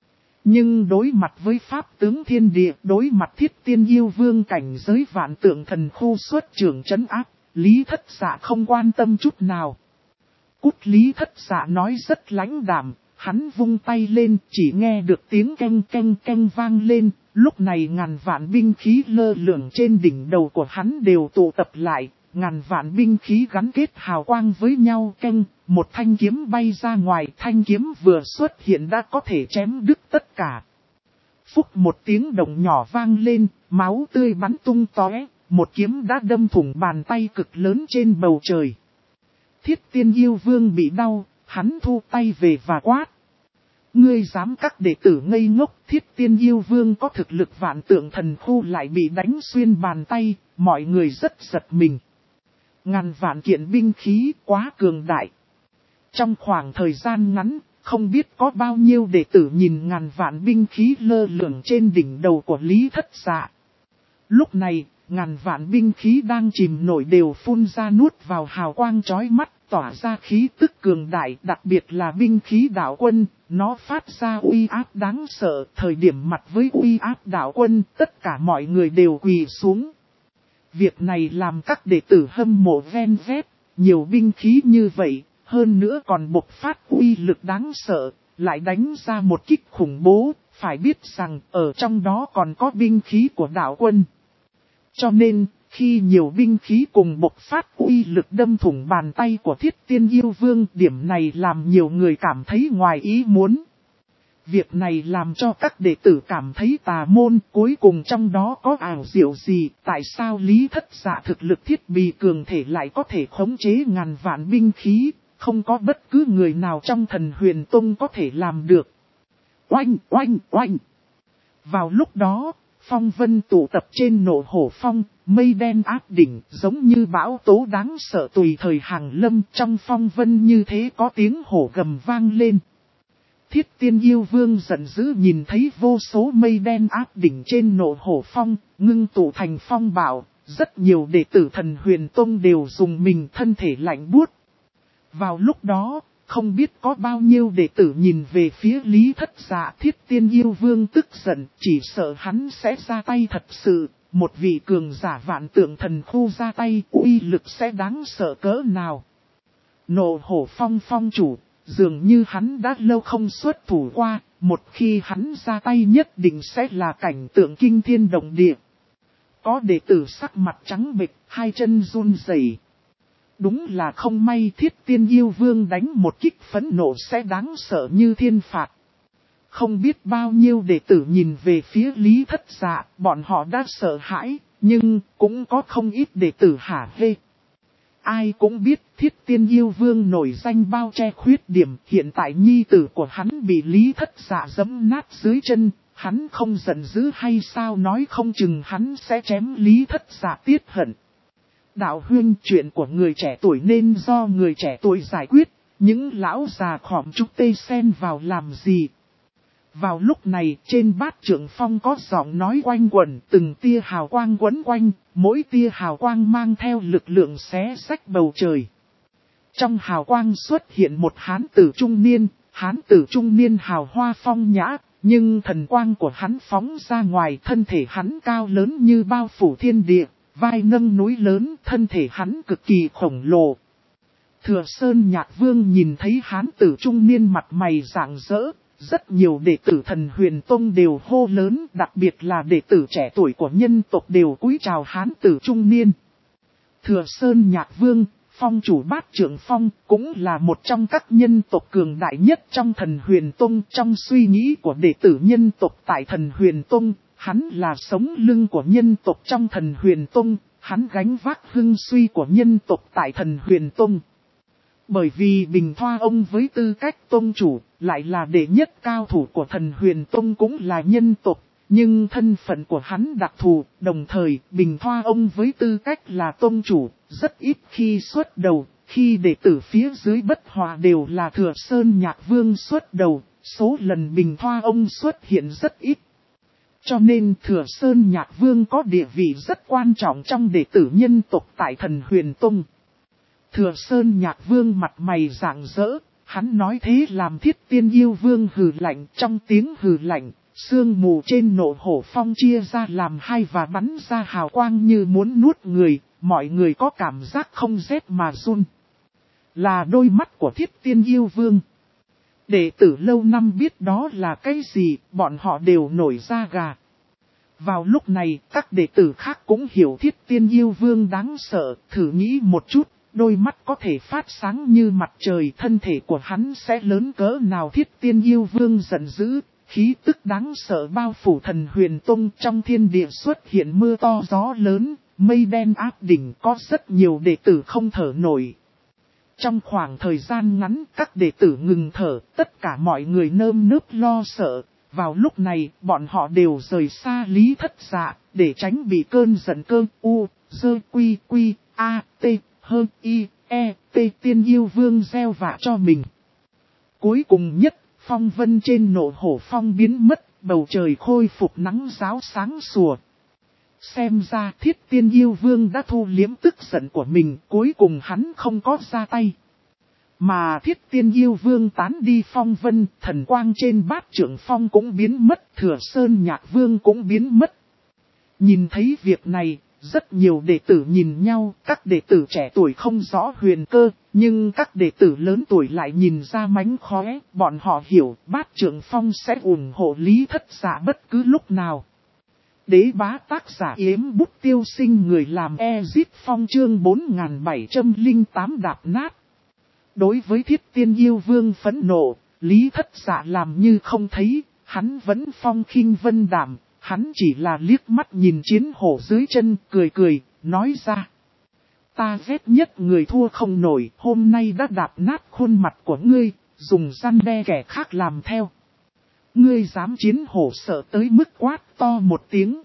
Nhưng đối mặt với pháp tướng thiên địa, đối mặt Thiết Tiên Yêu Vương cảnh giới vạn tượng thần khu xuất trưởng trấn áp, Lý Thất Dạ không quan tâm chút nào. Cút! Lý Thất Dạ nói rất lãnh đạm, hắn vung tay lên, chỉ nghe được tiếng canh canh canh vang lên, lúc này ngàn vạn binh khí lơ lửng trên đỉnh đầu của hắn đều tụ tập lại, ngàn vạn binh khí gắn kết hào quang với nhau canh, một thanh kiếm bay ra ngoài, thanh kiếm vừa xuất hiện đã có thể chém đứt tất cả. Phúc, một tiếng động nhỏ vang lên, máu tươi bắn tung tóe. Một kiếm đã đâm thủng bàn tay cực lớn trên bầu trời. Thiết Tiên Yêu Vương bị đau, hắn thu tay về và quát. Ngươi dám các đệ tử ngây ngốc, Thiết Tiên Yêu Vương có thực lực vạn tượng thần khu lại bị đánh xuyên bàn tay, mọi người rất giật mình. Ngàn vạn kiện binh khí quá cường đại. Trong khoảng thời gian ngắn, không biết có bao nhiêu đệ tử nhìn ngàn vạn binh khí lơ lửng trên đỉnh đầu của Lý Thất Dạ. Lúc này, ngàn vạn binh khí đang chìm nổi đều phun ra nuốt vào hào quang chói mắt, tỏa ra khí tức cường đại, đặc biệt là binh khí đạo quân, nó phát ra uy áp đáng sợ. Thời điểm mặt với uy áp đạo quân, tất cả mọi người đều quỳ xuống. Việc này làm các đệ tử hâm mộ ven vét, nhiều binh khí như vậy, hơn nữa còn bộc phát uy lực đáng sợ, lại đánh ra một kích khủng bố, phải biết rằng ở trong đó còn có binh khí của đạo quân. Cho nên, khi nhiều binh khí cùng bộc phát uy lực đâm thủng bàn tay của Thiết Tiên Yêu Vương, điểm này làm nhiều người cảm thấy ngoài ý muốn. Việc này làm cho các đệ tử cảm thấy tà môn, cuối cùng trong đó có ảo diệu gì, tại sao Lý Thất Dạ thực lực thiết bị cường thể lại có thể khống chế ngàn vạn binh khí, không có bất cứ người nào trong Thần Huyền Tông có thể làm được. Oanh, oanh, oanh! Vào lúc đó, phong vân tụ tập trên Nộ Hổ Phong, mây đen áp đỉnh giống như bão tố đáng sợ tùy thời hàng lâm, trong phong vân như thế có tiếng hổ gầm vang lên. Thiết Tiên Yêu Vương giận dữ nhìn thấy vô số mây đen áp đỉnh trên Nộ Hổ Phong, ngưng tụ thành phong bạo, rất nhiều đệ tử Thần Huyền Tông đều dùng mình, thân thể lạnh buốt. Vào lúc đó, không biết có bao nhiêu đệ tử nhìn về phía Lý Thất Dạ. Thiết Tiên Yêu Vương tức giận, chỉ sợ hắn sẽ ra tay thật sự, một vị cường giả vạn tượng thần khu ra tay, uy lực sẽ đáng sợ cỡ nào. Nộ Hổ Phong phong chủ, dường như hắn đã lâu không xuất thủ qua, một khi hắn ra tay nhất định sẽ là cảnh tượng kinh thiên động địa. Có đệ tử sắc mặt trắng bệch, hai chân run rẩy. Đúng là không may Thiết Tiên Yêu Vương đánh một kích phẫn nộ sẽ đáng sợ như thiên phạt. Không biết bao nhiêu đệ tử nhìn về phía Lý Thất Dạ, bọn họ đã sợ hãi, nhưng cũng có không ít đệ tử hả hê. Ai cũng biết Thiết Tiên Yêu Vương nổi danh bao che khuyết điểm, hiện tại nhi tử của hắn bị Lý Thất Dạ giẫm nát dưới chân, hắn không giận dữ hay sao, nói không chừng hắn sẽ chém Lý Thất Dạ tiết hận. Đạo huynh, chuyện của người trẻ tuổi nên do người trẻ tuổi giải quyết, những lão già khòm trúc tê xen vào làm gì. Vào lúc này, trên bát trượng phong có giọng nói quanh quẩn, từng tia hào quang quấn quanh, mỗi tia hào quang mang theo lực lượng xé rách bầu trời. Trong hào quang xuất hiện một hán tử trung niên hào hoa phong nhã, nhưng thần quang của hắn phóng ra ngoài, thân thể hắn cao lớn như bao phủ thiên địa, vai nâng núi lớn, thân thể hắn cực kỳ khổng lồ. Thừa Sơn Nhạc Vương nhìn thấy hán tử trung niên mặt mày rạng rỡ, rất nhiều đệ tử Thần Huyền Tông đều hô lớn, đặc biệt là đệ tử trẻ tuổi của nhân tộc đều cúi chào hán tử trung niên. Thừa Sơn Nhạc Vương, phong chủ Bát Trượng Phong, cũng là một trong các nhân tộc cường đại nhất trong Thần Huyền Tông. Trong suy nghĩ của đệ tử nhân tộc tại Thần Huyền Tông, hắn là sống lưng của nhân tộc trong Thần Huyền Tông, hắn gánh vác hưng suy của nhân tộc tại Thần Huyền Tông. Bởi vì Bình Thoa ông với tư cách tông chủ, lại là đệ nhất cao thủ của Thần Huyền Tông cũng là nhân tộc, nhưng thân phận của hắn đặc thù, đồng thời Bình Thoa ông với tư cách là tông chủ, rất ít khi xuất đầu, khi đệ tử phía dưới bất hòa đều là Thừa Sơn Nhạc Vương xuất đầu, số lần Bình Thoa ông xuất hiện rất ít. Cho nên Thừa Sơn Nhạc Vương có địa vị rất quan trọng trong đệ tử nhân tộc tại Thần Huyền Tông. Thừa Sơn Nhạc Vương mặt mày rạng rỡ, hắn nói thế làm Thiết Tiên Yêu Vương hừ lạnh. Trong tiếng hừ lạnh, sương mù trên Nộ Hổ Phong chia ra làm hai và bắn ra hào quang như muốn nuốt người, mọi người có cảm giác không rét mà run. Là đôi mắt của Thiết Tiên Yêu Vương. Đệ tử lâu năm biết đó là cái gì, bọn họ đều nổi da gà. Vào lúc này, các đệ tử khác cũng hiểu Thiết Tiên Yêu Vương đáng sợ, thử nghĩ một chút. Đôi mắt có thể phát sáng như mặt trời, thân thể của hắn sẽ lớn cỡ nào. Thiết Tiên Yêu Vương giận dữ, khí tức đáng sợ bao phủ Thần Huyền Tông. Trong thiên địa xuất hiện mưa to gió lớn, mây đen áp đỉnh, có rất nhiều đệ tử không thở nổi. Trong khoảng thời gian ngắn các đệ tử ngừng thở, tất cả mọi người nơm nớp lo sợ. Vào lúc này, bọn họ đều rời xa Lý Thất Dạ, để tránh bị cơn giận cơn tiên yêu vương gieo vạ cho mình. Cuối cùng nhất, phong vân trên Nộ Hổ Phong biến mất, bầu trời khôi phục nắng ráo sáng sủa. Xem ra Thiết Tiên yêu vương đã thu liếm tức giận của mình, cuối cùng hắn không có ra tay. Mà Thiết Tiên yêu vương tán đi phong vân, thần quang trên Bát Trưởng Phong cũng biến mất, Thừa Sơn Nhạc Vương cũng biến mất. Nhìn thấy việc này, rất nhiều đệ tử nhìn nhau, các đệ tử trẻ tuổi không rõ huyền cơ, nhưng các đệ tử lớn tuổi lại nhìn ra mánh khóe, bọn họ hiểu Bát Trưởng Phong sẽ ủng hộ Lý Thất Dạ bất cứ lúc nào. Đế bá tác giả Yếm Bút Tiêu Sinh, người làm Ezit Phong chương 4708 đạp nát. Đối với Thiết Tiên yêu vương phẫn nộ, Lý Thất Dạ làm như không thấy, hắn vẫn phong khinh vân đạm, hắn chỉ là liếc mắt nhìn chiến hổ dưới chân, cười cười, nói ra. Ta ghét nhất người thua không nổi, hôm nay đã đạp nát khuôn mặt của ngươi, dùng răn đe kẻ khác làm theo. Ngươi dám, chiến hổ sợ tới mức quát to một tiếng.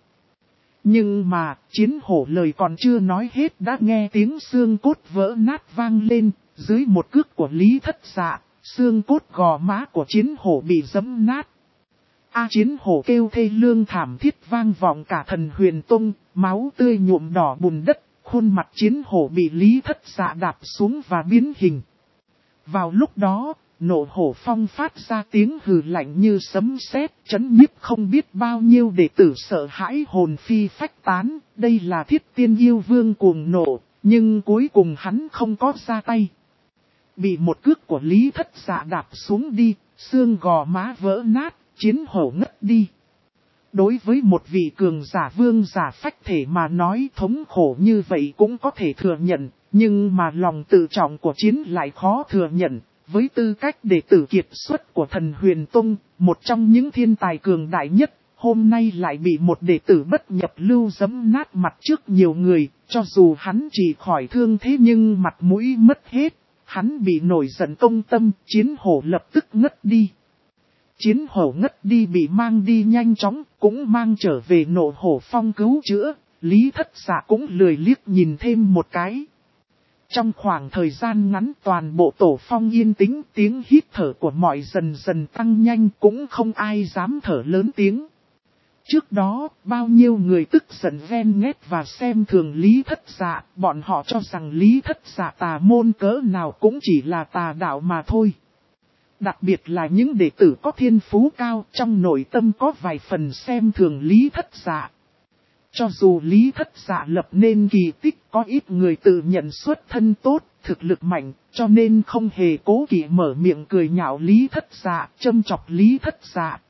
Nhưng mà, chiến hổ lời còn chưa nói hết đã nghe tiếng xương cốt vỡ nát vang lên, dưới một cước của Lý Thất Dạ, xương cốt gò má của chiến hổ bị giẫm nát. Chiến hổ kêu thê lương thảm thiết vang vọng cả Thần Huyền Tông, máu tươi nhuộm đỏ bùn đất, khuôn mặt chiến hổ bị Lý Thất Dạ đạp xuống và biến hình. Vào lúc đó, Nộ Hổ Phong phát ra tiếng hừ lạnh như sấm sét, chấn nhiếp không biết bao nhiêu đệ tử sợ hãi hồn phi phách tán. Đây là Thiết Tiên yêu vương cuồng nộ, nhưng cuối cùng hắn không có ra tay. Bị một cước của Lý Thất Dạ đạp xuống đi, xương gò má vỡ nát, chiến hổ ngất đi. Đối với một vị cường giả vương giả phách thể mà nói thống khổ như vậy cũng có thể thừa nhận, nhưng mà lòng tự trọng của chiến lại khó thừa nhận. Với tư cách đệ tử kiệt xuất của Thần Huyền Tông, một trong những thiên tài cường đại nhất, hôm nay lại bị một đệ tử bất nhập lưu giẫm nát mặt trước nhiều người, cho dù hắn chỉ khỏi thương thế nhưng mặt mũi mất hết, hắn bị nổi giận công tâm, chiến hổ lập tức ngất đi. Chiến hổ ngất đi bị mang đi nhanh chóng, cũng mang trở về Nộ Hổ Phong cứu chữa, Lý Thất Dạ cũng lười liếc nhìn thêm một cái. Trong khoảng thời gian ngắn toàn bộ tổ phong yên tĩnh, tiếng hít thở của mọi dần dần tăng nhanh, cũng không ai dám thở lớn tiếng. Trước đó, bao nhiêu người tức giận ghen ghét và xem thường Lý Thất Dạ, bọn họ cho rằng Lý Thất Dạ tà môn cỡ nào cũng chỉ là tà đạo mà thôi. Đặc biệt là những đệ tử có thiên phú cao, trong nội tâm có vài phần xem thường Lý Thất Dạ. Cho dù Lý Thất Dạ lập nên kỳ tích, có ít người tự nhận xuất thân tốt, thực lực mạnh, cho nên không hề cố kỵ mở miệng cười nhạo Lý Thất Dạ, châm chọc Lý Thất Dạ.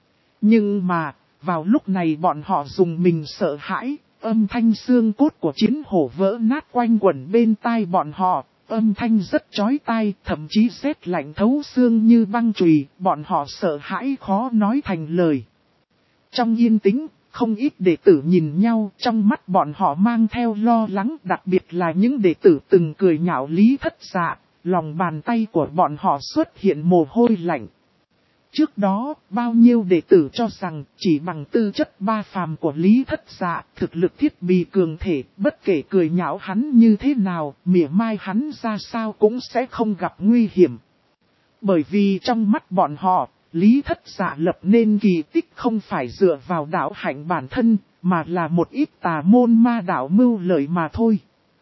Nhưng mà, vào lúc này bọn họ dùng mình sợ hãi, âm thanh xương cốt của chiến hổ vỡ nát quanh quẩn bên tai bọn họ, âm thanh rất chói tai, thậm chí rét lạnh thấu xương như băng chùy, bọn họ sợ hãi khó nói thành lời. Trong yên tĩnh, không ít đệ tử nhìn nhau, trong mắt bọn họ mang theo lo lắng, đặc biệt là những đệ tử từng cười nhạo Lý Thất Dạ, lòng bàn tay của bọn họ xuất hiện mồ hôi lạnh. Trước đó, bao nhiêu đệ tử cho rằng chỉ bằng tư chất ba phàm của Lý Thất Dạ, thực lực thiết bị cường thể, bất kể cười nhạo hắn như thế nào, mỉa mai hắn ra sao cũng sẽ không gặp nguy hiểm. Bởi vì trong mắt bọn họ, Lý Thất Dạ lập nên kỳ tích không phải dựa vào đạo hạnh bản thân, mà là một ít tà môn ma đạo mưu lợi mà thôi.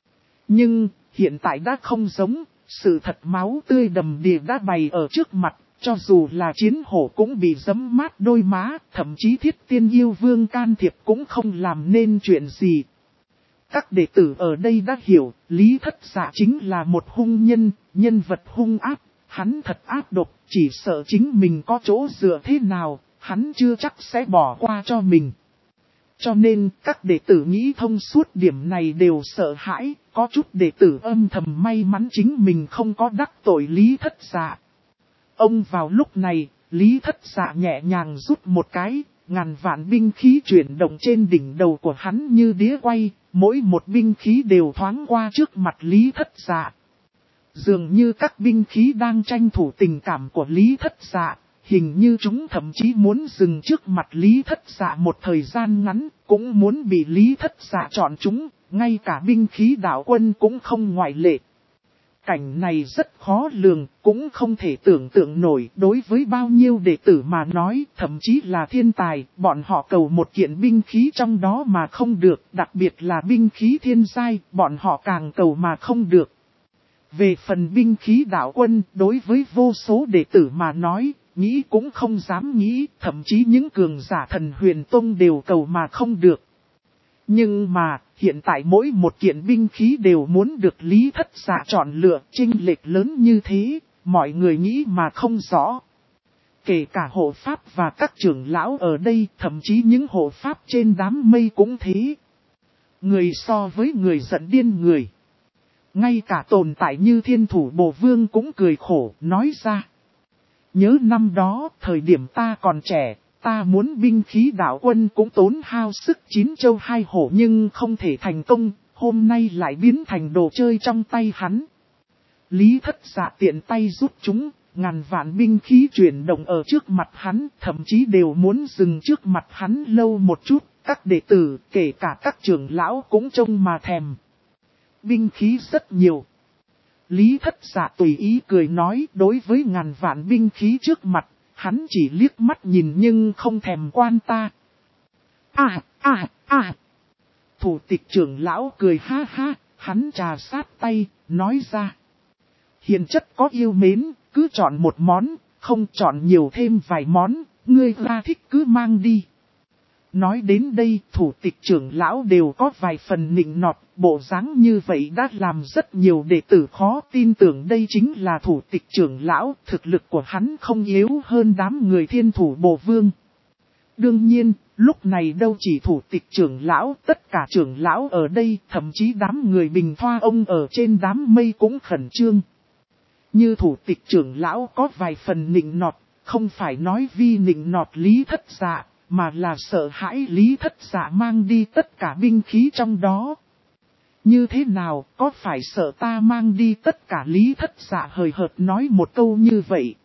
Nhưng, hiện tại đã không giống, sự thật máu tươi đầm đìa đã bày ở trước mặt, cho dù là chiến hổ cũng bị giẫm mát đôi má, thậm chí Thiết Tiên yêu vương can thiệp cũng không làm nên chuyện gì. Các đệ tử ở đây đã hiểu, Lý Thất Dạ chính là một hung nhân, nhân vật hung ác. Hắn thật ác độc, chỉ sợ chính mình có chỗ dựa thế nào, hắn chưa chắc sẽ bỏ qua cho mình. Cho nên, các đệ tử nghĩ thông suốt điểm này đều sợ hãi, có chút đệ tử âm thầm may mắn chính mình không có đắc tội Lý Thất Dạ. Ông vào lúc này, Lý Thất Dạ nhẹ nhàng rút một cái, ngàn vạn binh khí chuyển động trên đỉnh đầu của hắn như đĩa quay, mỗi một binh khí đều thoáng qua trước mặt Lý Thất Dạ. Dường như các binh khí đang tranh thủ tình cảm của Lý Thất Dạ, hình như chúng thậm chí muốn dừng trước mặt Lý Thất Dạ một thời gian ngắn, cũng muốn bị Lý Thất Dạ chọn chúng, ngay cả binh khí đạo quân cũng không ngoại lệ. Cảnh này rất khó lường, cũng không thể tưởng tượng nổi đối với bao nhiêu đệ tử mà nói, thậm chí là thiên tài, bọn họ cầu một kiện binh khí trong đó mà không được, đặc biệt là binh khí thiên giai, bọn họ càng cầu mà không được. Về phần binh khí đạo quân, đối với vô số đệ tử mà nói, nghĩ cũng không dám nghĩ, thậm chí những cường giả Thần Huyền Tông đều cầu mà không được. Nhưng mà, hiện tại mỗi một kiện binh khí đều muốn được Lý Thất Dạ chọn lựa, chênh lệch lớn như thế, mọi người nghĩ mà không rõ. Kể cả hộ pháp và các trưởng lão ở đây, thậm chí những hộ pháp trên đám mây cũng thế. Người so với người giận điên người. Ngay cả tồn tại như Thiên Thủ Bồ Vương cũng cười khổ, nói ra. Nhớ năm đó, thời điểm ta còn trẻ, ta muốn binh khí đạo quân cũng tốn hao sức 9 châu 2 hổ nhưng không thể thành công, hôm nay lại biến thành đồ chơi trong tay hắn. Lý Thất Dạ tiện tay rút chúng, ngàn vạn binh khí chuyển động ở trước mặt hắn, thậm chí đều muốn dừng trước mặt hắn lâu một chút, các đệ tử, kể cả các trưởng lão cũng trông mà thèm. Binh khí rất nhiều. Lý Thất Dạ tùy ý cười nói, đối với ngàn vạn binh khí trước mặt, hắn chỉ liếc mắt nhìn nhưng không thèm quan ta. Thủ tịch trưởng lão cười ha ha, hắn trà sát tay, nói ra. Hiền chất có yêu mến, cứ chọn một món, không chọn nhiều thêm vài món, ngươi ra thích cứ mang đi. Nói đến đây, thủ tịch trưởng lão đều có vài phần nịnh nọt, bộ dáng như vậy đã làm rất nhiều đệ tử khó tin tưởng đây chính là thủ tịch trưởng lão, thực lực của hắn không yếu hơn đám người Thiên Thủ Bồ Vương. Đương nhiên, lúc này đâu chỉ thủ tịch trưởng lão, tất cả trưởng lão ở đây, thậm chí đám người Bình Thoa ông ở trên đám mây cũng khẩn trương. Như thủ tịch trưởng lão có vài phần nịnh nọt, không phải nói vì nịnh nọt Lý Thất Dạ, mà là sợ hãi Lý Thất Dạ mang đi tất cả binh khí trong đó. Như thế nào, có phải sợ ta mang đi tất cả Lý Thất Dạ hời hợt nói một câu như vậy?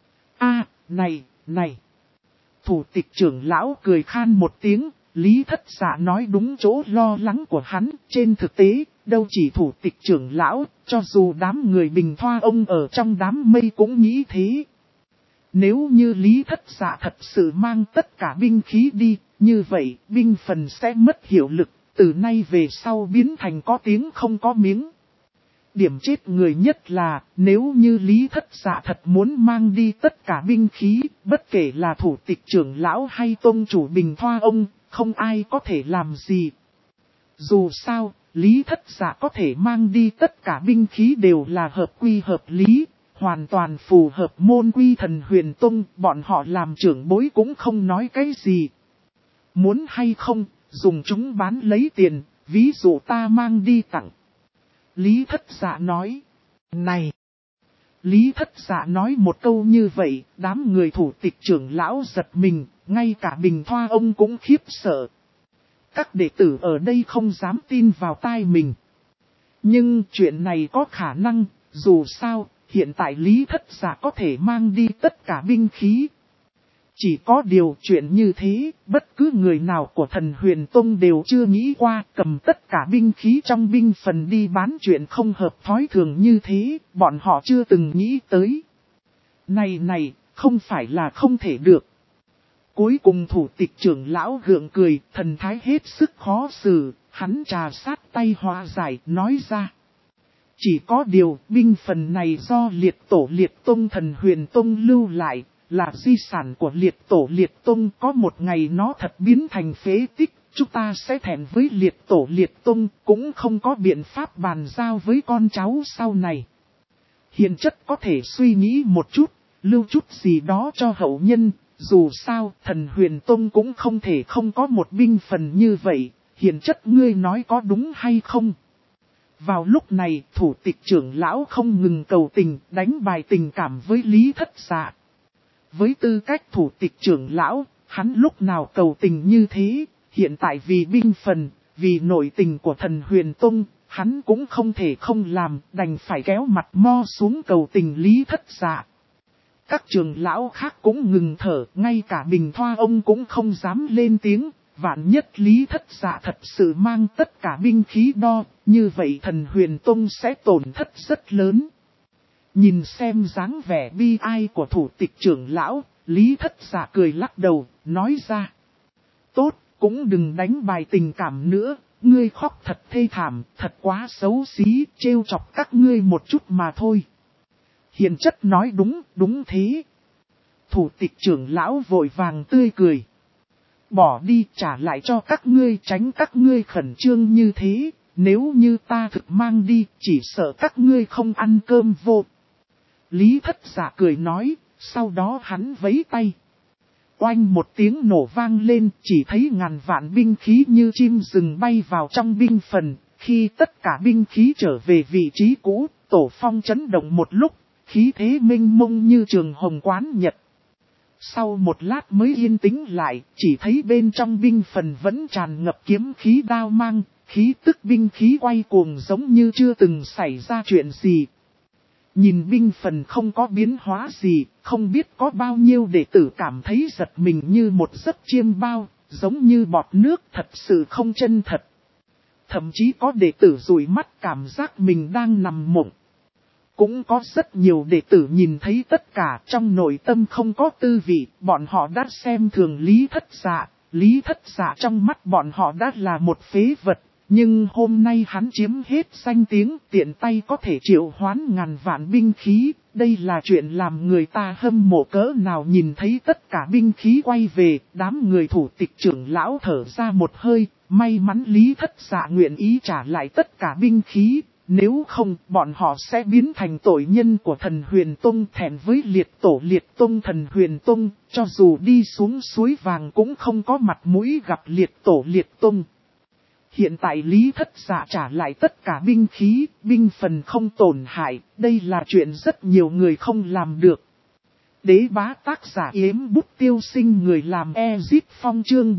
Này! Thủ tịch trưởng lão cười khan một tiếng, Lý Thất Dạ nói đúng chỗ lo lắng của hắn, trên thực tế, đâu chỉ thủ tịch trưởng lão, cho dù đám người Bình Thoa ông ở trong đám mây cũng nghĩ thế. Nếu như Lý Thất Dạ thật sự mang tất cả binh khí đi, như vậy binh phần sẽ mất hiệu lực, từ nay về sau biến thành có tiếng không có miếng. Điểm chết người nhất là, nếu như Lý Thất Dạ thật muốn mang đi tất cả binh khí, bất kể là thủ tịch trưởng lão hay tôn chủ Bình Thoa ông, không ai có thể làm gì. Dù sao, Lý Thất Dạ có thể mang đi tất cả binh khí đều là hợp quy hợp lý, hoàn toàn phù hợp môn quy Thần Huyền Tông, bọn họ làm trưởng bối cũng không nói cái gì. Muốn hay không, dùng chúng bán lấy tiền, ví dụ ta mang đi tặng. Lý Thất Dạ nói, này! Lý Thất Dạ nói một câu như vậy, đám người thủ tịch trưởng lão giật mình, ngay cả Bình Thoa ông cũng khiếp sợ. Các đệ tử ở đây không dám tin vào tai mình. Nhưng chuyện này có khả năng, dù sao, hiện tại Lý Thất Dạ có thể mang đi tất cả binh khí. Chỉ có điều chuyện như thế, bất cứ người nào của Thần Huyền Tông đều chưa nghĩ qua, cầm tất cả binh khí trong binh phần đi bán chuyện không hợp thói thường như thế, bọn họ chưa từng nghĩ tới. Này, không phải là không thể được. Cuối cùng thủ tịch trưởng lão gượng cười, thần thái hết sức khó xử, hắn trà sát tay hóa giải, nói ra. Chỉ có điều, binh phần này do liệt tổ liệt tông Thần Huyền Tông lưu lại, là di sản của liệt tổ liệt tông, có một ngày nó thật biến thành phế tích, chúng ta sẽ thẹn với liệt tổ liệt tông, cũng không có biện pháp bàn giao với con cháu sau này. Hiền chất có thể suy nghĩ một chút, lưu chút gì đó cho hậu nhân, dù sao Thần Huyền Tông cũng không thể không có một binh phần như vậy, hiền chất ngươi nói có đúng hay không? Vào lúc này, thủ tịch trưởng lão không ngừng cầu tình, đánh bài tình cảm với Lý Thất Dạ. Với tư cách thủ tịch trưởng lão, hắn lúc nào cầu tình như thế, hiện tại vì binh phần, vì nội tình của Thần Huyền Tông, hắn cũng không thể không làm, đành phải kéo mặt mo xuống cầu tình Lý Thất Dạ. Các trưởng lão khác cũng ngừng thở, ngay cả Bình Thoa ông cũng không dám lên tiếng, vạn nhất Lý Thất Dạ thật sự mang tất cả binh khí đo, như vậy Thần Huyền Tông sẽ tổn thất rất lớn. Nhìn xem dáng vẻ bi ai của thủ tịch trưởng lão, Lý Thất Dạ cười lắc đầu, nói ra. Tốt, cũng đừng đánh bài tình cảm nữa, ngươi khóc thật thê thảm, thật quá xấu xí, trêu chọc các ngươi một chút mà thôi. Hiền chất nói đúng, đúng thế. Thủ tịch trưởng lão vội vàng tươi cười. Bỏ đi trả lại cho các ngươi, tránh các ngươi khẩn trương như thế, nếu như ta thực mang đi, chỉ sợ các ngươi không ăn cơm vô. Lý Thất Dạ cười nói, sau đó hắn vẫy tay. Oanh một tiếng nổ vang lên, chỉ thấy ngàn vạn binh khí như chim rừng bay vào trong binh phần, khi tất cả binh khí trở về vị trí cũ, Tổ Phong chấn động một lúc, khí thế mênh mông như trường hồng quán nhật. Sau một lát mới yên tĩnh lại, chỉ thấy bên trong binh phần vẫn tràn ngập kiếm khí đao mang, khí tức binh khí quay cuồng giống như chưa từng xảy ra chuyện gì. Nhìn binh phần không có biến hóa gì, không biết có bao nhiêu đệ tử cảm thấy giật mình như một giấc chiêm bao, giống như bọt nước thật sự không chân thật. Thậm chí có đệ tử dụi mắt cảm giác mình đang nằm mộng. Cũng có rất nhiều đệ tử nhìn thấy tất cả trong nội tâm không có tư vị, bọn họ đã xem thường Lý Thất Dạ. Lý Thất Dạ trong mắt bọn họ đã là một phế vật, nhưng hôm nay hắn chiếm hết danh tiếng, tiện tay có thể triệu hoán ngàn vạn binh khí, đây là chuyện làm người ta hâm mộ cỡ nào. Nhìn thấy tất cả binh khí quay về, đám người thủ tịch trưởng lão thở ra một hơi, may mắn Lý Thất Dạ nguyện ý trả lại tất cả binh khí. Nếu không, bọn họ sẽ biến thành tội nhân của Thần Huyền Tông, thẹn với liệt tổ liệt tông Thần Huyền Tông, cho dù đi xuống suối vàng cũng không có mặt mũi gặp liệt tổ liệt tông. Hiện tại Lý Thất Dạ trả lại tất cả binh khí, binh phần không tổn hại, đây là chuyện rất nhiều người không làm được. Đế bá tác giả Yếm Bút Tiêu Sinh, người làm Ezip Phong, chương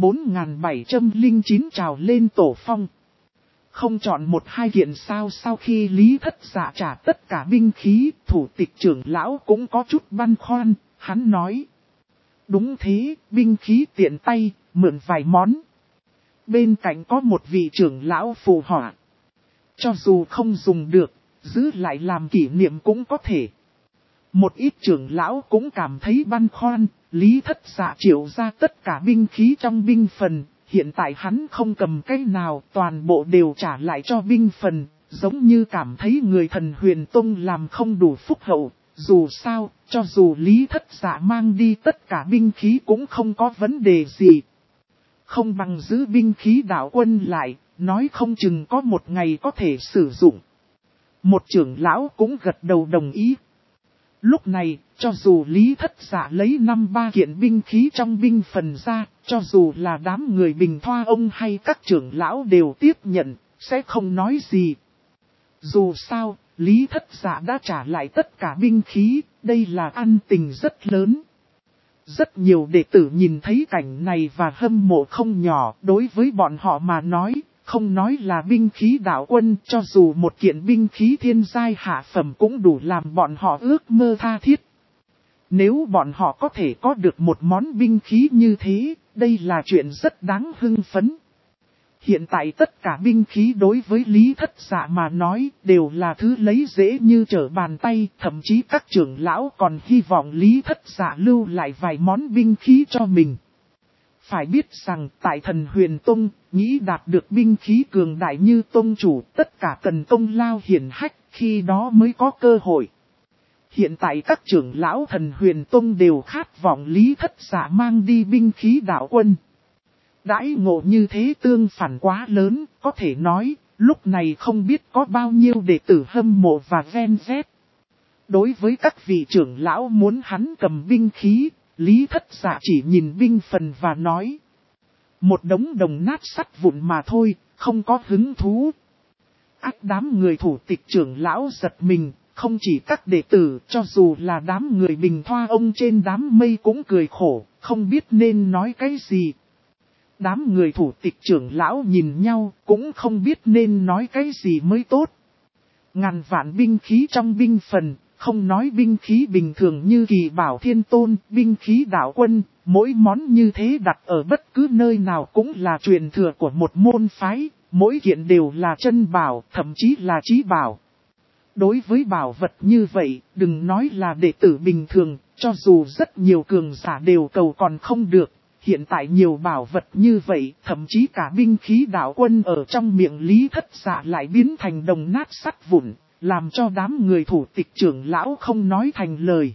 4709 trào lên Tổ Phong. Không chọn một hai kiện sao? Sau khi Lý Thất Dạ trả tất cả binh khí, thủ tịch trưởng lão cũng có chút băn khoăn, hắn nói. Đúng thế, binh khí tiện tay, mượn vài món. Bên cạnh có một vị trưởng lão phù họa. Cho dù không dùng được, giữ lại làm kỷ niệm cũng có thể. Một ít trưởng lão cũng cảm thấy băn khoăn, Lý Thất Dạ triệu ra tất cả binh khí trong binh phần. Hiện tại hắn không cầm cái nào, toàn bộ đều trả lại cho binh phần, giống như cảm thấy người Thần Huyền Tông làm không đủ phúc hậu. Dù sao, cho dù Lý Thất Dạ mang đi tất cả binh khí cũng không có vấn đề gì. Không bằng giữ binh khí đạo quân lại, nói không chừng có một ngày có thể sử dụng. Một trưởng lão cũng gật đầu đồng ý. Lúc này, cho dù Lý Thất Dạ lấy 5-3 kiện binh khí trong binh phần ra, cho dù là đám người Bình Thoa ông hay các trưởng lão đều tiếp nhận, sẽ không nói gì. Dù sao, Lý Thất Dạ đã trả lại tất cả binh khí, đây là ân tình rất lớn. Rất nhiều đệ tử nhìn thấy cảnh này và hâm mộ không nhỏ, đối với bọn họ mà nói, không nói là binh khí đạo quân, cho dù một kiện binh khí thiên giai hạ phẩm cũng đủ làm bọn họ ước mơ tha thiết. Nếu bọn họ có thể có được một món binh khí như thế, đây là chuyện rất đáng hưng phấn. Hiện tại tất cả binh khí đối với Lý Thất Dạ mà nói đều là thứ lấy dễ như trở bàn tay, thậm chí các trưởng lão còn hy vọng Lý Thất Dạ lưu lại vài món binh khí cho mình. Phải biết rằng tại Thần Huyền Tông, nghĩ đạt được binh khí cường đại như tông chủ, tất cả cần công lao hiển hách, khi đó mới có cơ hội. Hiện tại các trưởng lão Thần Huyền Tông đều khát vọng Lý Thất Dạ mang đi binh khí đạo quân. Đãi ngộ như thế tương phản quá lớn, có thể nói, lúc này không biết có bao nhiêu đệ tử hâm mộ và ghen ghét. Đối với các vị trưởng lão muốn hắn cầm binh khí, Lý Thất Dạ chỉ nhìn binh phần và nói. Một đống đồng nát sắt vụn mà thôi, không có hứng thú. Đám người thủ tịch trưởng lão giật mình, không chỉ các đệ tử, cho dù là đám người Bình Thoa ông trên đám mây cũng cười khổ, không biết nên nói cái gì. Đám người thủ tịch trưởng lão nhìn nhau cũng không biết nên nói cái gì mới tốt. Ngàn vạn binh khí trong binh phần, không nói binh khí bình thường như kỳ bảo thiên tôn, binh khí đạo quân, mỗi món như thế đặt ở bất cứ nơi nào cũng là truyền thừa của một môn phái, mỗi kiện đều là chân bảo, thậm chí là chí bảo. Đối với bảo vật như vậy, đừng nói là đệ tử bình thường, cho dù rất nhiều cường giả đều cầu còn không được. Hiện tại nhiều bảo vật như vậy, thậm chí cả binh khí đạo quân ở trong miệng Lý Thất Dạ lại biến thành đồng nát sắt vụn, làm cho đám người thủ tịch trưởng lão không nói thành lời.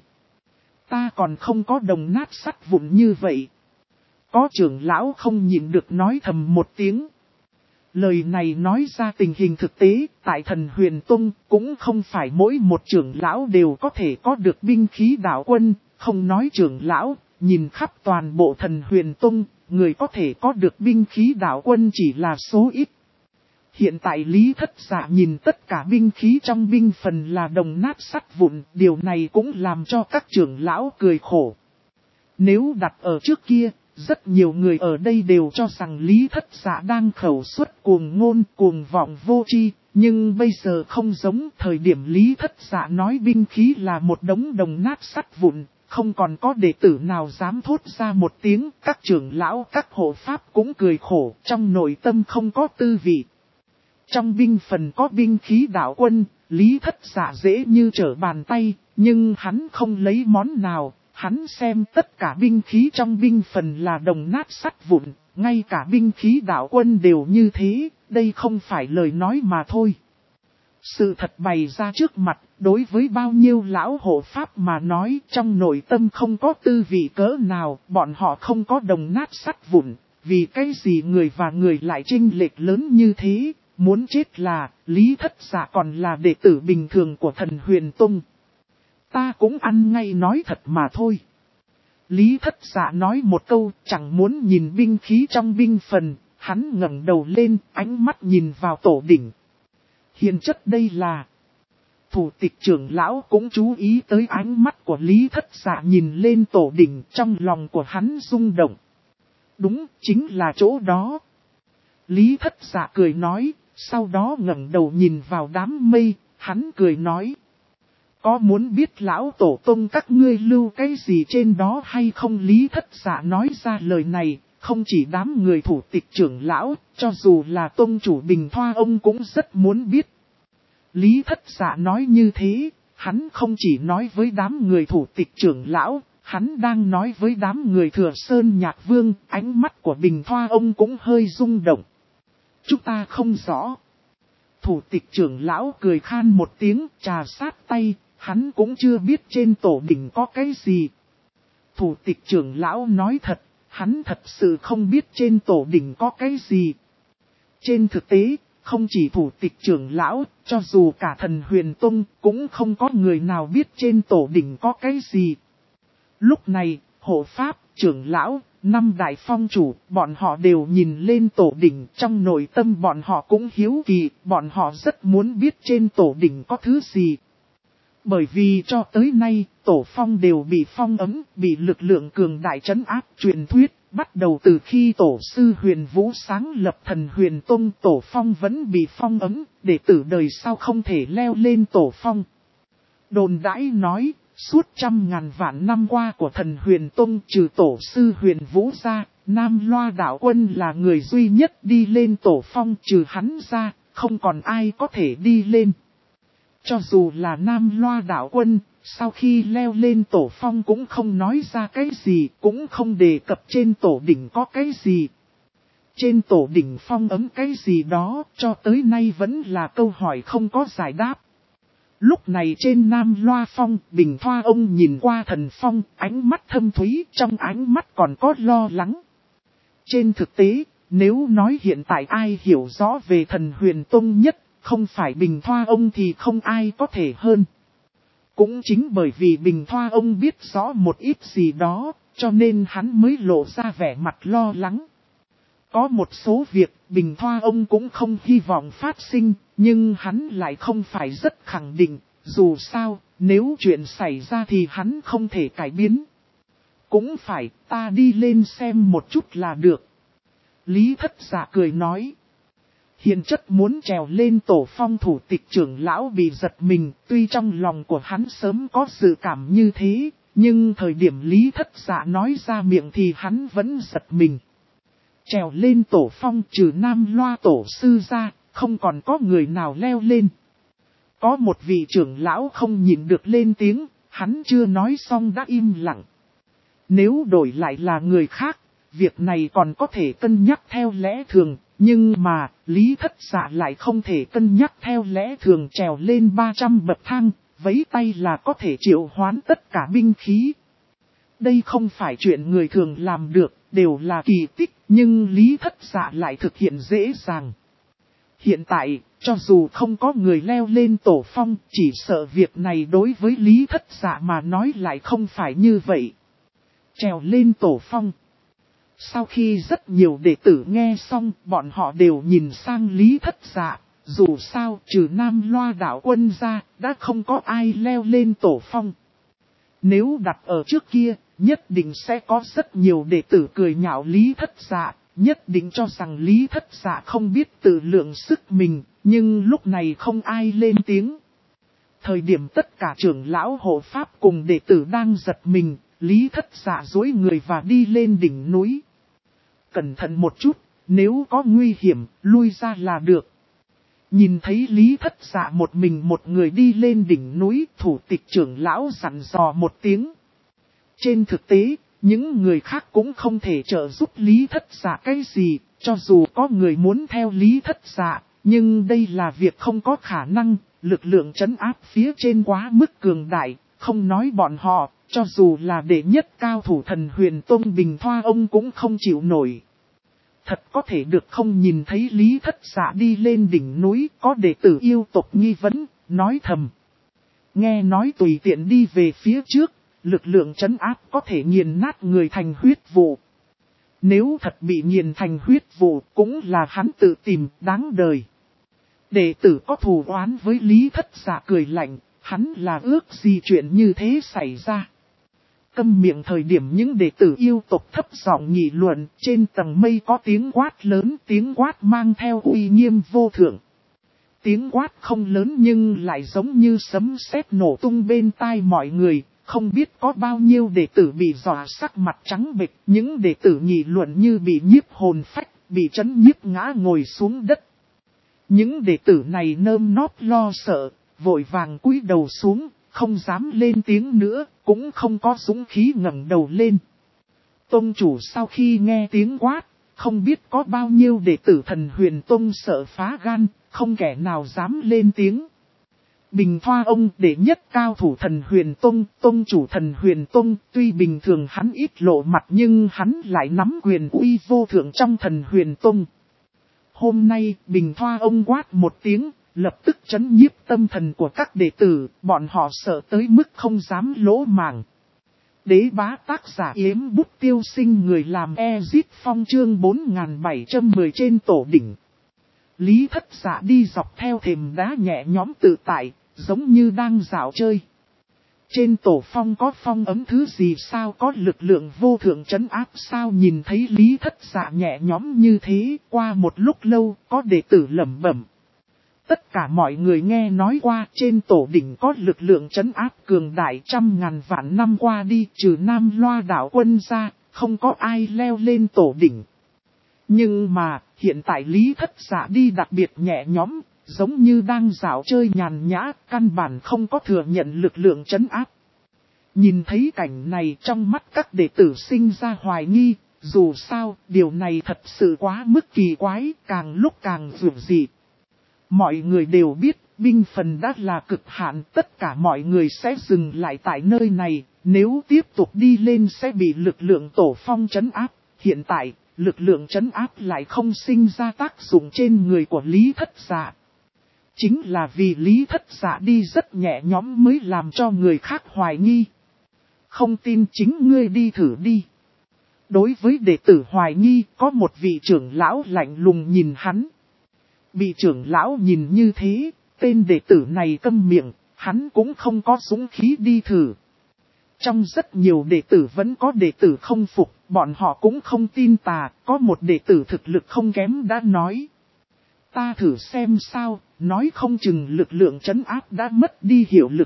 Ta còn không có đồng nát sắt vụn như vậy. Có trưởng lão không nhịn được nói thầm một tiếng. Lời này nói ra tình hình thực tế, tại Thần Huyền Tông cũng không phải mỗi một trưởng lão đều có thể có được binh khí đạo quân, không nói trưởng lão, nhìn khắp toàn bộ Thần Huyền Tông, người có thể có được binh khí đạo quân chỉ là số ít. Hiện tại Lý Thất Dạ nhìn tất cả binh khí trong binh phần là đồng nát sắt vụn, điều này cũng làm cho các trưởng lão cười khổ. Nếu đặt ở trước kia, rất nhiều người ở đây đều cho rằng Lý Thất Dạ đang khẩu xuất cuồng ngôn, cuồng vọng vô tri, nhưng bây giờ không giống thời điểm Lý Thất Dạ nói binh khí là một đống đồng nát sắt vụn, không còn có đệ tử nào dám thốt ra một tiếng, các trưởng lão, các hộ pháp cũng cười khổ, trong nội tâm không có tư vị. Trong binh phần có binh khí đạo quân, Lý Thất Dạ dễ như trở bàn tay, nhưng hắn không lấy món nào. Hắn xem tất cả binh khí trong binh phần là đồng nát sắt vụn, ngay cả binh khí đạo quân đều như thế, đây không phải lời nói mà thôi. Sự thật bày ra trước mặt, đối với bao nhiêu lão hộ pháp mà nói trong nội tâm không có tư vị cỡ nào, bọn họ không có đồng nát sắt vụn, vì cái gì người và người lại chênh lệch lớn như thế, muốn chết là, Lý Thất Dạ còn là đệ tử bình thường của Thần Huyền Tông. Ta cũng ăn ngay nói thật mà thôi. Lý Thất Dạ nói một câu, chẳng muốn nhìn binh khí trong binh phần, hắn ngẩng đầu lên, ánh mắt nhìn vào tổ đỉnh. Hiền chất đây là... Thủ tịch trưởng lão cũng chú ý tới ánh mắt của Lý Thất Dạ nhìn lên tổ đỉnh, trong lòng của hắn rung động. Đúng, chính là chỗ đó. Lý Thất Dạ cười nói, sau đó ngẩng đầu nhìn vào đám mây, hắn cười nói. Có muốn biết lão tổ tông các ngươi lưu cái gì trên đó hay không? Lý Thất Dạ nói ra lời này, không chỉ đám người thủ tịch trưởng lão, cho dù là tông chủ Bình Thoa ông cũng rất muốn biết. Lý Thất Dạ nói như thế, hắn không chỉ nói với đám người thủ tịch trưởng lão, hắn đang nói với đám người Thừa Sơn Nhạc Vương, ánh mắt của Bình Thoa ông cũng hơi rung động. Chúng ta không rõ. Thủ tịch trưởng lão cười khan một tiếng, trà sát tay. Hắn cũng chưa biết trên tổ đỉnh có cái gì. Thủ tịch trưởng lão nói thật, hắn thật sự không biết trên tổ đỉnh có cái gì. Trên thực tế, không chỉ thủ tịch trưởng lão, cho dù cả Thần Huyền Tông cũng không có người nào biết trên tổ đỉnh có cái gì. Lúc này, hộ pháp, trưởng lão, 5 đại phong chủ, bọn họ đều nhìn lên tổ đỉnh, trong nội tâm bọn họ cũng hiếu kỳ, bọn họ rất muốn biết trên tổ đỉnh có thứ gì. Bởi vì cho tới nay, tổ phong đều bị phong ấn, bị lực lượng cường đại trấn áp. Truyền thuyết, bắt đầu từ khi tổ sư Huyền Vũ sáng lập Thần Huyền Tông, tổ phong vẫn bị phong ấn, đệ tử đời sau không thể leo lên tổ phong. Đồn đãi nói, suốt 100.000 vạn năm qua của Thần Huyền Tông trừ tổ sư Huyền Vũ ra, Nam Loa Đạo Quân là người duy nhất đi lên tổ phong, trừ hắn ra, không còn ai có thể đi lên. Cho dù là Nam Loa Đạo Quân, sau khi leo lên tổ phong cũng không nói ra cái gì, cũng không đề cập trên tổ đỉnh có cái gì. Trên tổ đỉnh phong ấm cái gì đó, cho tới nay vẫn là câu hỏi không có giải đáp. Lúc này trên Nam Loa Phong, Bình Thoa ông nhìn qua thần phong, ánh mắt thâm thúy, trong ánh mắt còn có lo lắng. Trên thực tế, nếu nói hiện tại ai hiểu rõ về Thần Huyền Tông nhất, không phải Bình Thoa ông thì không ai có thể hơn. Cũng chính bởi vì Bình Thoa ông biết rõ một ít gì đó, cho nên hắn mới lộ ra vẻ mặt lo lắng. Có một số việc Bình Thoa ông cũng không hy vọng phát sinh, nhưng hắn lại không phải rất khẳng định, dù sao, nếu chuyện xảy ra thì hắn không thể cải biến. Cũng phải, ta đi lên xem một chút là được. Lý Thất Dạ cười nói. Hiền chất muốn trèo lên tổ phong thủ tịch trưởng lão bị giật mình, tuy trong lòng của hắn sớm có dự cảm như thế, nhưng thời điểm Lý Thất Dạ nói ra miệng thì hắn vẫn giật mình. Trèo lên tổ phong trừ Nam Loa tổ sư ra, không còn có người nào leo lên. Có một vị trưởng lão không nhìn được lên tiếng, hắn chưa nói xong đã im lặng. Nếu đổi lại là người khác, việc này còn có thể cân nhắc theo lẽ thường, nhưng mà Lý Thất Dạ lại không thể cân nhắc theo lẽ thường trèo lên 300 bậc thang, vẫy tay là có thể triệu hoán tất cả binh khí. Đây không phải chuyện người thường làm được, đều là kỳ tích, nhưng Lý Thất Dạ lại thực hiện dễ dàng. Hiện tại, cho dù không có người leo lên tổ phong, chỉ sợ việc này đối với Lý Thất Dạ mà nói lại không phải như vậy. Trèo lên tổ phong. Sau khi rất nhiều đệ tử nghe xong, bọn họ đều nhìn sang Lý Thất Dạ. Dù sao, trừ Nam Loa đạo quân ra, đã không có ai leo lên tổ phong. Nếu đặt ở trước kia, nhất định sẽ có rất nhiều đệ tử cười nhạo Lý Thất Dạ, nhất định cho rằng Lý Thất Dạ không biết tự lượng sức mình, nhưng lúc này không ai lên tiếng. Thời điểm tất cả trưởng lão hộ pháp cùng đệ tử đang giật mình, Lý Thất Dạ duỗi người và đi lên đỉnh núi. Cẩn thận một chút, nếu có nguy hiểm, lui ra là được. Nhìn thấy Lý Thất Dạ một mình một người đi lên đỉnh núi, thủ tịch trưởng lão dặn dò một tiếng. Trên thực tế, những người khác cũng không thể trợ giúp Lý Thất Dạ cái gì, cho dù có người muốn theo Lý Thất Dạ, nhưng đây là việc không có khả năng, lực lượng trấn áp phía trên quá mức cường đại, không nói bọn họ, cho dù là đệ nhất cao thủ thần Huyền Tông Bình Thoa ông cũng không chịu nổi. Thật có thể được không nhìn thấy Lý Thất Dạ đi lên đỉnh núi, có đệ tử yêu tộc nghi vấn, nói thầm. Nghe nói tùy tiện đi về phía trước, lực lượng trấn áp có thể nghiền nát người thành huyết vụ. Nếu thật bị nghiền thành huyết vụ cũng là hắn tự tìm, đáng đời. Đệ tử có thù oán với Lý Thất Dạ cười lạnh, hắn là ước gì chuyện như thế xảy ra. Câm miệng thời điểm những đệ tử yêu tộc thấp giọng nghị luận, trên tầng mây có tiếng quát lớn, tiếng quát mang theo uy nghiêm vô thượng. Tiếng quát không lớn nhưng lại giống như sấm sét nổ tung bên tai mọi người, không biết có bao nhiêu đệ tử bị dọa sắc mặt trắng bệch, những đệ tử nghị luận như bị nhiếp hồn phách, bị chấn nhiếp ngã ngồi xuống đất. Những đệ tử này nơm nóp lo sợ, vội vàng cúi đầu xuống, không dám lên tiếng nữa, cũng không có dũng khí ngẩng đầu lên. Tông chủ sau khi nghe tiếng quát, không biết có bao nhiêu đệ tử thần Huyền Tông sợ phá gan, không kẻ nào dám lên tiếng. Bình Thoa ông đệ nhất cao thủ thần Huyền Tông, tông chủ thần Huyền Tông, tuy bình thường hắn ít lộ mặt nhưng hắn lại nắm quyền uy vô thượng trong thần Huyền Tông. Hôm nay, Bình Thoa ông quát một tiếng, lập tức chấn nhiếp tâm thần của các đệ tử, bọn họ sợ tới mức không dám lỗ màng. Đế bá tác giả Yếm Bút Tiêu Sinh người làm Ezit Phong chương 4710 trên tổ đỉnh. Lý Thất Dạ đi dọc theo thềm đá nhẹ nhõm tự tại, giống như đang dạo chơi. Trên tổ phong có phong ấm thứ gì sao, có lực lượng vô thượng trấn áp sao, nhìn thấy Lý Thất Dạ nhẹ nhõm như thế, qua một lúc lâu, có đệ tử lẩm bẩm. Tất cả mọi người nghe nói qua trên tổ đỉnh có lực lượng trấn áp cường đại, trăm ngàn vạn năm qua đi, trừ Nam Loa đạo quân ra, không có ai leo lên tổ đỉnh. Nhưng mà, hiện tại Lý Thất Dạ đi đặc biệt nhẹ nhõm, giống như đang dạo chơi nhàn nhã, căn bản không có thừa nhận lực lượng trấn áp. Nhìn thấy cảnh này trong mắt các đệ tử sinh ra hoài nghi, dù sao, điều này thật sự quá mức kỳ quái, càng lúc càng vượt dị. Mọi người đều biết, binh phần đã là cực hạn, tất cả mọi người sẽ dừng lại tại nơi này, nếu tiếp tục đi lên sẽ bị lực lượng tổ phong trấn áp. Hiện tại, lực lượng trấn áp lại không sinh ra tác dụng trên người của Lý Thất Dạ. Chính là vì Lý Thất Dạ đi rất nhẹ nhõm mới làm cho người khác hoài nghi. Không tin chính ngươi đi thử đi. Đối với đệ tử hoài nghi, có một vị trưởng lão lạnh lùng nhìn hắn. Bị trưởng lão nhìn như thế, tên đệ tử này câm miệng, hắn cũng không có dũng khí đi thử. Trong rất nhiều đệ tử vẫn có đệ tử không phục, bọn họ cũng không tin tà, có một đệ tử thực lực không kém đã nói. Ta thử xem sao, nói không chừng lực lượng trấn áp đã mất đi hiệu lực.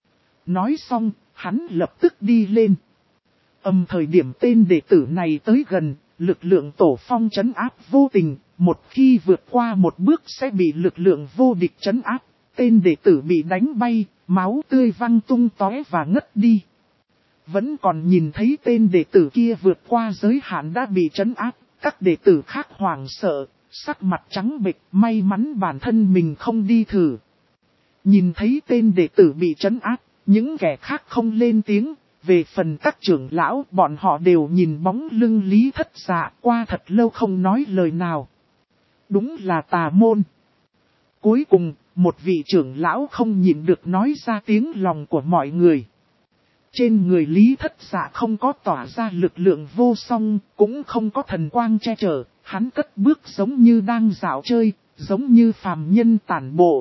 Nói xong, hắn lập tức đi lên. Thời điểm tên đệ tử này tới gần, lực lượng tổ phong trấn áp vô tình, một khi vượt qua một bước sẽ bị lực lượng vô địch trấn áp. Tên đệ tử bị đánh bay, máu tươi văng tung tóe và ngất đi. Vẫn còn nhìn thấy tên đệ tử kia vượt qua giới hạn đã bị trấn áp, các đệ tử khác hoảng sợ, sắc mặt trắng bệch, may mắn bản thân mình không đi thử. Nhìn thấy tên đệ tử bị trấn áp, những kẻ khác không lên tiếng, về phần các trưởng lão bọn họ đều nhìn bóng lưng Lý Thất Dạ qua thật lâu không nói lời nào. Đúng là tà môn. Cuối cùng, một vị trưởng lão không nhịn được nói ra tiếng lòng của mọi người. Trên người Lý Thất Dạ không có tỏa ra lực lượng vô song, cũng không có thần quang che chở, hắn cất bước giống như đang dạo chơi, giống như phàm nhân tản bộ.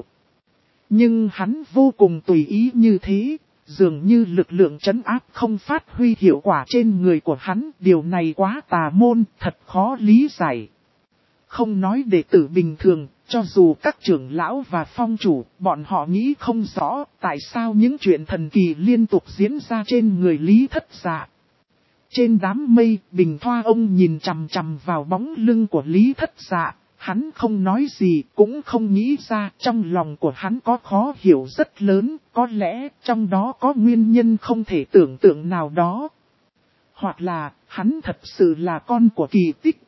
Nhưng hắn vô cùng tùy ý như thế, dường như lực lượng trấn áp không phát huy hiệu quả trên người của hắn, điều này quá tà môn, thật khó lý giải. Không nói đệ tử bình thường, cho dù các trưởng lão và phong chủ, bọn họ nghĩ không rõ tại sao những chuyện thần kỳ liên tục diễn ra trên người Lý Thất Dạ. Trên đám mây, Bình Thoa ông nhìn chằm chằm vào bóng lưng của Lý Thất Dạ, hắn không nói gì, cũng không nghĩ ra, trong lòng của hắn có khó hiểu rất lớn, có lẽ trong đó có nguyên nhân không thể tưởng tượng nào đó. Hoặc là, hắn thật sự là con của kỳ tích.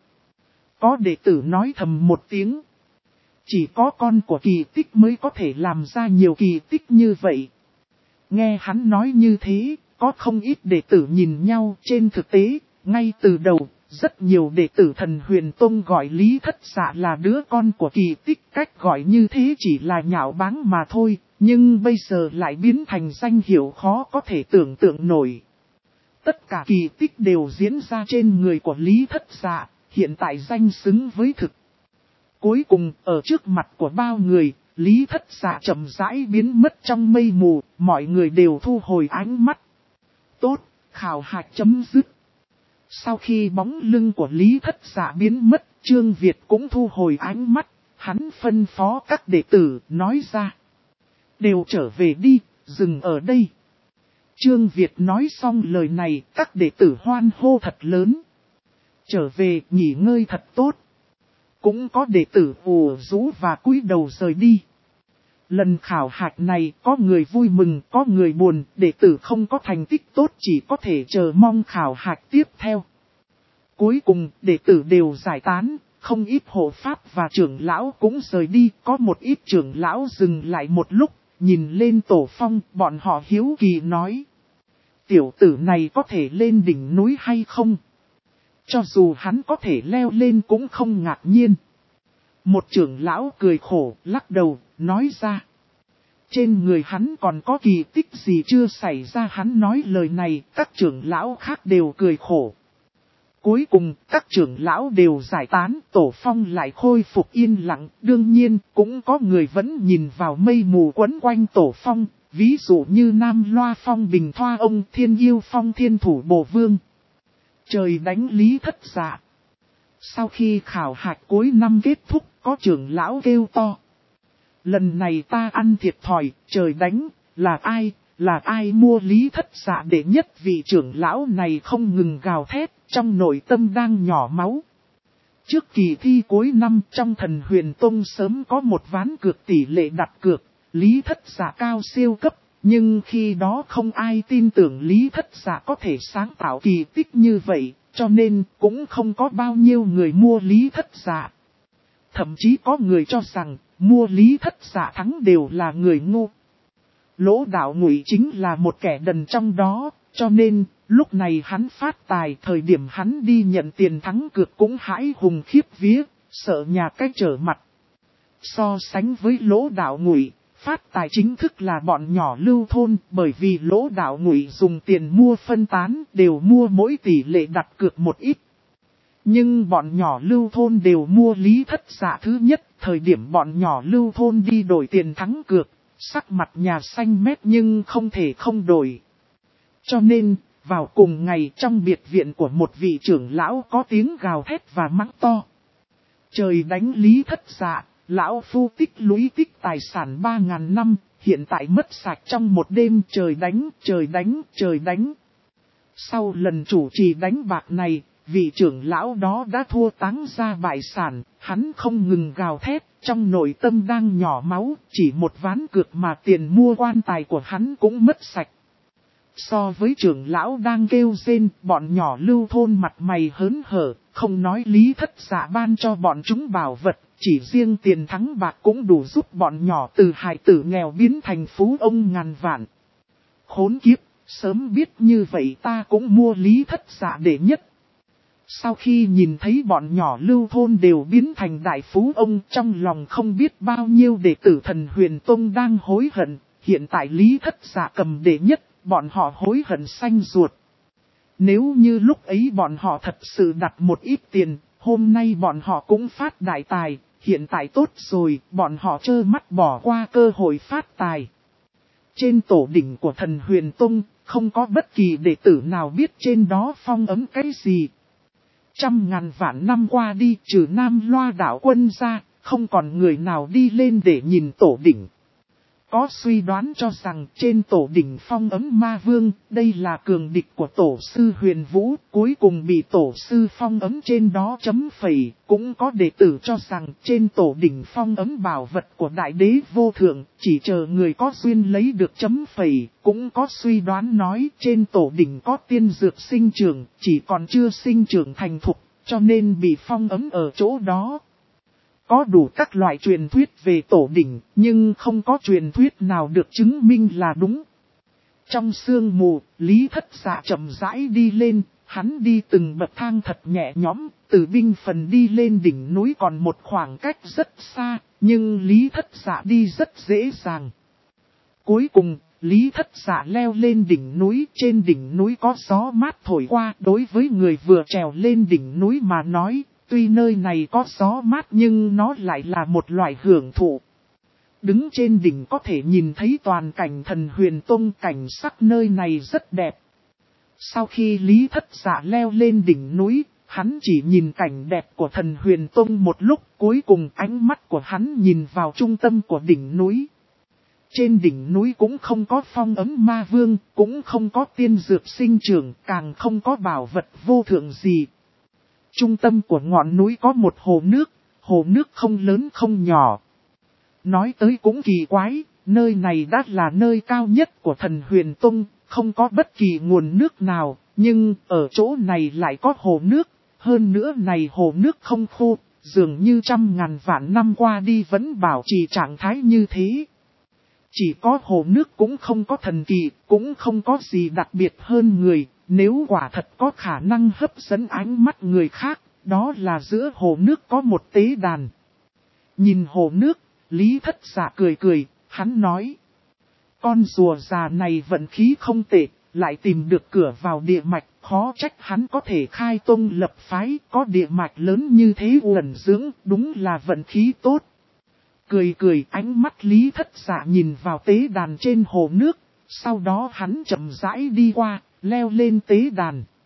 Có đệ tử nói thầm một tiếng. Chỉ có con của kỳ tích mới có thể làm ra nhiều kỳ tích như vậy. Nghe hắn nói như thế, có không ít đệ tử nhìn nhau. Trên thực tế, ngay từ đầu, rất nhiều đệ tử Thần Huyền Tông gọi Lý Thất Dạ là đứa con của kỳ tích. Cách gọi như thế chỉ là nhạo báng mà thôi, nhưng bây giờ lại biến thành danh hiệu khó có thể tưởng tượng nổi. Tất cả kỳ tích đều diễn ra trên người của Lý Thất Dạ, hiện tại danh xứng với thực. Cuối cùng, ở trước mặt của bao người, Lý Thất Dạ chậm rãi biến mất trong mây mù, mọi người đều thu hồi ánh mắt. Tốt, khảo hạch chấm dứt. Sau khi bóng lưng của Lý Thất Dạ biến mất, Trương Việt cũng thu hồi ánh mắt, hắn phân phó các đệ tử, nói ra. Đều trở về đi, dừng ở đây. Trương Việt nói xong lời này, các đệ tử hoan hô thật lớn. Trở về, nghỉ ngơi thật tốt. Cũng có đệ tử ù rũ và cúi đầu rời đi. Lần khảo hạch này có người vui mừng, có người buồn, đệ tử không có thành tích tốt chỉ có thể chờ mong khảo hạch tiếp theo. Cuối cùng, đệ tử đều giải tán, không ít hộ pháp và trưởng lão cũng rời đi, có một ít trưởng lão dừng lại một lúc, nhìn lên tổ phong, bọn họ hiếu kỳ nói. Tiểu tử này có thể lên đỉnh núi hay không? Cho dù hắn có thể leo lên cũng không ngạc nhiên. Một trưởng lão cười khổ, lắc đầu, nói ra. Trên người hắn còn có kỳ tích gì chưa xảy ra, hắn nói lời này, các trưởng lão khác đều cười khổ. Cuối cùng, các trưởng lão đều giải tán, tổ phong lại khôi phục yên lặng, đương nhiên, cũng có người vẫn nhìn vào mây mù quấn quanh tổ phong, ví dụ như Nam Loa Phong Bình Thoa ông, Thiên Yêu Phong Thiên Thủ Bổ Vương. Trời đánh Lý Thất Dạ. Sau khi khảo hạch cuối năm kết thúc, có trưởng lão kêu to. Lần này ta ăn thiệt thòi, trời đánh, là ai mua Lý Thất Dạ để nhất, vị trưởng lão này không ngừng gào thét, trong nội tâm đang nhỏ máu. Trước kỳ thi cuối năm trong Thần Huyền Tông sớm có một ván cược tỷ lệ đặt cược, Lý Thất Dạ cao siêu cấp. Nhưng khi đó không ai tin tưởng Lý Thất Dạ có thể sáng tạo kỳ tích như vậy, cho nên cũng không có bao nhiêu người mua Lý Thất Dạ. Thậm chí có người cho rằng, mua Lý Thất Dạ thắng đều là người ngu. Lỗ Đạo Ngụy chính là một kẻ đần trong đó, cho nên, lúc này hắn phát tài, thời điểm hắn đi nhận tiền thắng cược cũng hãi hùng khiếp vía, sợ nhà cách trở mặt. So sánh với Lỗ Đạo Ngụy, phát tài chính thức là bọn nhỏ Lưu Thôn, bởi vì Lỗ Đạo Ngụy dùng tiền mua phân tán, đều mua mỗi tỷ lệ đặt cược một ít. Nhưng bọn nhỏ Lưu Thôn đều mua Lý Thất Dạ thứ nhất, thời điểm bọn nhỏ Lưu Thôn đi đổi tiền thắng cược, sắc mặt nhà xanh mét nhưng không thể không đổi. Cho nên, vào cùng ngày trong biệt viện của một vị trưởng lão có tiếng gào thét và mắng to. Trời đánh Lý Thất Dạ, lão phu tích lũy tích tài sản 3.000 năm, hiện tại mất sạch trong một đêm. Trời đánh, trời đánh, trời đánh. Sau lần chủ trì đánh bạc này, vị trưởng lão đó đã thua táng ra bại sản, hắn không ngừng gào thét, trong nội tâm đang nhỏ máu, chỉ một ván cược mà tiền mua quan tài của hắn cũng mất sạch. So với trưởng lão đang kêu rên, bọn nhỏ Lưu thôn mặt mày hớn hở, không nói Lý Thất Dạ ban cho bọn chúng bảo vật, chỉ riêng tiền thắng bạc cũng đủ giúp bọn nhỏ từ hài tử nghèo biến thành phú ông ngàn vạn. Khốn kiếp, sớm biết như vậy ta cũng mua Lý Thất Dạ đệ nhất. Sau khi nhìn thấy bọn nhỏ Lưu thôn đều biến thành đại phú ông, trong lòng không biết bao nhiêu đệ tử Thần Huyền Tông đang hối hận. Hiện tại Lý Thất Dạ cầm đệ nhất, bọn họ hối hận xanh ruột. Nếu như lúc ấy bọn họ thật sự đặt một ít tiền, hôm nay bọn họ cũng phát đại tài. Hiện tại tốt rồi, bọn họ trơ mắt bỏ qua cơ hội phát tài. Trên tổ đỉnh của Thần Huyền Tông, không có bất kỳ đệ tử nào biết trên đó phong ấn cái gì. 100.000 vạn năm qua đi, trừ Nam Loa Đạo Quân ra, không còn người nào đi lên để nhìn tổ đỉnh. Có suy đoán cho rằng trên tổ đỉnh phong ấn ma vương, đây là cường địch của tổ sư Huyền Vũ, cuối cùng bị tổ sư phong ấn trên đó chấm phẩy. Cũng có đệ tử cho rằng trên tổ đỉnh phong ấn bảo vật của đại đế vô thượng, chỉ chờ người có duyên lấy được chấm phẩy. Cũng có suy đoán nói trên tổ đỉnh có tiên dược sinh trưởng, chỉ còn chưa sinh trưởng thành thục, cho nên bị phong ấn ở chỗ đó. Có đủ các loại truyền thuyết về tổ đỉnh, nhưng không có truyền thuyết nào được chứng minh là đúng. Trong sương mù, Lý Thất Dạ chậm rãi đi lên, hắn đi từng bậc thang thật nhẹ nhõm, từ binh phần đi lên đỉnh núi còn một khoảng cách rất xa, nhưng Lý Thất Dạ đi rất dễ dàng. Cuối cùng, Lý Thất Dạ leo lên đỉnh núi, trên đỉnh núi có gió mát thổi qua, đối với người vừa trèo lên đỉnh núi mà nói. Tuy nơi này có gió mát nhưng nó lại là một loại hưởng thụ. Đứng trên đỉnh có thể nhìn thấy toàn cảnh Thần Huyền Tông, cảnh sắc nơi này rất đẹp. Sau khi Lý Thất Dạ leo lên đỉnh núi, hắn chỉ nhìn cảnh đẹp của Thần Huyền Tông một lúc, cuối cùng ánh mắt của hắn nhìn vào trung tâm của đỉnh núi. Trên đỉnh núi cũng không có phong ấn ma vương, cũng không có tiên dược sinh trưởng, càng không có bảo vật vô thượng gì. Trung tâm của ngọn núi có một hồ nước không lớn không nhỏ. Nói tới cũng kỳ quái, nơi này đã là nơi cao nhất của Thần Huyền Tông, không có bất kỳ nguồn nước nào, nhưng ở chỗ này lại có hồ nước, hơn nữa này hồ nước không khô, dường như 100.000 vạn năm qua đi vẫn bảo trì trạng thái như thế. Chỉ có hồ nước cũng không có thần kỳ, cũng không có gì đặc biệt hơn người. Nếu quả thật có khả năng hấp dẫn ánh mắt người khác, đó là giữa hồ nước có một tế đàn. Nhìn hồ nước, Lý Thất Dạ cười cười, hắn nói. Con rùa già này vận khí không tệ, lại tìm được cửa vào địa mạch, khó trách hắn có thể khai tông lập phái, có địa mạch lớn như thế uẩn dưỡng, đúng là vận khí tốt. Cười cười, ánh mắt Lý Thất Dạ nhìn vào tế đàn trên hồ nước, sau đó hắn chậm rãi đi qua, leo lên tế đàn.